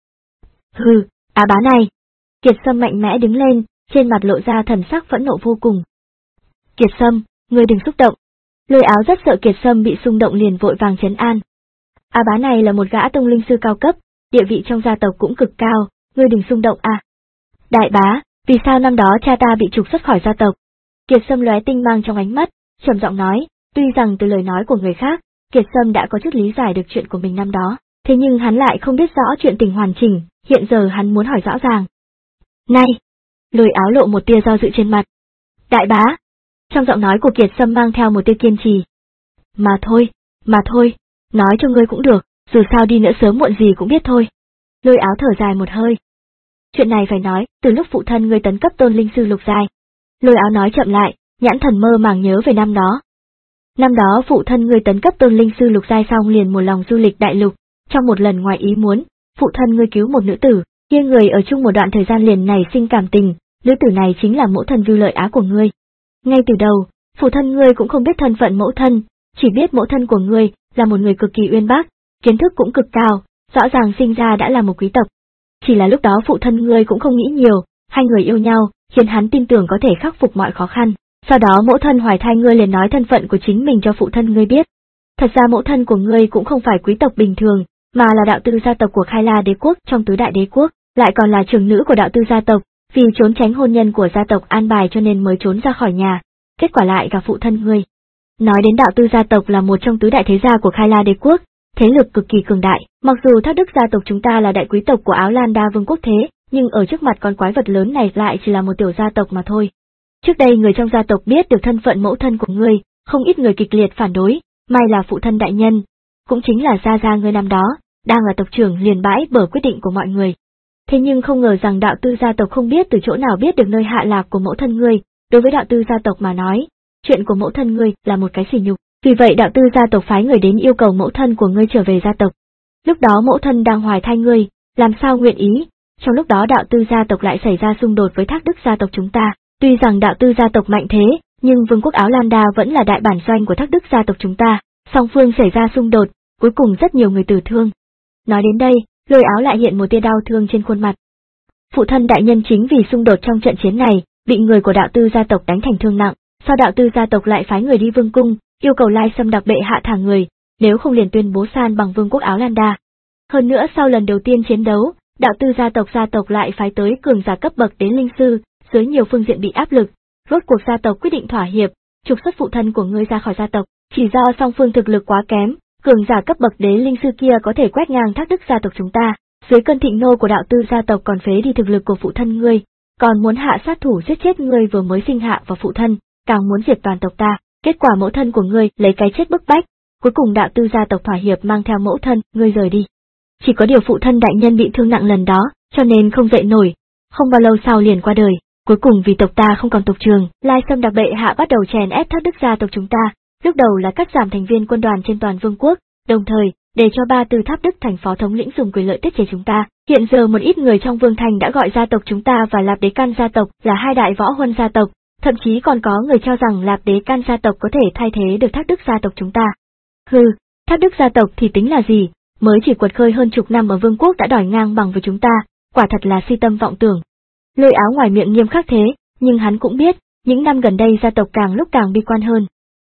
Hừ, Á Bá này. Kiệt Sâm mạnh mẽ đứng lên, trên mặt lộ ra thần sắc phẫn nộ vô cùng. Kiệt Sâm, ngươi đừng xúc động. Lôi Áo rất sợ Kiệt Sâm bị xung động liền vội vàng trấn an. Á Bá này là một gã tông linh sư cao cấp, địa vị trong gia tộc cũng cực cao, ngươi đừng xung động à. Đại bá, vì sao năm đó cha ta bị trục xuất khỏi gia tộc? Kiệt Sâm lóe tinh mang trong ánh mắt, trầm giọng nói, tuy rằng từ lời nói của người khác, Kiệt Sâm đã có chút lý giải được chuyện của mình năm đó, thế nhưng hắn lại không biết rõ chuyện tình hoàn chỉnh, hiện giờ hắn muốn hỏi rõ ràng. Này! Lôi Áo lộ một tia do dự trên mặt. Đại bá! Trong giọng nói của Kiệt Sâm mang theo một tia kiên trì. Mà thôi, mà thôi, nói cho ngươi cũng được, dù sao đi nữa sớm muộn gì cũng biết thôi. Lôi Áo thở dài một hơi. Chuyện này phải nói, từ lúc phụ thân ngươi tấn cấp tôn linh sư lục giai. Lôi Áo nói chậm lại, nhãn thần mơ màng nhớ về năm đó. Năm đó phụ thân ngươi tấn cấp tôn linh sư lục giai xong liền một lòng du lịch đại lục, trong một lần ngoài ý muốn, phụ thân ngươi cứu một nữ tử, kia người ở chung một đoạn thời gian liền nảy sinh cảm tình, nữ tử này chính là mẫu thân Vưu Lợi Á của ngươi. Ngay từ đầu, phụ thân ngươi cũng không biết thân phận mẫu thân, chỉ biết mẫu thân của ngươi là một người cực kỳ uyên bác, kiến thức cũng cực cao, rõ ràng sinh ra đã là một quý tộc. Chỉ là lúc đó phụ thân ngươi cũng không nghĩ nhiều, hai người yêu nhau, khiến hắn tin tưởng có thể khắc phục mọi khó khăn. Sau đó mẫu thân hoài thai ngươi liền nói thân phận của chính mình cho phụ thân ngươi biết. Thật ra mẫu thân của ngươi cũng không phải quý tộc bình thường, mà là đạo tư gia tộc của Khai La đế quốc trong tứ đại đế quốc, lại còn là trưởng nữ của đạo tư gia tộc, vì trốn tránh hôn nhân của gia tộc an bài cho nên mới trốn ra khỏi nhà, kết quả lại gặp phụ thân ngươi. Nói đến đạo tư gia tộc là một trong tứ đại thế gia của Khai La đế quốc, thế lực cực kỳ cường đại, mặc dù Thác Đức gia tộc chúng ta là đại quý tộc của Áo Lan Đa vương quốc thế, nhưng ở trước mặt con quái vật lớn này lại chỉ là một tiểu gia tộc mà thôi. Trước đây người trong gia tộc biết được thân phận mẫu thân của ngươi, không ít người kịch liệt phản đối, may là phụ thân đại nhân, cũng chính là gia gia ngươi năm đó, đang là tộc trưởng liền bãi bở quyết định của mọi người. Thế nhưng không ngờ rằng đạo tư gia tộc không biết từ chỗ nào biết được nơi hạ lạc của mẫu thân ngươi, đối với đạo tư gia tộc mà nói, chuyện của mẫu thân ngươi là một cái sỉ nhục, vì vậy đạo tư gia tộc phái người đến yêu cầu mẫu thân của ngươi trở về gia tộc. Lúc đó mẫu thân đang hoài thai ngươi, làm sao nguyện ý, trong lúc đó đạo tư gia tộc lại xảy ra xung đột với Thác Đức gia tộc chúng ta, tuy rằng đạo tư gia tộc mạnh thế, nhưng vương quốc Áo Lan Đa vẫn là đại bản doanh của Thác Đức gia tộc chúng ta, song phương xảy ra xung đột, cuối cùng rất nhiều người tử thương. Nói đến đây, Lôi Áo lại hiện một tia đau thương trên khuôn mặt. Phụ thân đại nhân chính vì xung đột trong trận chiến này, bị người của đạo tư gia tộc đánh thành thương nặng, sau đạo tư gia tộc lại phái người đi vương cung, yêu cầu Lai Sâm đặc bệ hạ thả người, nếu không liền tuyên bố san bằng vương quốc Áo Lan Đa. Hơn nữa sau lần đầu tiên chiến đấu, đạo tư gia tộc gia tộc lại phái tới cường giả cấp bậc đến linh sư, dưới nhiều phương diện bị áp lực, rốt cuộc gia tộc quyết định thỏa hiệp, trục xuất phụ thân của ngươi ra khỏi gia tộc, chỉ do song phương thực lực quá kém, cường giả cấp bậc đế linh sư kia có thể quét ngang Thác Đức gia tộc chúng ta, dưới cơn thịnh nộ của đạo tư gia tộc còn phế đi thực lực của phụ thân ngươi, còn muốn hạ sát thủ giết chết ngươi vừa mới sinh hạ và phụ thân, càng muốn diệt toàn tộc ta, kết quả mẫu thân của ngươi lấy cái chết bức bách, cuối cùng đạo tư gia tộc thỏa hiệp mang theo mẫu thân, ngươi rời đi. Chỉ có điều phụ thân đại nhân bị thương nặng lần đó, cho nên không dậy nổi, không bao lâu sau liền qua đời, cuối cùng vì tộc ta không còn tộc trưởng, Lai Sâm đặc bệ hạ bắt đầu chèn ép Thác Đức gia tộc chúng ta, lúc đầu là cắt giảm thành viên quân đoàn trên toàn vương quốc, đồng thời, để cho ba tư Tháp Đức thành phó thống lĩnh dùng quyền lợi tiết chế chúng ta. Hiện giờ một ít người trong vương thành đã gọi gia tộc chúng ta và Lạp Đế Can gia tộc là hai đại võ huân gia tộc, thậm chí còn có người cho rằng Lạp Đế Can gia tộc có thể thay thế được Thác Đức gia tộc chúng ta. Hừ, Thác Đức gia tộc thì tính là gì, mới chỉ quật khơi hơn chục năm ở vương quốc đã đòi ngang bằng với chúng ta, quả thật là si tâm vọng tưởng. Lôi Áo ngoài miệng nghiêm khắc thế, nhưng hắn cũng biết, những năm gần đây gia tộc càng lúc càng bi quan hơn.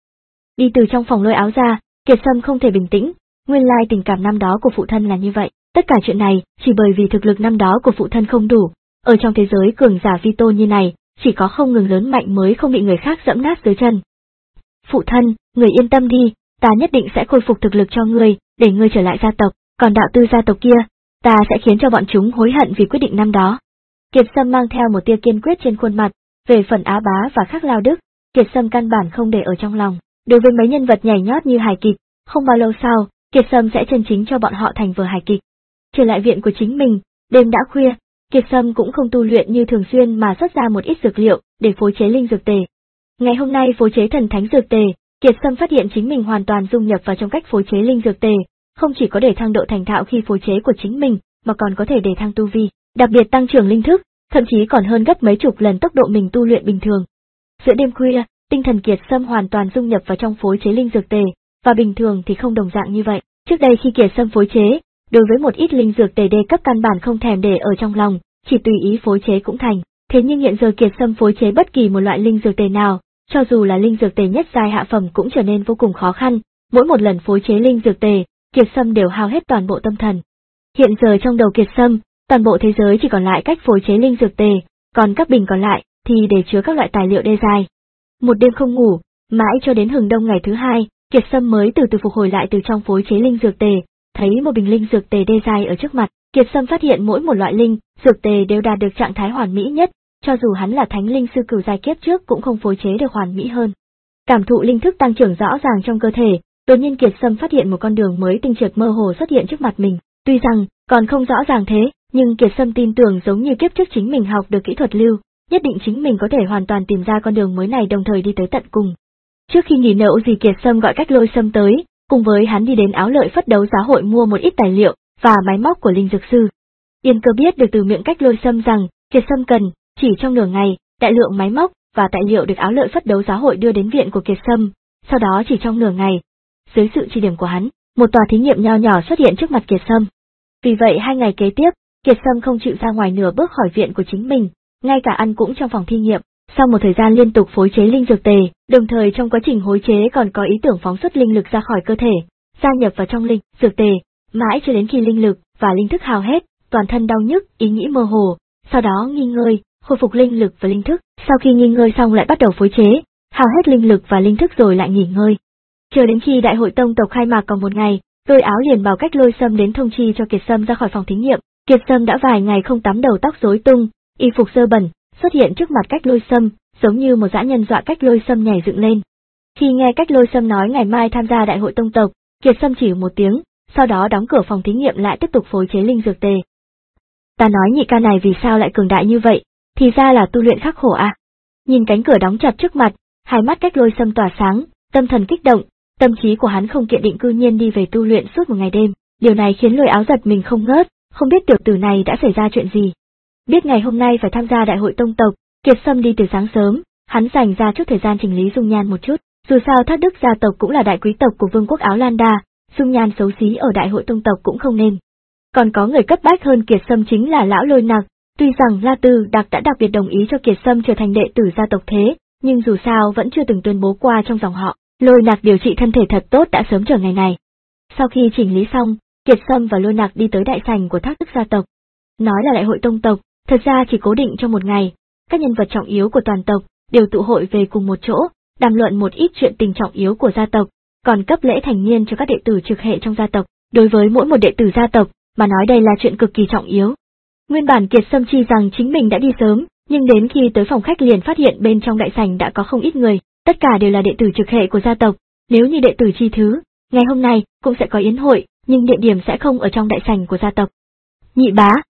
Đi từ trong phòng Lôi Áo ra, Kiệt Sâm không thể bình tĩnh, nguyên lai tình cảm năm đó của phụ thân là như vậy, tất cả chuyện này chỉ bởi vì thực lực năm đó của phụ thân không đủ, ở trong thế giới cường giả vi tôn như này, chỉ có không ngừng lớn mạnh mới không bị người khác dẫm nát dưới chân. Phụ thân, người yên tâm đi, ta nhất định sẽ khôi phục thực lực cho ngươi, để ngươi trở lại gia tộc, còn đạo tư gia tộc kia, ta sẽ khiến cho bọn chúng hối hận vì quyết định năm đó. Kiệt Sâm mang theo một tia kiên quyết trên khuôn mặt, về phần Á Bá và Khắc Lao Đức, Kiệt Sâm căn bản không để ở trong lòng. Đối với mấy nhân vật nhảy nhót như hài kịch, không bao lâu sau, Kiệt Sâm sẽ chân chính cho bọn họ thành vở hài kịch. Trở lại viện của chính mình, đêm đã khuya, Kiệt Sâm cũng không tu luyện như thường xuyên mà xuất ra một ít dược liệu để phối chế linh dược tề. Ngày hôm nay phối chế thần thánh dược tề, Kiệt Sâm phát hiện chính mình hoàn toàn dung nhập vào trong cách phối chế linh dược tề, không chỉ có để thăng độ thành thạo khi phối chế của chính mình, mà còn có thể để thăng tu vi, đặc biệt tăng trưởng linh thức, thậm chí còn hơn gấp mấy chục lần tốc độ mình tu luyện bình thường. Giữa đêm khuya, tinh thần Kiệt Sâm hoàn toàn dung nhập vào trong phối chế linh dược tề, và bình thường thì không đồng dạng như vậy. Trước đây khi Kiệt Sâm phối chế, đối với một ít linh dược tề đê cấp căn bản không thèm để ở trong lòng, chỉ tùy ý phối chế cũng thành. Thế nhưng hiện giờ Kiệt Sâm phối chế bất kỳ một loại linh dược tề nào, cho dù là linh dược tề nhất giai hạ phẩm cũng trở nên vô cùng khó khăn. Mỗi một lần phối chế linh dược tề, Kiệt Sâm đều hao hết toàn bộ tâm thần. Hiện giờ trong đầu Kiệt Sâm, toàn bộ thế giới chỉ còn lại cách phối chế linh dược tề, còn các bình còn lại thì để chứa các loại tài liệu đê giai. Một đêm không ngủ, mãi cho đến hừng đông ngày thứ hai, Kiệt Sâm mới từ từ phục hồi lại từ trong phối chế linh dược tề, thấy một bình linh dược tề đê giai ở trước mặt. Kiệt Sâm phát hiện mỗi một loại linh dược tề đều đạt được trạng thái hoàn mỹ nhất, cho dù hắn là thánh linh sư cửu giai kiếp trước cũng không phối chế được hoàn mỹ hơn. Cảm thụ linh thức tăng trưởng rõ ràng trong cơ thể, đột nhiên Kiệt Sâm phát hiện một con đường mới tinh trượt mơ hồ xuất hiện trước mặt mình. Tuy rằng còn không rõ ràng thế, nhưng Kiệt Sâm tin tưởng giống như kiếp trước chính mình học được kỹ thuật lưu, nhất định chính mình có thể hoàn toàn tìm ra con đường mới này đồng thời đi tới tận cùng. Trước khi nghỉ nậu gì Kiệt Sâm gọi Cách Lôi Sâm tới, cùng với hắn đi đến Áo Lợi Phất Đấu Giá hội mua một ít tài liệu và máy móc của linh dược sư. Yên Cơ biết được từ miệng Cách Lôi Sâm rằng Kiệt Sâm cần, chỉ trong nửa ngày, đại lượng máy móc và tài liệu được Áo Lợi Phất Đấu Giá hội đưa đến viện của Kiệt Sâm, sau đó chỉ trong nửa ngày, dưới sự chỉ điểm của hắn, một tòa thí nghiệm nho nhỏ xuất hiện trước mặt Kiệt Sâm. Vì vậy hai ngày kế tiếp, Kiệt Sâm không chịu ra ngoài nửa bước khỏi viện của chính mình, ngay cả ăn cũng trong phòng thí nghiệm. Sau một thời gian liên tục phối chế linh dược tề, đồng thời trong quá trình phối chế còn có ý tưởng phóng xuất linh lực ra khỏi cơ thể, gia nhập vào trong linh dược tề, mãi cho đến khi linh lực và linh thức hao hết, toàn thân đau nhức, ý nghĩ mơ hồ, sau đó nghỉ ngơi, khôi phục linh lực và linh thức. Sau khi nghỉ ngơi xong lại bắt đầu phối chế, hao hết linh lực và linh thức rồi lại nghỉ ngơi. Chờ đến khi đại hội tông tộc khai mạc còn một ngày, Lôi Áo liền bảo Cách Lôi Sâm đến thông chi cho Kiệt Sâm ra khỏi phòng thí nghiệm. Kiệt Sâm đã vài ngày không tắm, đầu tóc rối tung, y phục dơ bẩn, xuất hiện trước mặt Cách Lôi Sâm, giống như một dã nhân dọa Cách Lôi Sâm nhảy dựng lên. Khi nghe Cách Lôi Sâm nói ngày mai tham gia đại hội tông tộc, Kiệt Sâm chỉ một tiếng, sau đó đóng cửa phòng thí nghiệm lại tiếp tục phối chế linh dược tề. Ta nói nhị ca này vì sao lại cường đại như vậy, thì ra là tu luyện khắc khổ à. Nhìn cánh cửa đóng chặt trước mặt, hai mắt Cách Lôi Sâm tỏa sáng, tâm thần kích động, tâm trí của hắn không kiện định cư nhiên đi về tu luyện suốt một ngày đêm. Điều này khiến Lôi Áo giật mình không ngớt, không biết tiểu tử này đã xảy ra chuyện gì. Biết ngày hôm nay phải tham gia đại hội tông tộc, Kiệt Sâm đi từ sáng sớm, hắn dành ra chút thời gian chỉnh lý dung nhan một chút. Dù sao Thác Đức gia tộc cũng là đại quý tộc của vương quốc Áo Lan Đa, dung nhan xấu xí ở đại hội tông tộc cũng không nên. Còn có người cấp bách hơn Kiệt Sâm chính là lão Lôi Nặc. Tuy rằng La Tư Đặc đã đặc biệt đồng ý cho Kiệt Sâm trở thành đệ tử gia tộc thế, nhưng dù sao vẫn chưa từng tuyên bố qua trong dòng họ. Lôi Nặc điều trị thân thể thật tốt đã sớm chờ ngày này. Sau khi chỉnh lý xong, Kiệt Sâm và Lôi Nặc đi tới đại sảnh của Thác Đức gia tộc. Nói là đại hội tông tộc, thật ra chỉ cố định trong một ngày, các nhân vật trọng yếu của toàn tộc đều tụ hội về cùng một chỗ, đàm luận một ít chuyện tình trọng yếu của gia tộc, còn cấp lễ thành niên cho các đệ tử trực hệ trong gia tộc. Đối với mỗi một đệ tử gia tộc mà nói đây là chuyện cực kỳ trọng yếu. Nguyên bản Kiệt Sâm chi rằng chính mình đã đi sớm, nhưng đến khi tới phòng khách liền phát hiện bên trong đại sảnh đã có không ít người, tất cả đều là đệ tử trực hệ của gia tộc. Nếu như đệ tử chi thứ, ngày hôm nay cũng sẽ có yến hội, nhưng địa điểm sẽ không ở trong đại sảnh của gia tộc. Nhị bá,